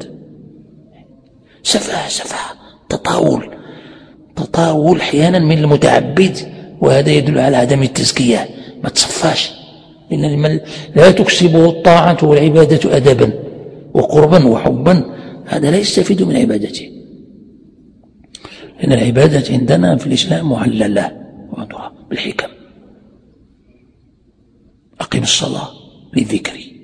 سفاه سفاه تطاول تطاول أحيانا من المتعبد، وهذا يدل على عدم التزكية. ما تصفاش، لأن لا تكسبه الطاعة والعبادة أدبا وقربا وحبا، هذا لا يستفيد من عبادته. لأن العبادة عندنا في الإسلام معللة بالحكم. أقم الصلاة للذكر،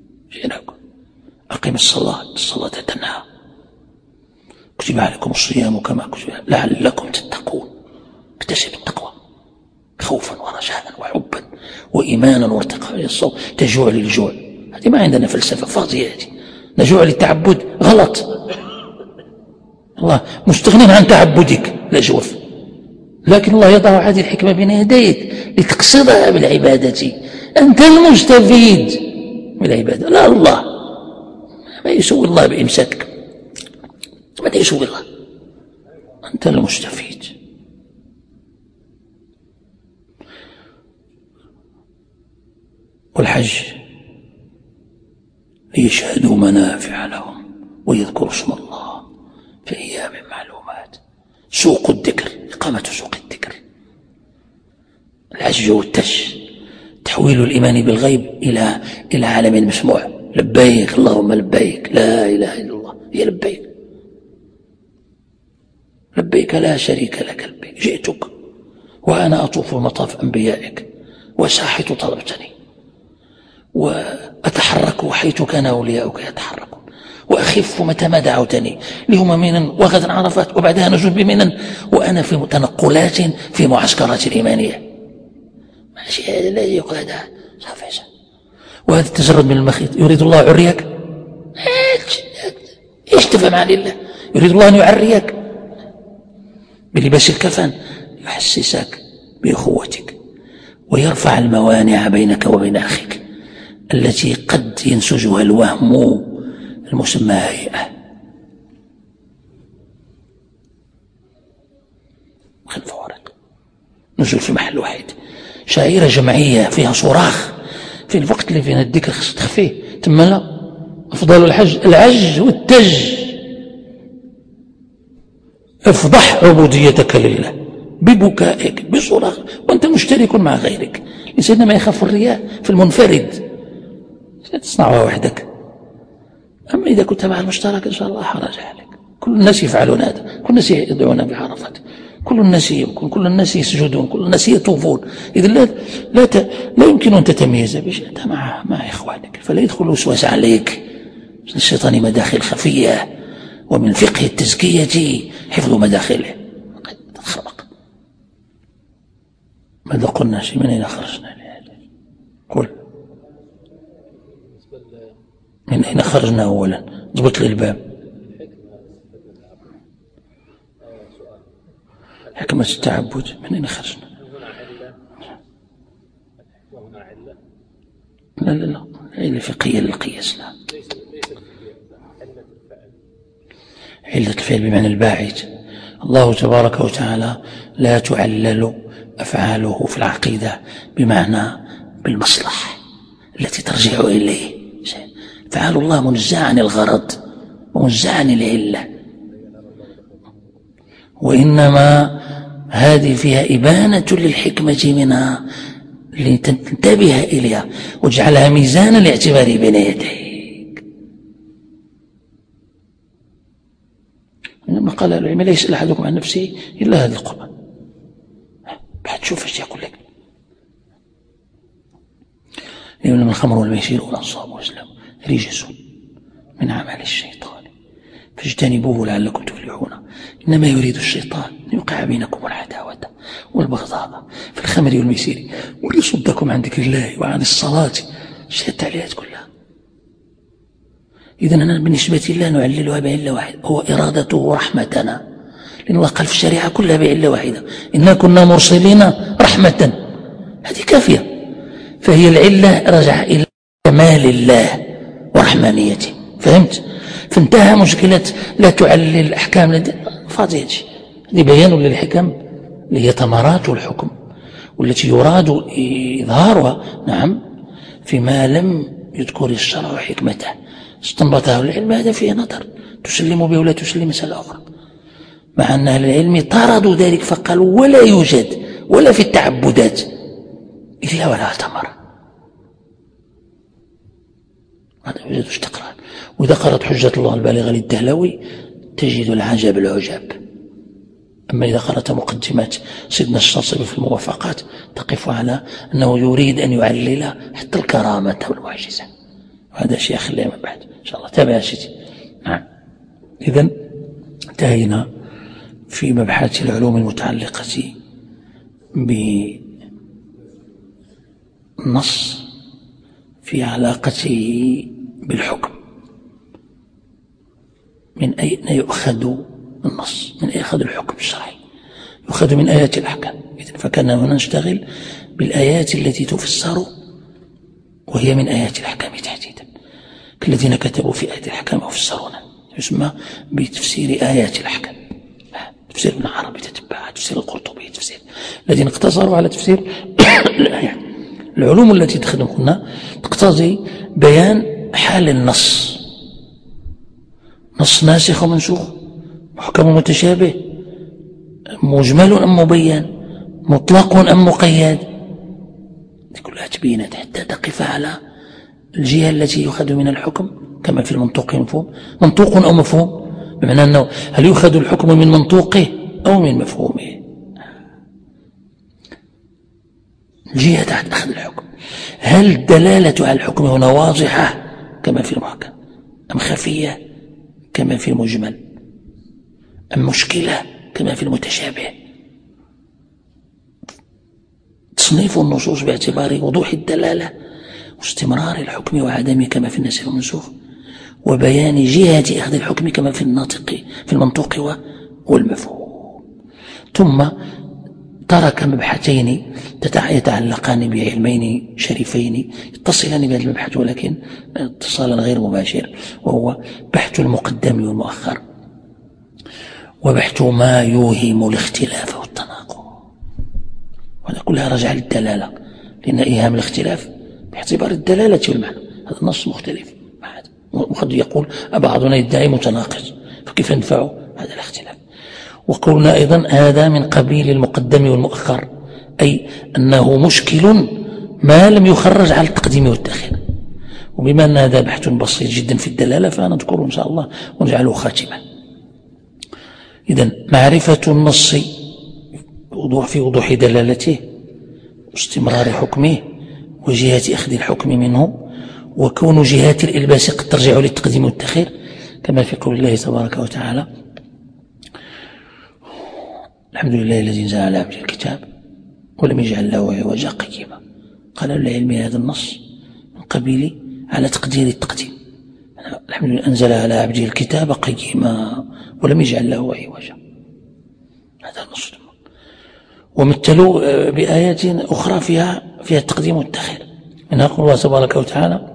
أقم الصلاة الصلاة تنهى، كتب عليكم الصيام كما كتب لعلكم تتقون. اكتسب التقوى خوفا ورجاء وحبا وإيمانا وارتقاء إلى الصوم. تجوع للجوع، هذه ما عندنا فلسفة فاضية، هذه نجوع للتعبد غلط. الله مستغنين عن تعبدك لا جوف، لكن الله يضع هذه الحكمة بين يديك لتقصدها بالعبادة. أنت المستفيد من العبادة لا الله. ما يسوي الله بإمساكك، ماذا يسوي الله؟ أنت المستفيد. والحج ليشهدوا منافع لهم ويذكروا اسم الله في أيام معلومات. سوق الذكر، إقامة سوق الذكر، العج والتج، تحويل الإيمان بالغيب إلى إلى عالم مسموع. لبيك اللهم لبيك، لا إله إلا الله، هي لبيك لبيك لا شريك لك لبيك، جئتك وأنا أطوف مطاف أنبيائك وساحت طلبتني، وأتحرك حيث كان أولياؤك يتحركون، وأخف متى ما دعوتني لهم منا وغدا عرفات وبعدها نزل بمنا، وأنا في تنقلات في معسكرات الإيمانية. ماشي لا يقول هذا صافي. وهذا التجرد من المخيط يريد الله عريك. ايش تفهم عن الله؟ يريد الله أن يعريك بلباس الكفن، يحسسك بأخوتك ويرفع الموانع بينك وبين أخيك التي قد ينسجها الوهم المسمى هيئة. الفوارق نزل في محل واحد، شعيرة جمعية فيها صراخ في الوقت اللي فينا الذكر خص تخفيه. ثم لا، أفضل الحج العج والتج. افضح عبوديتك لله ببكائك بصراخ وأنت مشترك مع غيرك. الإنسان ما يخاف الرياء في المنفرد، لا تصنعها وحدك. أما إذا كنت مع المشترك إن شاء الله حرج عليك. كل الناس يفعلون هذا، كل الناس يدعون بعرفات، كل الناس يبكون، كل الناس يسجدون، كل الناس يطوفون. إذا لا لا, ت... لا يمكن أن تتميز بشيء أنت مع مع إخوانك، فلا يدخل وسواس عليك من الشيطان مداخل خفية، ومن فقه التزكية حفظ مداخله. قد تخرق. ماذا قلنا شيء؟ من أين خرجنا؟ قل من أين خرجنا أولا؟ ضبط لي الباب. حكمة التعبد من أين خرجنا؟ لا لا لا علة فقهية للقياس. لا علة الفعل بمعنى الباعث. الله تبارك وتعالى لا تعلل أفعاله في العقيدة بمعنى بالمصلحة التي ترجع إليه. فعل الله منزع عن الغرض ومنزع عن العلة، وإنما هذه فيها إبانة للحكمة منها لتنتبه إليها واجعلها ميزانا لاعتبار بين يديك. إنما قال العلم لا يسأل أحدكم عن نفسه إلا هذه القرآن. بعد شوف ايش يقول لك. إنما الخمر والميسير والأنصاب والأزلام رجس من عمل الشيطان فاجتنبوه لعلكم تفلحون. إنما يريد الشيطان أن يوقع بينكم العداوة والبغضاء في الخمر والميسير وليصدكم عن ذكر الله وعن الصلاة. الشيء التعليلات كلها. إذن أنا بالنسبة لله نعللها بعلة واحدة، هو إرادته رحمتنا، لأن الله قال في الشريعة كلها بعلة واحدة، إنا كنا مرسلين رحمة. هذه كافية. فهي العلة رجع إلى كمال الله ورحمانيته. فهمت؟ فانتهى مشكلة لا تعلل الأحكام فاضية. هذه بيان للحكم اللي هي ثمرات الحكم والتي يراد إظهارها نعم فيما لم يذكر الشرع حكمته استنبطه العلم. هذا فيه نظر تسلم به ولا تسلم مسألة أخرى، مع أن أهل العلم طردوا ذلك فقالوا ولا يوجد ولا في التعبدات إلا ولا ثمرة. هذا يوجد استقرار. وإذا قرأت حجة الله البالغة للدهلوي تجد العجب العجب. أما إذا قرأت مقدمات سيدنا الشاطبي في الموافقات تقف على أنه يريد أن يعلل حتى الكرامة والمعجزة. وهذا شيء أخليه من بعد إن شاء الله. تابع سيدي. نعم. إذن انتهينا في مبحث العلوم المتعلقة بالنص في علاقته بالحكم. من أين يؤخذ النص؟ من أين يؤخذ الحكم الشرعي؟ يؤخذ من آيات الأحكام. إذن فكان هنا نشتغل بالآيات التي تفسر وهي من آيات الأحكام تحديدا، كالذين كتبوا في آيات الأحكام وفسرونها يسمى بتفسير آيات الأحكام. تفسير ابن عربي تتبعها، تفسير القرطبي، تفسير الذين اقتصروا على تفسير الآيات. العلوم التي تخدم هنا تقتضي بيان حال النص، نص ناسخ ومنسوخ، محكم متشابه، مجمل أم مبين، مطلق أم مقيد. كلها تبينت حتى تقف على الجهة التي يؤخذ من الحكم كما في المنطوق مفهوم، منطوق أو مفهوم، بمعنى أنه هل يؤخذ الحكم من منطوقه أو من مفهومه. الجهة تحت أخذ الحكم. هل الدلالة على الحكم هنا واضحة كما في المحكم أم خفية كما في المجمل أم مشكلة كما في المتشابه؟ تصنيف النصوص باعتبار وضوح الدلالة واستمرار الحكم وعدمه كما في الناسخ والمنسوخ، وبيان جهة أخذ الحكم كما في الناطق في المنطوق والمفهوم. ثم ترك مبحثين يتعلقان بعلمين شريفين يتصلان بهذا المبحث ولكن اتصالا غير مباشر، وهو بحث المقدم والمؤخر وبحث ما يوهم الاختلاف والتناقض. وهذا كلها رجع للدلالة، لأن إيهام الاختلاف باعتبار الدلالة والمعنى. هذا النص مختلف، وقد يقول بعضنا يدعي متناقض، فكيف ندفع هذا الاختلاف؟ وقلنا أيضا هذا من قبيل المقدم والمؤخر، أي أنه مشكل ما لم يخرج على التقديم والتأخير. وبما أن هذا بحث بسيط جدا في الدلالة فنذكره إن شاء الله ونجعله خاتمة. إذن معرفة النص وضوح في وضوح دلالته واستمرار حكمه وجهات أخذ الحكم منه، وكون جهات الإلباس قد ترجع للتقديم والتأخير كما في قول الله تبارك وتعالى: الحمد لله الذي انزل على عبده الكتاب ولم يجعل له عوجا قيما. قال العلم هذا النص من قبيل على تقدير التقديم. الحمد لله أنزل على عبده الكتاب قيما ولم يجعل له عوجا. هذا النص. ومثلوا بآيات أخرى فيها فيها التقديم والتأخير، إن يقول الله تبارك وتعالى: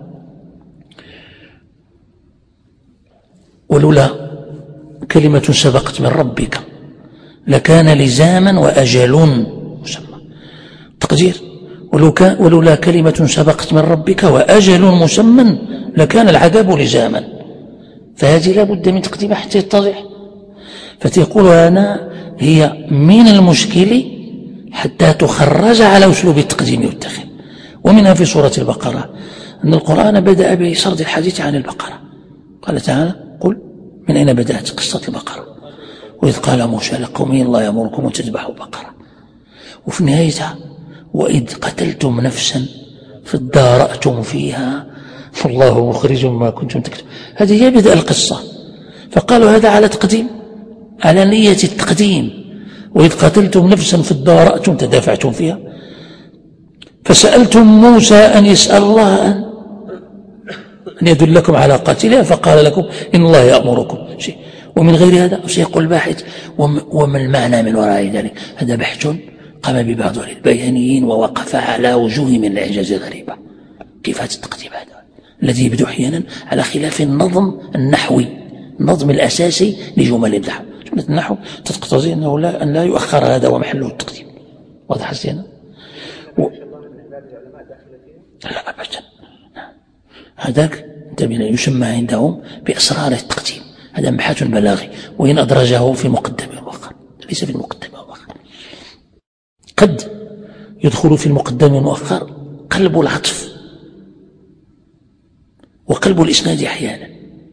ولولا كلمة سبقت من ربك لكان لزاما وأجل مسمى. تقدير: ولولا كلمة سبقت من ربك وأجل مسمى لكان العذاب لزاما. فهذه لا بد من تقديمها حتى يتضح. فتقول أنا هي من المشكل حتى تخرج على أسلوب التقديم والتأخير. ومنها في سورة البقرة أن القرآن بدأ بسرد الحديث عن البقرة. قال تعالى: قل من أين بدأت قصة البقرة؟ وإذ قال موسى لقومه: الله يأمركم أن تذبحوا بقرة. وفي نهايتها: وإذ قتلتم نفسا فادارأتم فيها والله مخرج ما كنتم تكتمون. هذه هي بدء القصة. فقالوا هذا على تقديم، على نية التقديم. وإذ قتلتم نفسا فادارأتم، تدافعتم فيها، فسألتم موسى أن يسأل الله أن أن يدلكم على قاتلها، فقال لكم إن الله يأمركم شيء. ومن غير هذا سيقول الباحث: وما المعنى من وراء ذلك؟ هذا بحث قام ببعض البيانيين ووقف على وجوه من الإعجاز الغريبة. كيف هذا التقديم هذا الذي يبدو أحيانا على خلاف النظم النحوي، النظم الأساسي لجمل النحو؟ جملة النحو تقتضي أنه لا أن لا يؤخر هذا ومحله التقديم. واضح حسنا؟ و... لا أبدا. هذاك يسمى عندهم بأسرار التقديم. هذا مبحث بلاغي، وإن أدرجه في مقدم المؤخر، ليس في المقدم المؤخر. قد يدخل في المقدم المؤخر قلب العطف وقلب الإسناد أحيانا،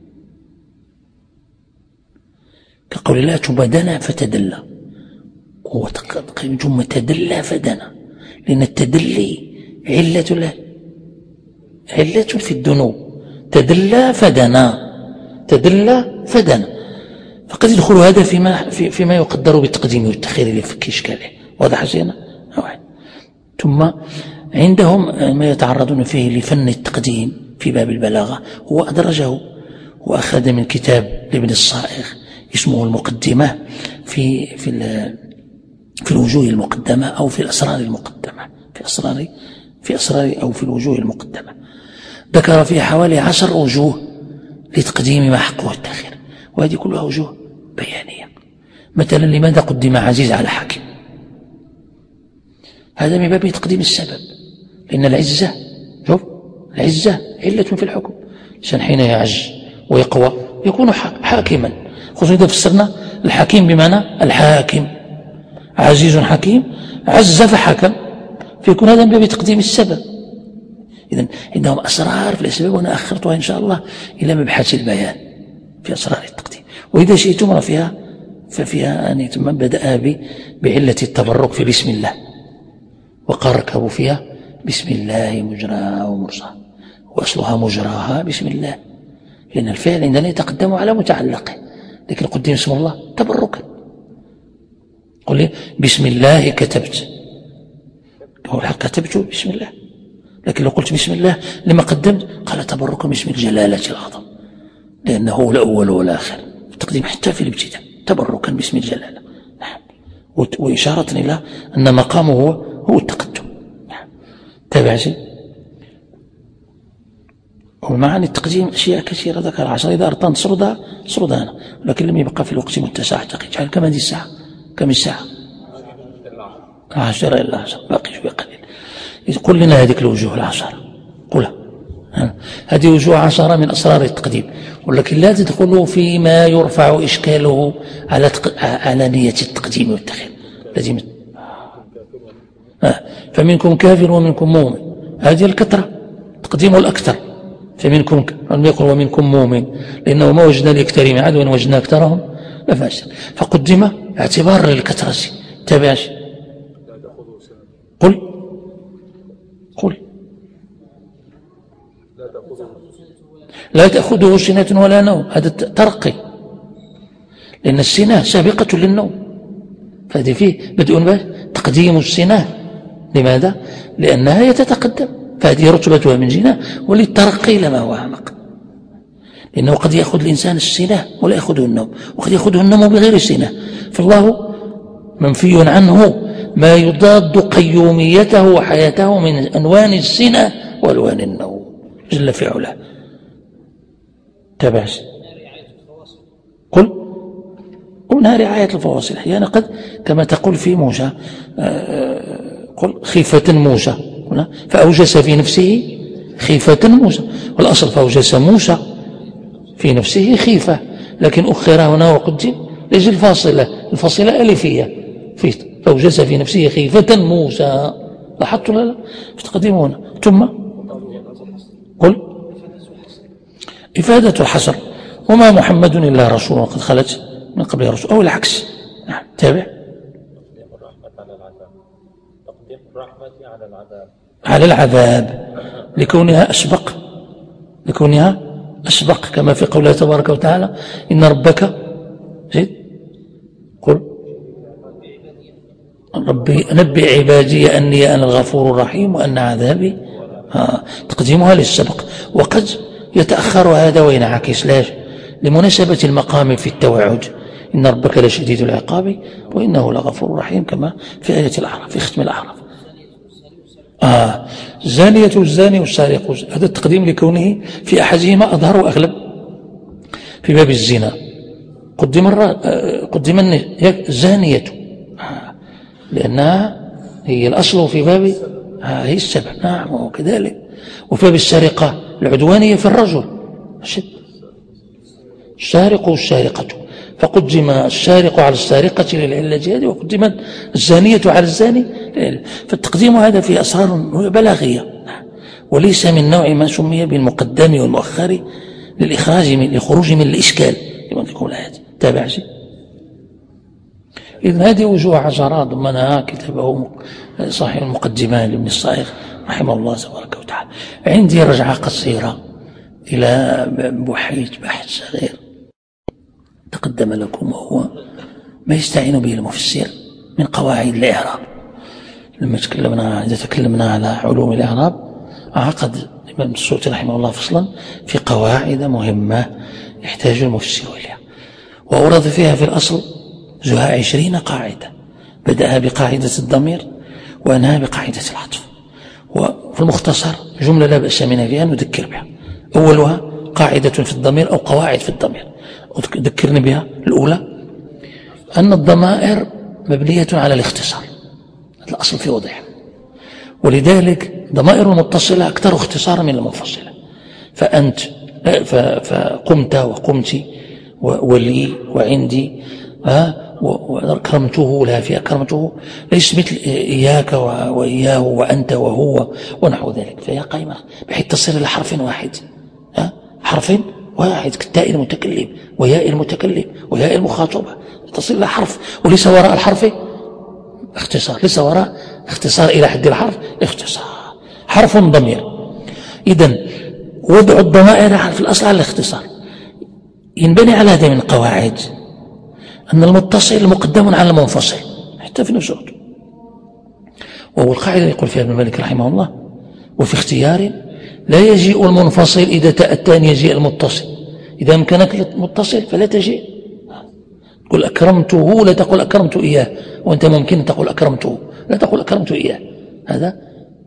كقول الله: ثم دنا فتدلى. هو تقريبا ثم تدلى فدنا، لأن التدلي علة له، علة في الدنو. تدلى فدنا، تدلى فدنا. فقد يدخل هذا فيما, في فيما يقدر بالتقديم والتأخير لفك إشكاله. واضح حسنا؟ ثم عندهم ما يتعرضون فيه لفن التقديم في باب البلاغة، هو أدرجه وأخذ من كتاب لابن الصائغ اسمه المقدمة في في في الوجوه المقدمة أو في الأسرار المقدمة، في أسرار في أسرار أو في الوجوه المقدمة. ذكر فيها حوالي عشر وجوه لتقديم ما حقه التأخير، وهذه كلها وجوه بيانية. مثلا: لماذا قدم عزيز على حاكم؟ هذا من باب تقديم السبب، لأن العزة، شوف، العزة علة في الحكم. الإنسان حين يعز ويقوى يكون حاكما، خصوصا إذا فسرنا الحكيم بمعنى الحاكم. عزيز حكيم، عز فحكم، فيكون هذا من باب تقديم السبب. إذن عندهم أسرار في الأسباب، وأنا أخرتها إن شاء الله إلى مبحث البيان في أسرار التقديم. وإذا شئتم فيها ففيها أن ثم بدأ بعلة التبرك في بسم الله، وقال ركبوا فيها بسم الله مجراها ومرساها، وأصلها مجراها بسم الله، لأن الفعل عندنا يتقدم على متعلقه، لكن قدم اسم الله تبركا. قل لي بسم الله كتبت، هو الحق كتبت بسم الله، لكن لو قلت بسم الله لما قدمت قال تبركا باسم الجلالة العظم، لأنه هو الأول والآخر، التقديم حتى في الابتداء تبركا باسم الجلالة. نعم. وإشارة إلى أن مقامه هو هو التقدم. نعم. تابع شيء. ومعاني التقديم أشياء كثيرة ذكر عشر، إذا أردت أن سردها سردها أنا، ولكن لم يبقى في الوقت متسع. اعتقد كم هذه الساعة؟ كم الساعة؟ عشرة إلا عشر، باقي شوي قليل. قل لنا هذه الوجوه العشرة، قلها. هذه وجوه عشرة من أسرار التقديم، ولكن لا تدخلوا فيما يرفع إشكاله على على نية التقديم والتأخير. لازم فمنكم كافر ومنكم مؤمن، هذه الكثرة تقديم الأكثر. فمنكم لم يقل ومنكم مؤمن، لأنه ما وجدنا لأكثر من عدو، وإن وجدنا أكثرهم لفاشل، فقدم اعتبار للكثرة. تابعش. قل قل لا تأخذه سنة ولا نوم، هذا ترقي، لأن السنة سابقة للنوم، فهذه فيه بدء تقديم السنة. لماذا؟ لأنها يتتقدم، فهذه رتبتها من جنة، وللترقي لما هو أعمق، لأنه قد يأخذ الإنسان السنة ولا يأخذه النوم، وقد يأخذه النوم بغير السنة، فالله منفي عنه ما يضاد قيوميته وحياته من أنوان السنة وألوان النوم جل في علاه. تابع. قل ومنها رعاية الفواصل أحيانا قد كما تقول في موسى قل خيفة موسى فأوجس في نفسه خيفة موسى، والأصل فأوجس موسى في نفسه خيفة، لكن أخر هنا وقدم لأجل الفاصلة الفاصلة ألفية في فأوجس في نفسه خيفة موسى. لاحظت ولا لا؟ تقدمون ثم قل إفادة الحصر وما محمد إلا رسول قد خلت من قبل رسول أو العكس. نعم تابع. تقديم الرحمة على العذاب تقديم الرحمة على العذاب على العذاب لكونها أسبق لكونها أسبق كما في قوله تبارك وتعالى إن ربك زيد قل ربي نبئ عبادي أني أنا الغفور الرحيم وأن عذابي آه. تقديمها للسبق، وقد يتأخر هذا وينعكس لاش لمناسبة المقام في التوعد إن ربك لشديد العقاب وإنه لغفور رحيم كما في آية الأعراف في ختم الأعراف. آه الزانية والزاني والسارق، هذا التقديم لكونه في أحدهما أظهر وأغلب. في باب الزنا قدم قدم الزانية آه لأنها هي الأصل في باب آه هي السبب. نعم وكذلك. وفي باب السرقة العدوانية في الرجل شد السارق والسارقة فقدم السارق على السارقة للعلة هذه وقدم الزانية على الزاني للعلة. فالتقديم هذا فيه أسرار بلاغية وليس من نوع ما سمي بالمقدم والمؤخر للإخراج من لخروج من الإشكال كما تقول الآيات. تابع شيء. إذن هذه وجوه عشرات ضمنها كتابه صاحب المقدمان لابن الصائغ رحمه الله تبارك وتعالى. عندي رجعة قصيرة إلى بحيث بحث صغير تقدم لكم، وهو ما يستعين به المفسر من قواعد الإعراب. لما تكلمنا إذا تكلمنا على علوم الإعراب عقد الإمام السيوطي رحمه الله فصلا في قواعد مهمة يحتاج المفسر إليها، وأورد فيها في الأصل زها عشرين قاعدة، بدأها بقاعدة الضمير وأنهى بقاعدة العطف. وفي المختصر جملة لا بأس منها فيها نذكر بها. أولها قاعدة في الضمير أو قواعد في الضمير ذكرني بها. الأولى أن الضمائر مبنية على الاختصار، هذا الأصل في وضعها، ولذلك ضمائر المتصلة أكثر اختصارا من المنفصلة. فأنت فقمت وقمت ولي وعندي وأكرمته لا في أكرمته ليس مثل إياك وإياه وأنت وهو ونحو ذلك، فهي قائمة بحيث تصير إلى حرف واحد حرف واحد كالتاء المتكلم وياء المتكلم وياء المخاطبة تصل إلى حرف، وليس وراء الحرف اختصار، ليس وراء اختصار إلى حد الحرف اختصار حرف ضمير. إذن وضع الضمائر في الأصل على الاختصار ينبني على هذه من القواعد أن المتصل مقدم على المنفصل حتى في نفس الوقت. وهو القاعدة يقول فيها ابن مالك رحمه الله وفي اختيار لا يجيء المنفصل إذا تأتى أن يجيء المتصل، إذا أمكنك المتصل فلا تجيء. تقول أكرمته لا تقول أكرمت إياه، وأنت ممكن تقول أكرمته لا تقول أكرمت إياه. هذا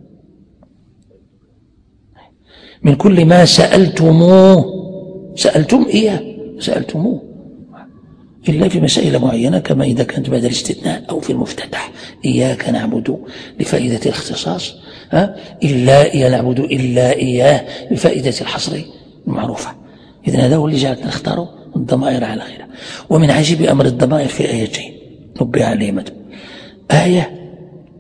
من كل ما سألتموه سألتم إياه سألتموه، إلا في مسائل معينة كما إذا كانت بعد الاستثناء أو في المفتتح إياك نعبد لفائدة الاختصاص، ها إلا إياه نعبد إلا إياه لفائدة الحصر المعروفة. إذن هذا هو اللي جعلنا نختار الضمائر على غيرها. ومن عجيب أمر الضمائر في آيتين نبه عليهما، آية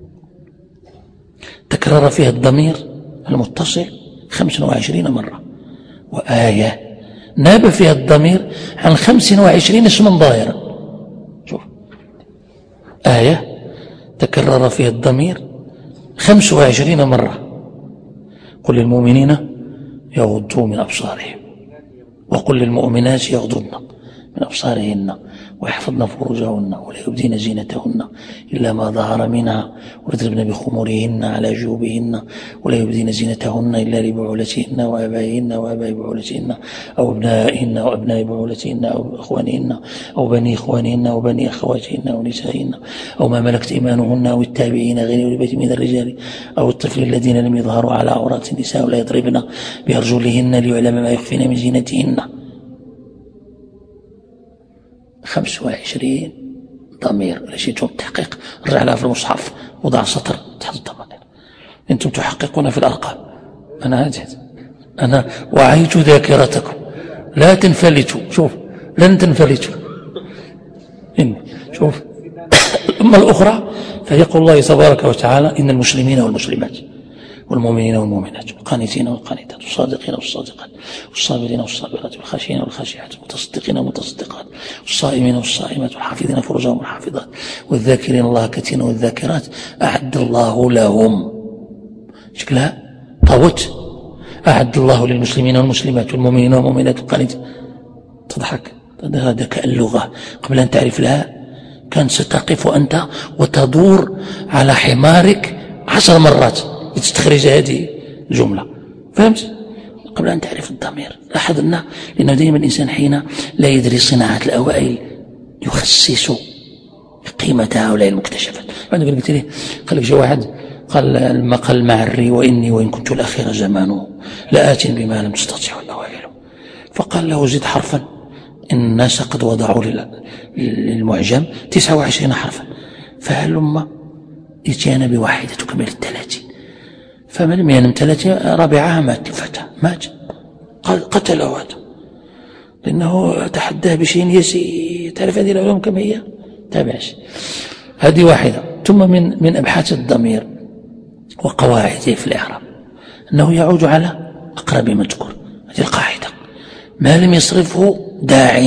تكرر فيها الضمير المتصل خمسة وعشرين مرة، وآية ناب فيها الضمير عن خمسة وعشرين اسما ظاهرا. شوف آية تكرر فيها الضمير خمسة وعشرين مرة، قل للمؤمنين يغضوا من أبصارهم وقل للمؤمنات يغضضن من أبصارهن ويحفظن فروجهن ولا يبدين زينتهن إلا ما ظهر منها ويضربن بخمورهن على جيوبهن ولا يبدين زينتهن إلا لبعولتهن وآبائهن وآباء بعولتهن أو أبنائهن أو أبناء بعولتهن أو إخوانهن أو بني إخوانهن أو بني أخواتهن أو نسائهن أو ما ملكت إيمانهن أو التابعين غير أولي البيت من الرجال أو الطفل الذين لم يظهروا على عورات النساء ولا يضربن بأرجلهن ليعلم ما يخفين من زينتهن. خمس وعشرين ضمير. إذا شئتم التحقيق رجع لها في المصحف وضع سطر تحت الضمائر. أنتم تحققون في الأرقام، أنا أجهد، أنا وعيت ذاكرتكم لا تنفلتوا. شوف لن تنفلتوا. إن شوف أما الأخرى فيقول الله تبارك وتعالى إن المسلمين والمسلمات والمؤمنين والمؤمنات والقانتين والقانتات والصادقين والصادقات والصابرين والصابرات والخاشعين والخاشعات والمتصدقين والمتصدقات والصائمين والصائمات والحافظين فروجهم والحافظات والذاكرين الله كثيرا والذاكرات أعد الله لهم شكلها طاوت. أعد الله للمسلمين والمسلمات والمؤمنين والمؤمنات والقانتين. تضحك هذا كاللغة قبل أن تعرف لها كان ستقف أنت وتدور على حمارك عشر مرات لتستخرج هذه الجملة. فهمت؟ قبل أن تعرف الضمير. لاحظ أنه لأنه دائما الإنسان حين لا يدري صناعة الأوائل يخصص قيمة هؤلاء المكتشفات. بعد قلت لي قال لك شي واحد قال المقال معري وإني وإن كنت الأخير زمانه لآت بما لم تستطيع الأوائل. فقال له زد حرفا إن الناس قد وضعوا للمعجم تسعة وعشرين حرفا فهلما اتيانا بواحدة تكمل الثلاثين. فما لم ينم ثلاثين رابعها مات الفتى مات قتله هذا لأنه تحداه بشيء يسير. تعرف هذه العلوم كم هي؟ تابعش. هذه واحدة. ثم من من أبحاث الضمير وقواعده في الإعراب أنه يعود على أقرب مذكور. هذه القاعدة ما لم يصرفه داع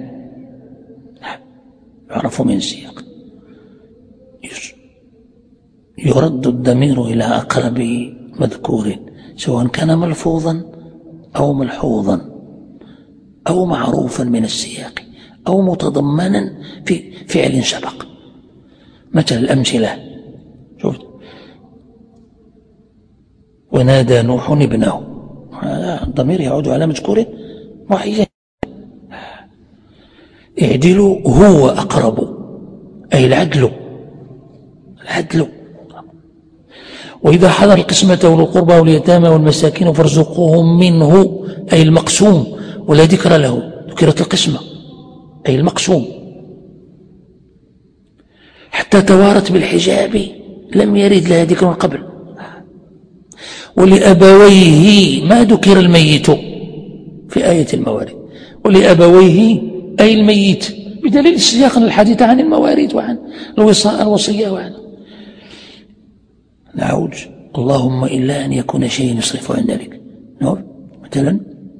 يعرف من سياق يرد الضمير إلى أقرب مذكور سواء كان ملفوظا أو ملحوظا أو معروفا من السياق أو متضمنا في فعل سبق. مثل الأمثلة شوف ونادى نوح ابنه الضمير يعود على مذكور معين. اعدلوا هو أقرب أي العدل العدل. وإذا حضر القسمة والقربى واليتامى والمساكين فارزقوهم منه أي المقسوم ولا ذكر له. ذكرت القسمة أي المقسوم. حتى توارت بالحجاب لم يرد لها ذكر قبل. ولأبويه ما ذكر الميت في آية المواريث. ولأبويه أي الميت بدليل السياق الحديث عن المواريث وعن الوصية وعن نعود. اللهم إلا أن يكون شيء يصرف عن ذلك. مثلا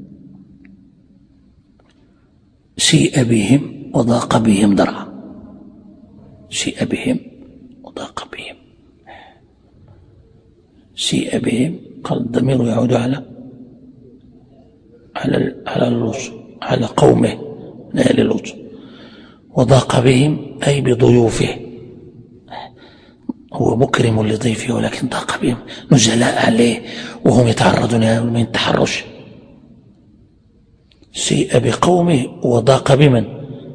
سيء بهم وضاق بهم ذرعا. سيء بهم وضاق بهم. سيء بهم قال الضمير يعود على على على اللوط على قومه نال اللوط. وضاق بهم أي بضيوفه هو مكرم لضيفه ولكن ضاق بهم نزلاء عليه وهم يتعرضون من التحرش. سيء بقومه وضاق بمن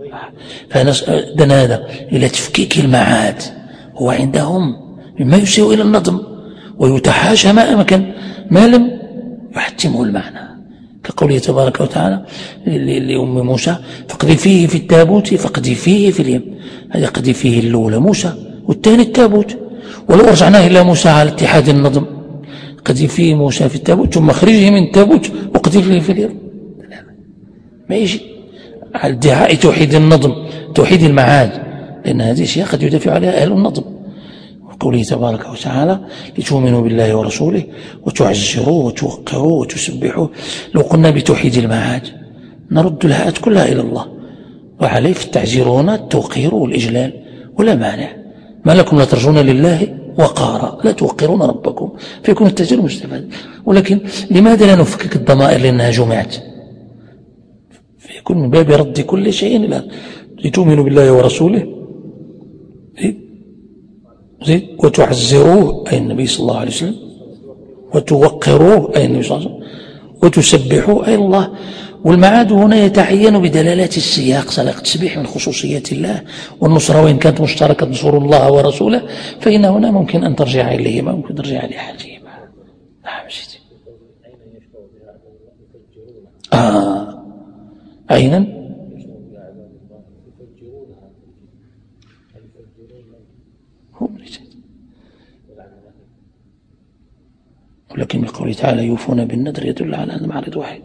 فدنا هذا إلى تفكيك المعاد. هو عندهم مما يسيء إلى النظم ويتحاشى ما أمكن ما لم يحتمه المعنى كقوله تبارك وتعالى لأم موسى فاقذفيه فيه في التابوت فاقذفيه فيه في اليم. هذا قذف فيه الأولى موسى والثاني التابوت. ولو رجعناه إلى موسى على اتحاد النظم قذف فيه موسى في التابوت ثم خرجه من التابوت وقذف فيه في اليم ما يجي على ادعاء توحيد النظم توحيد المعاد لأن هذه الأشياء قد يدافع عليها أهل النظم. وقوله تبارك وتعالى لتؤمنوا بالله ورسوله وتعزروه وتوقروه وتسبحوه. لو قلنا بتوحيد المعاد نرد الهاءات كلها إلى الله وعليه في التعزير هنا التوقير والإجلال ولا مانع. ما لكم لا ترجون لله وقارا لا توقرون ربكم فيكون التعزير مستفاد. ولكن لماذا لا نفكك الضمائر لأنها جمعت يكون من باب رد كل شيء إلى لتؤمنوا بالله ورسوله زيد وتعزروه أي النبي صلى الله عليه وسلم، وتوقروه أي النبي صلى الله عليه وسلم، وتسبحوه أي الله. والمعاد هنا يتعين بدلالات السياق، سياق التسبيح من خصوصيات الله، والنصرة وإن كانت مشتركة نصر الله ورسوله فإن هنا ممكن أن ترجع إليهما، ممكن ترجع لأحدهما. نعم سيدي. آه عينا ولكن بقوله تعالى يوفون بالنذر يدل على أن معرض واحد.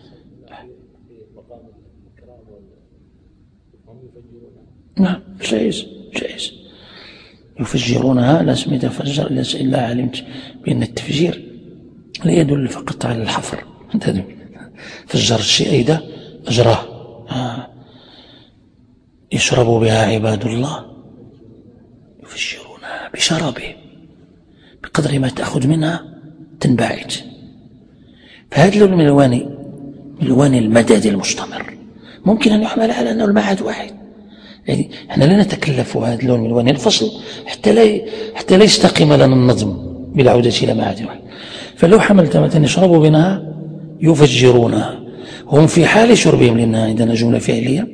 نعم جائز جائز. يفجرونها لا اسم يتفجر إلا علمت بأن التفجير لا يدل فقط على الحفر، فجر الشيء أيضا أجراه. آه. يشرب بها عباد الله يفجرونها بشرابه بقدر ما تأخذ منها تنبعث. فهذا اللون من الوان من الوان المدد المستمر ممكن أن يحمل على أنه المعاد واحد. يعني احنا لا نتكلف هذا اللون من الوان الفصل حتى لا حتى لا يستقيم لنا النظم بالعودة إلى معاد واحد. فلو حملت مثلا يشربوا منها يفجرونها هم في حال شربهم، لأنها عندنا جملة فعلية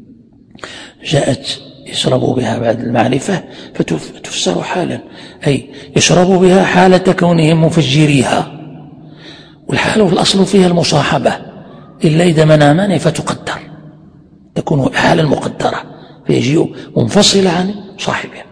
جاءت يشربوا بها بعد المعرفة فتفسر حالا، أي يشربوا بها حالة كونهم مفجريها، والحال في الأصل فيها المصاحبة إلا إذا منامان فتقدر تكون حالا مقدرة فيجيء منفصلة عن صاحبها.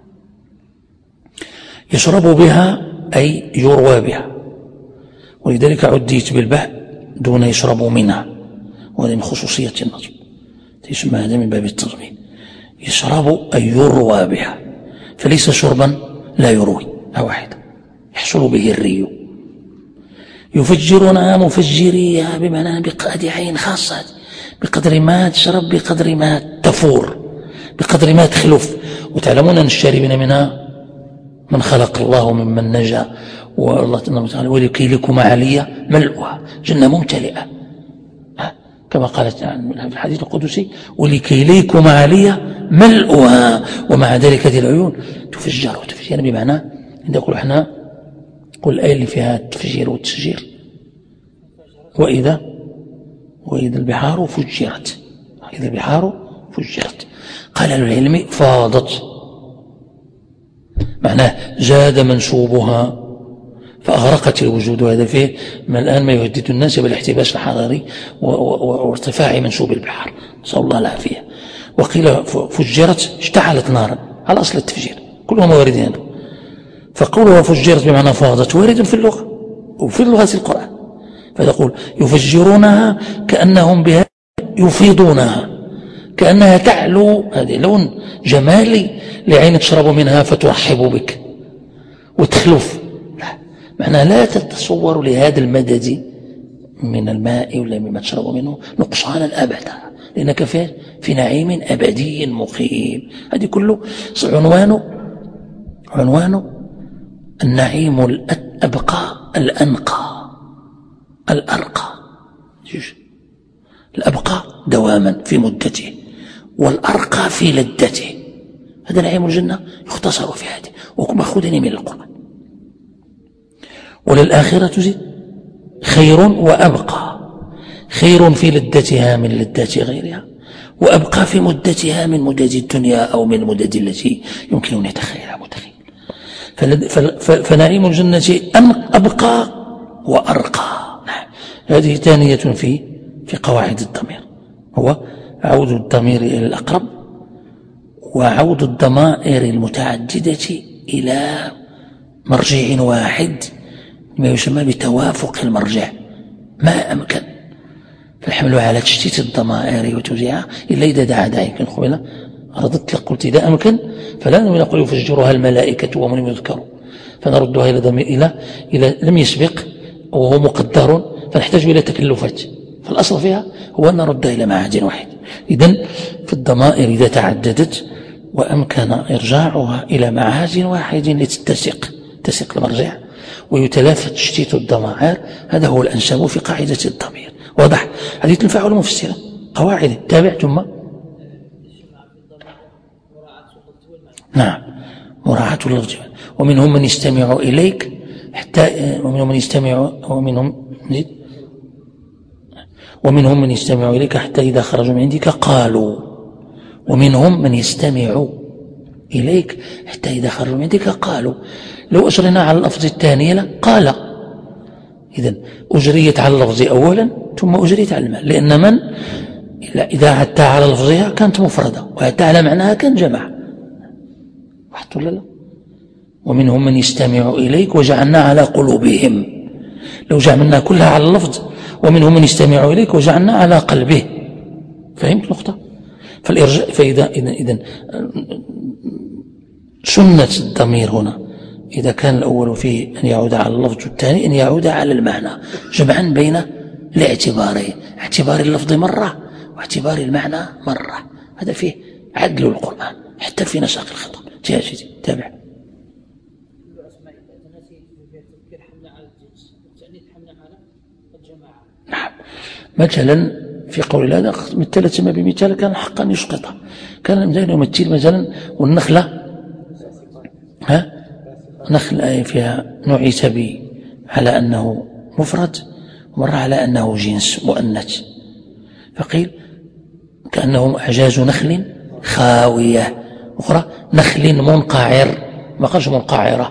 يشرب بها أي يروى بها، ولذلك عديت بالباء دون يشرب منها، وهذا من خصوصية النظم يسمى هذا من باب التضمين. يشرب أي يروى بها، فليس شربا لا يروي واحد يحصل به الري. يفجرونها مفجريها بمعنى بقدر عين خاصة، بقدر ما تشرب بقدر ما تفور بقدر ما تخلف. وتعلمون أن الشاربين منها من خلق الله ممن نجا، والله تعالى ولكي لكم عليا ملؤها جنة ممتلئة كما قالت في الحديث القدسي ولكي ليكم عليا ملؤها. ومع ذلك هذه العيون تفجر وتفجر بمعنى عند يقول احنا قل الآية اللي فيها التفجير والتسجير وإذا وإذا البحار فجرت، إذا البحار فجرت قال العلم فاضت، معناه زاد منسوبها فأغرقت الوجود. وهذا فيه ما الآن ما يهدد الناس بالاحتباس الحراري وارتفاع منسوب البحر، نسأل الله العافية. وقيل فجرت اشتعلت نارا على أصل التفجير، كلهم واردين. فقولها فجرت بمعنى فاضت وارد في اللغة وفي لغة القرآن. فيقول يفجرونها كأنهم بها يفيضونها، كأنها تعلو. هذا لون جمالي لعين تشرب منها فترحب بك وتخلف. لا معنى لا تتصور لهذا المدد من الماء ولا مما تشرب منه نقصانا أبدا، لأنك في, في نعيم أبدي مقيم. هذه كله عنوانه عنوانه النعيم الأبقى الأنقى الأرقى. الأبقى دواما في مدته، والأرقى في لذته. هذا نعيم الجنة يختصر في هذه ومأخوذين من القرآن. وللآخرة زيد خير وأبقى، خير في لذتها من لذات غيرها، وأبقى في مدتها من مدد الدنيا أو من المدد التي يمكن أن يتخيلها متخيل. فنعيم الجنة أبقى وأرقى. نعم. هذه ثانية في في قواعد الضمير، هو عود الضمير إلى الأقرب وعود الضمائر المتعددة إلى مرجع واحد ما يسمى بتوافق المرجع ما أمكن. فالحمل على تشتيت الضمائر وتوزيعها إلا إذا دعا داعي. كان قبل رددت لك قلت إذا أمكن فلا نقول يفجرها الملائكة ومن يذكروا، فنردها إلى ضمير إلى إلى لم يسبق وهو مقدر فنحتاج إلى تكلفات. فالأصل فيها هو أن نردها إلى معاد واحد. إذن في الضمائر إذا تعددت وأمكن إرجاعها إلى معاد واحد لتتسق تسق المرجع ويتلافى تشتيت الضمائر، هذا هو الأنسب في قاعدة الضمير. واضح؟ هذه تنفع المفسرة قواعد. تابع ثم نعم مراعاة اللفظ. ومنهم من يستمع إليك حتى ومنهم من يستمع ومنهم ومنهم من يستمع إليك حتى إذا خرجوا من عندك قالوا. ومنهم من يستمع إليك حتى إذا خرجوا من عندك قالوا. لو أجرنا على اللفظ الثاني قال، إذن أجريت على اللفظ أولا ثم أجريت على المعنى، لأن من إذا عدت على لفظها كانت مفردة وعدت على معناها كان جمع. واحد ولا لا؟ ومنهم من يستمع إليك وجعلنا على قلوبهم. لو جعلنا كلها على اللفظ ومنهم من يستمع إليك وجعلنا على قلبه. فهمت نقطة؟ فالإرجاء فإذا إذن إذن سنة الضمير هنا إذا كان الأول فيه أن يعود على اللفظ والثاني أن يعود على المعنى، جمعا بين الاعتبارين، اعتبار اللفظ مرة واعتبار المعنى مرة. هذا فيه عدل القرآن حتى في نسق الخطاب. جاء سيدي تابع. نعم. مثلا في قول الله مثلت ما بمثال كان حقا يسقطه. كان مثلا يمثل مثلا والنخلة ها نخل فيها نعيت به على أنه مفرد ومرة على أنه جنس مؤنث، فقيل كأنه أعجاز نخل خاوية، أخرى نخل منقعر، ما قالش منقعرة.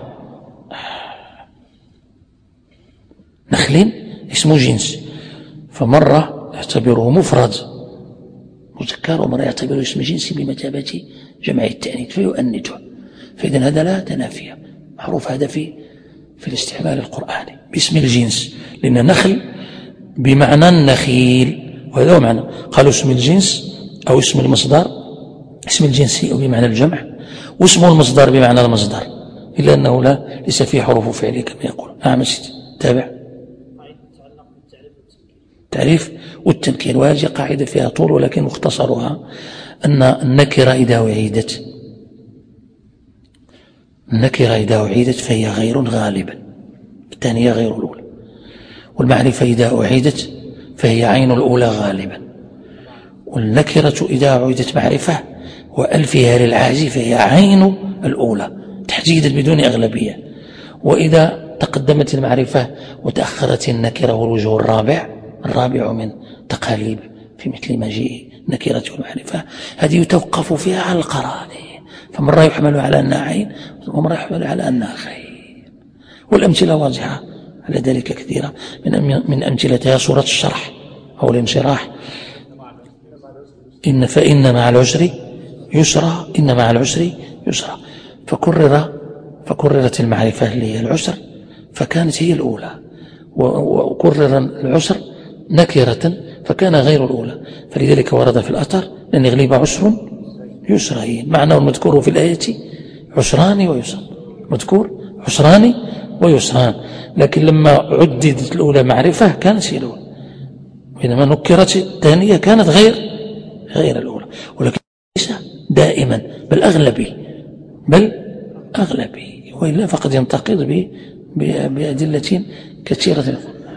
نخل اسمه جنس، فمرة يعتبره مفرد مذكر ومرة يعتبره اسم جنس بمثابة جمع التأنيث فيؤنثه. فإذا هذا لا تنافي، معروف هذا في في الاستعمال القرآني باسم الجنس، لأن نخل بمعنى النخيل وهذا هو معنى. قالوا اسم الجنس أو اسم المصدر، اسم الجنس أو بمعنى الجمع، واسمه المصدر بمعنى المصدر، إلا أنه لا ليس فيه حروف فعل كما يقول. نعم سيدي تابع. تعريف والتنكير، وهذه قاعدة فيها طول ولكن مختصرها أن النكرة إذا أعيدت النكرة إذا أعيدت فهي غير غالبا، الثانية غير الأولى. والمعرفة إذا أعيدت فهي عين الأولى غالبا. والنكرة إذا أعيدت معرفة وألفها للعاجي فهي عين الأولى تحديدا بدون أغلبية. وإذا تقدمت المعرفة وتأخرت النكرة والوجه الرابع الرابع من تقاليب في مثل مجيء النكرة والمعرفة هذه يتوقف فيها على القرائن، فمرة يحمل على أنها عين ومرة يحمل على أنها خير. والأمثلة واضحة على ذلك كثيرة، من من أمثلتها سورة الشرح أو الانشراح. إن فإن مع العسر يسرا، إن مع العسر يسرا، فكرر فكررت المعرفة اللي هي العسر فكانت هي الأولى، وكرر العسر نكرة فكان غير الأولى. فلذلك ورد في الأثر أن يغلب عسر يسرين، معناه المذكور في الآية عسران ويسران، مذكور عسران ويسران، لكن لما عددت الأولى معرفة كانت هي الأولى، وإنما نكرت الثانية كانت غير غير الأولى. ولكن ليس دائما بل أغلبي بل أغلبي وإلا فقد ينتقد بأدلة كثيرة.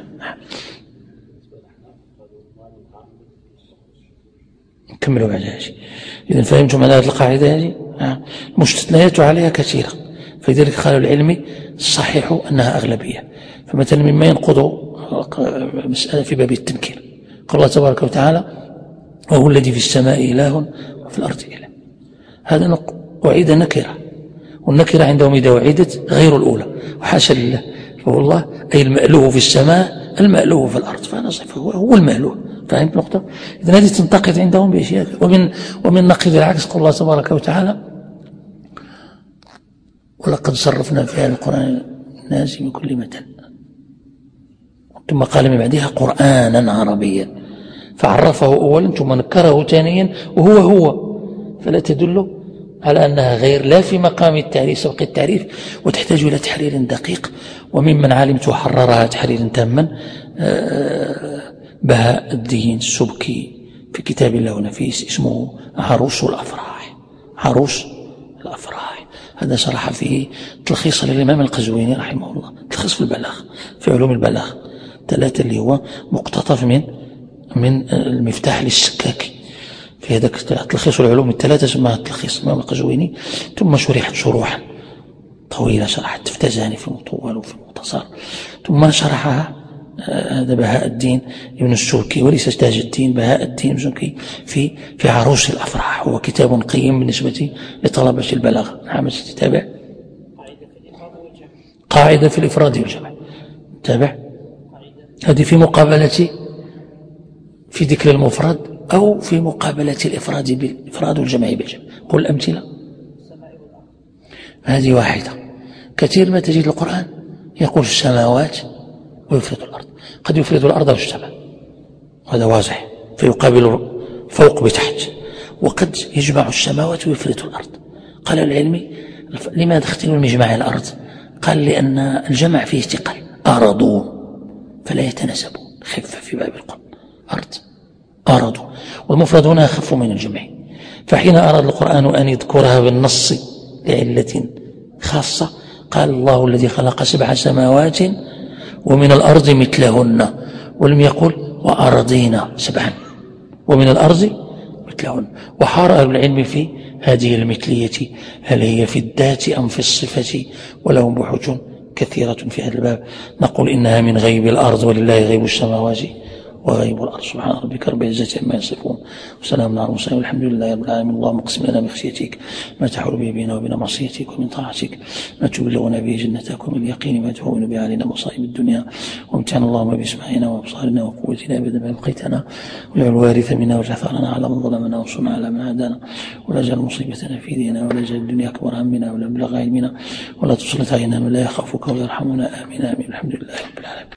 نكملوا بعد هذه. إذا فهمتم على هذه القاعدة هذه؟ المستثنيات عليها كثيرة، فلذلك قالوا العلمي الصحيح أنها أغلبية. فمثلا مما ينقض مسألة في باب التنكير قال الله تبارك وتعالى وهو الذي في السماء إله وفي الأرض إله. هذا أعيد نكرة، والنكرة عندهم إذا أعيدت غير الأولى، وحاشا لله، فهو الله أي المألوه في السماء المألوه في الأرض، فأنا صفه هو المألوه. فهمت نقطة؟ إذن هذه تنتقد عندهم بأشياء. ومن ومن نقد العكس قال الله تبارك وتعالى ولقد صرفنا في هذا القرآن الناس من كل مثل، ثم قال من بعدها قرآنا عربيا، فعرفه أولا ثم نكره ثانيا وهو هو، فلا تدل على أنها غير لا في مقام التعريف سبق التعريف، وتحتاج إلى تحرير دقيق. وممن علمت حررها تحريرا تاما بهاء الدين السبكي في كتاب الله نفيس اسمه عروس الأفراح، عروس الأفراح. هذا شرح فيه تلخيص للإمام القزويني رحمه الله، تلخيص في البلاغ في علوم البلاغ ثلاثة اللي هو مقتطف من من المفتاح للسكاكي في هذاك تلخيص العلوم الثلاثة، سماها تلخيص الإمام القزويني، ثم شرحت شروحا طويلة، شرحت تفتزاني في مطول وفي مختصر، ثم شرحها هذا بهاء الدين ابن السوكي، وليس تاج الدين، بهاء الدين ابن السوكي في في عروس الأفراح. هو كتاب قيم بالنسبة لطلبة البلاغة. نعم تتابع قاعدة في الإفراد والجمع، تابع هذه في مقابلة في ذكر المفرد أو في مقابلة الإفراد بالإفراد والجمع بالجمع. قل الأمثلة. هذه واحدة. كثير ما تجد القرآن يقول السماوات ويفرد الأرض، قد يفرد الأرض والسماء، هذا واضح، فيقابل فوق بتحت، وقد يجمع السماوات ويفرد الأرض. قال العلم لماذا اختلوا المجمع الأرض؟ قال لأن الجمع فيه ثقل، أرضوا فلا يتناسبون، خفة في باب القرآن، أرض أرضوا، والمفرد هنا أخف من الجمع. فحين أراد القرآن أن يذكرها بالنص لعلة خاصة قال الله الذي خلق سبع سماوات ومن الأرض مثلهن، ولم يقل وأرضينا سبعا ومن الأرض مثلهن. وحار أهل العلم في هذه المثلية، هل هي في الذات أم في الصفة؟ ولهم بحوث كثيرة في هذا الباب. نقول إنها من غيب الأرض، ولله غيب السماوات وغيب الأرض. سبحان ربك رب العزة عما يصفون وسلام على المرسلين والحمد لله رب العالمين. اللهم اقسم لنا بخشيتك ما تحول به بيننا وبين معصيتك، ومن طاعتك ما تبلغنا به جنتك، ومن اليقين ما تهون به علينا مصائب الدنيا، وامتعنا اللهم باسماعنا وابصارنا وقوتنا ابدا ما ابقيتنا، واجعل الوارث منا واجعل ثارنا على من ظلمنا وانصرنا على من عادانا، ولا تجعل مصيبتنا في ديننا، ولا تجعل الدنيا اكبر همنا ولا مبلغ علمنا، ولا تسلط علينا من لا يخافك ويرحمنا. امين امين. الحمد لله رب العالمين.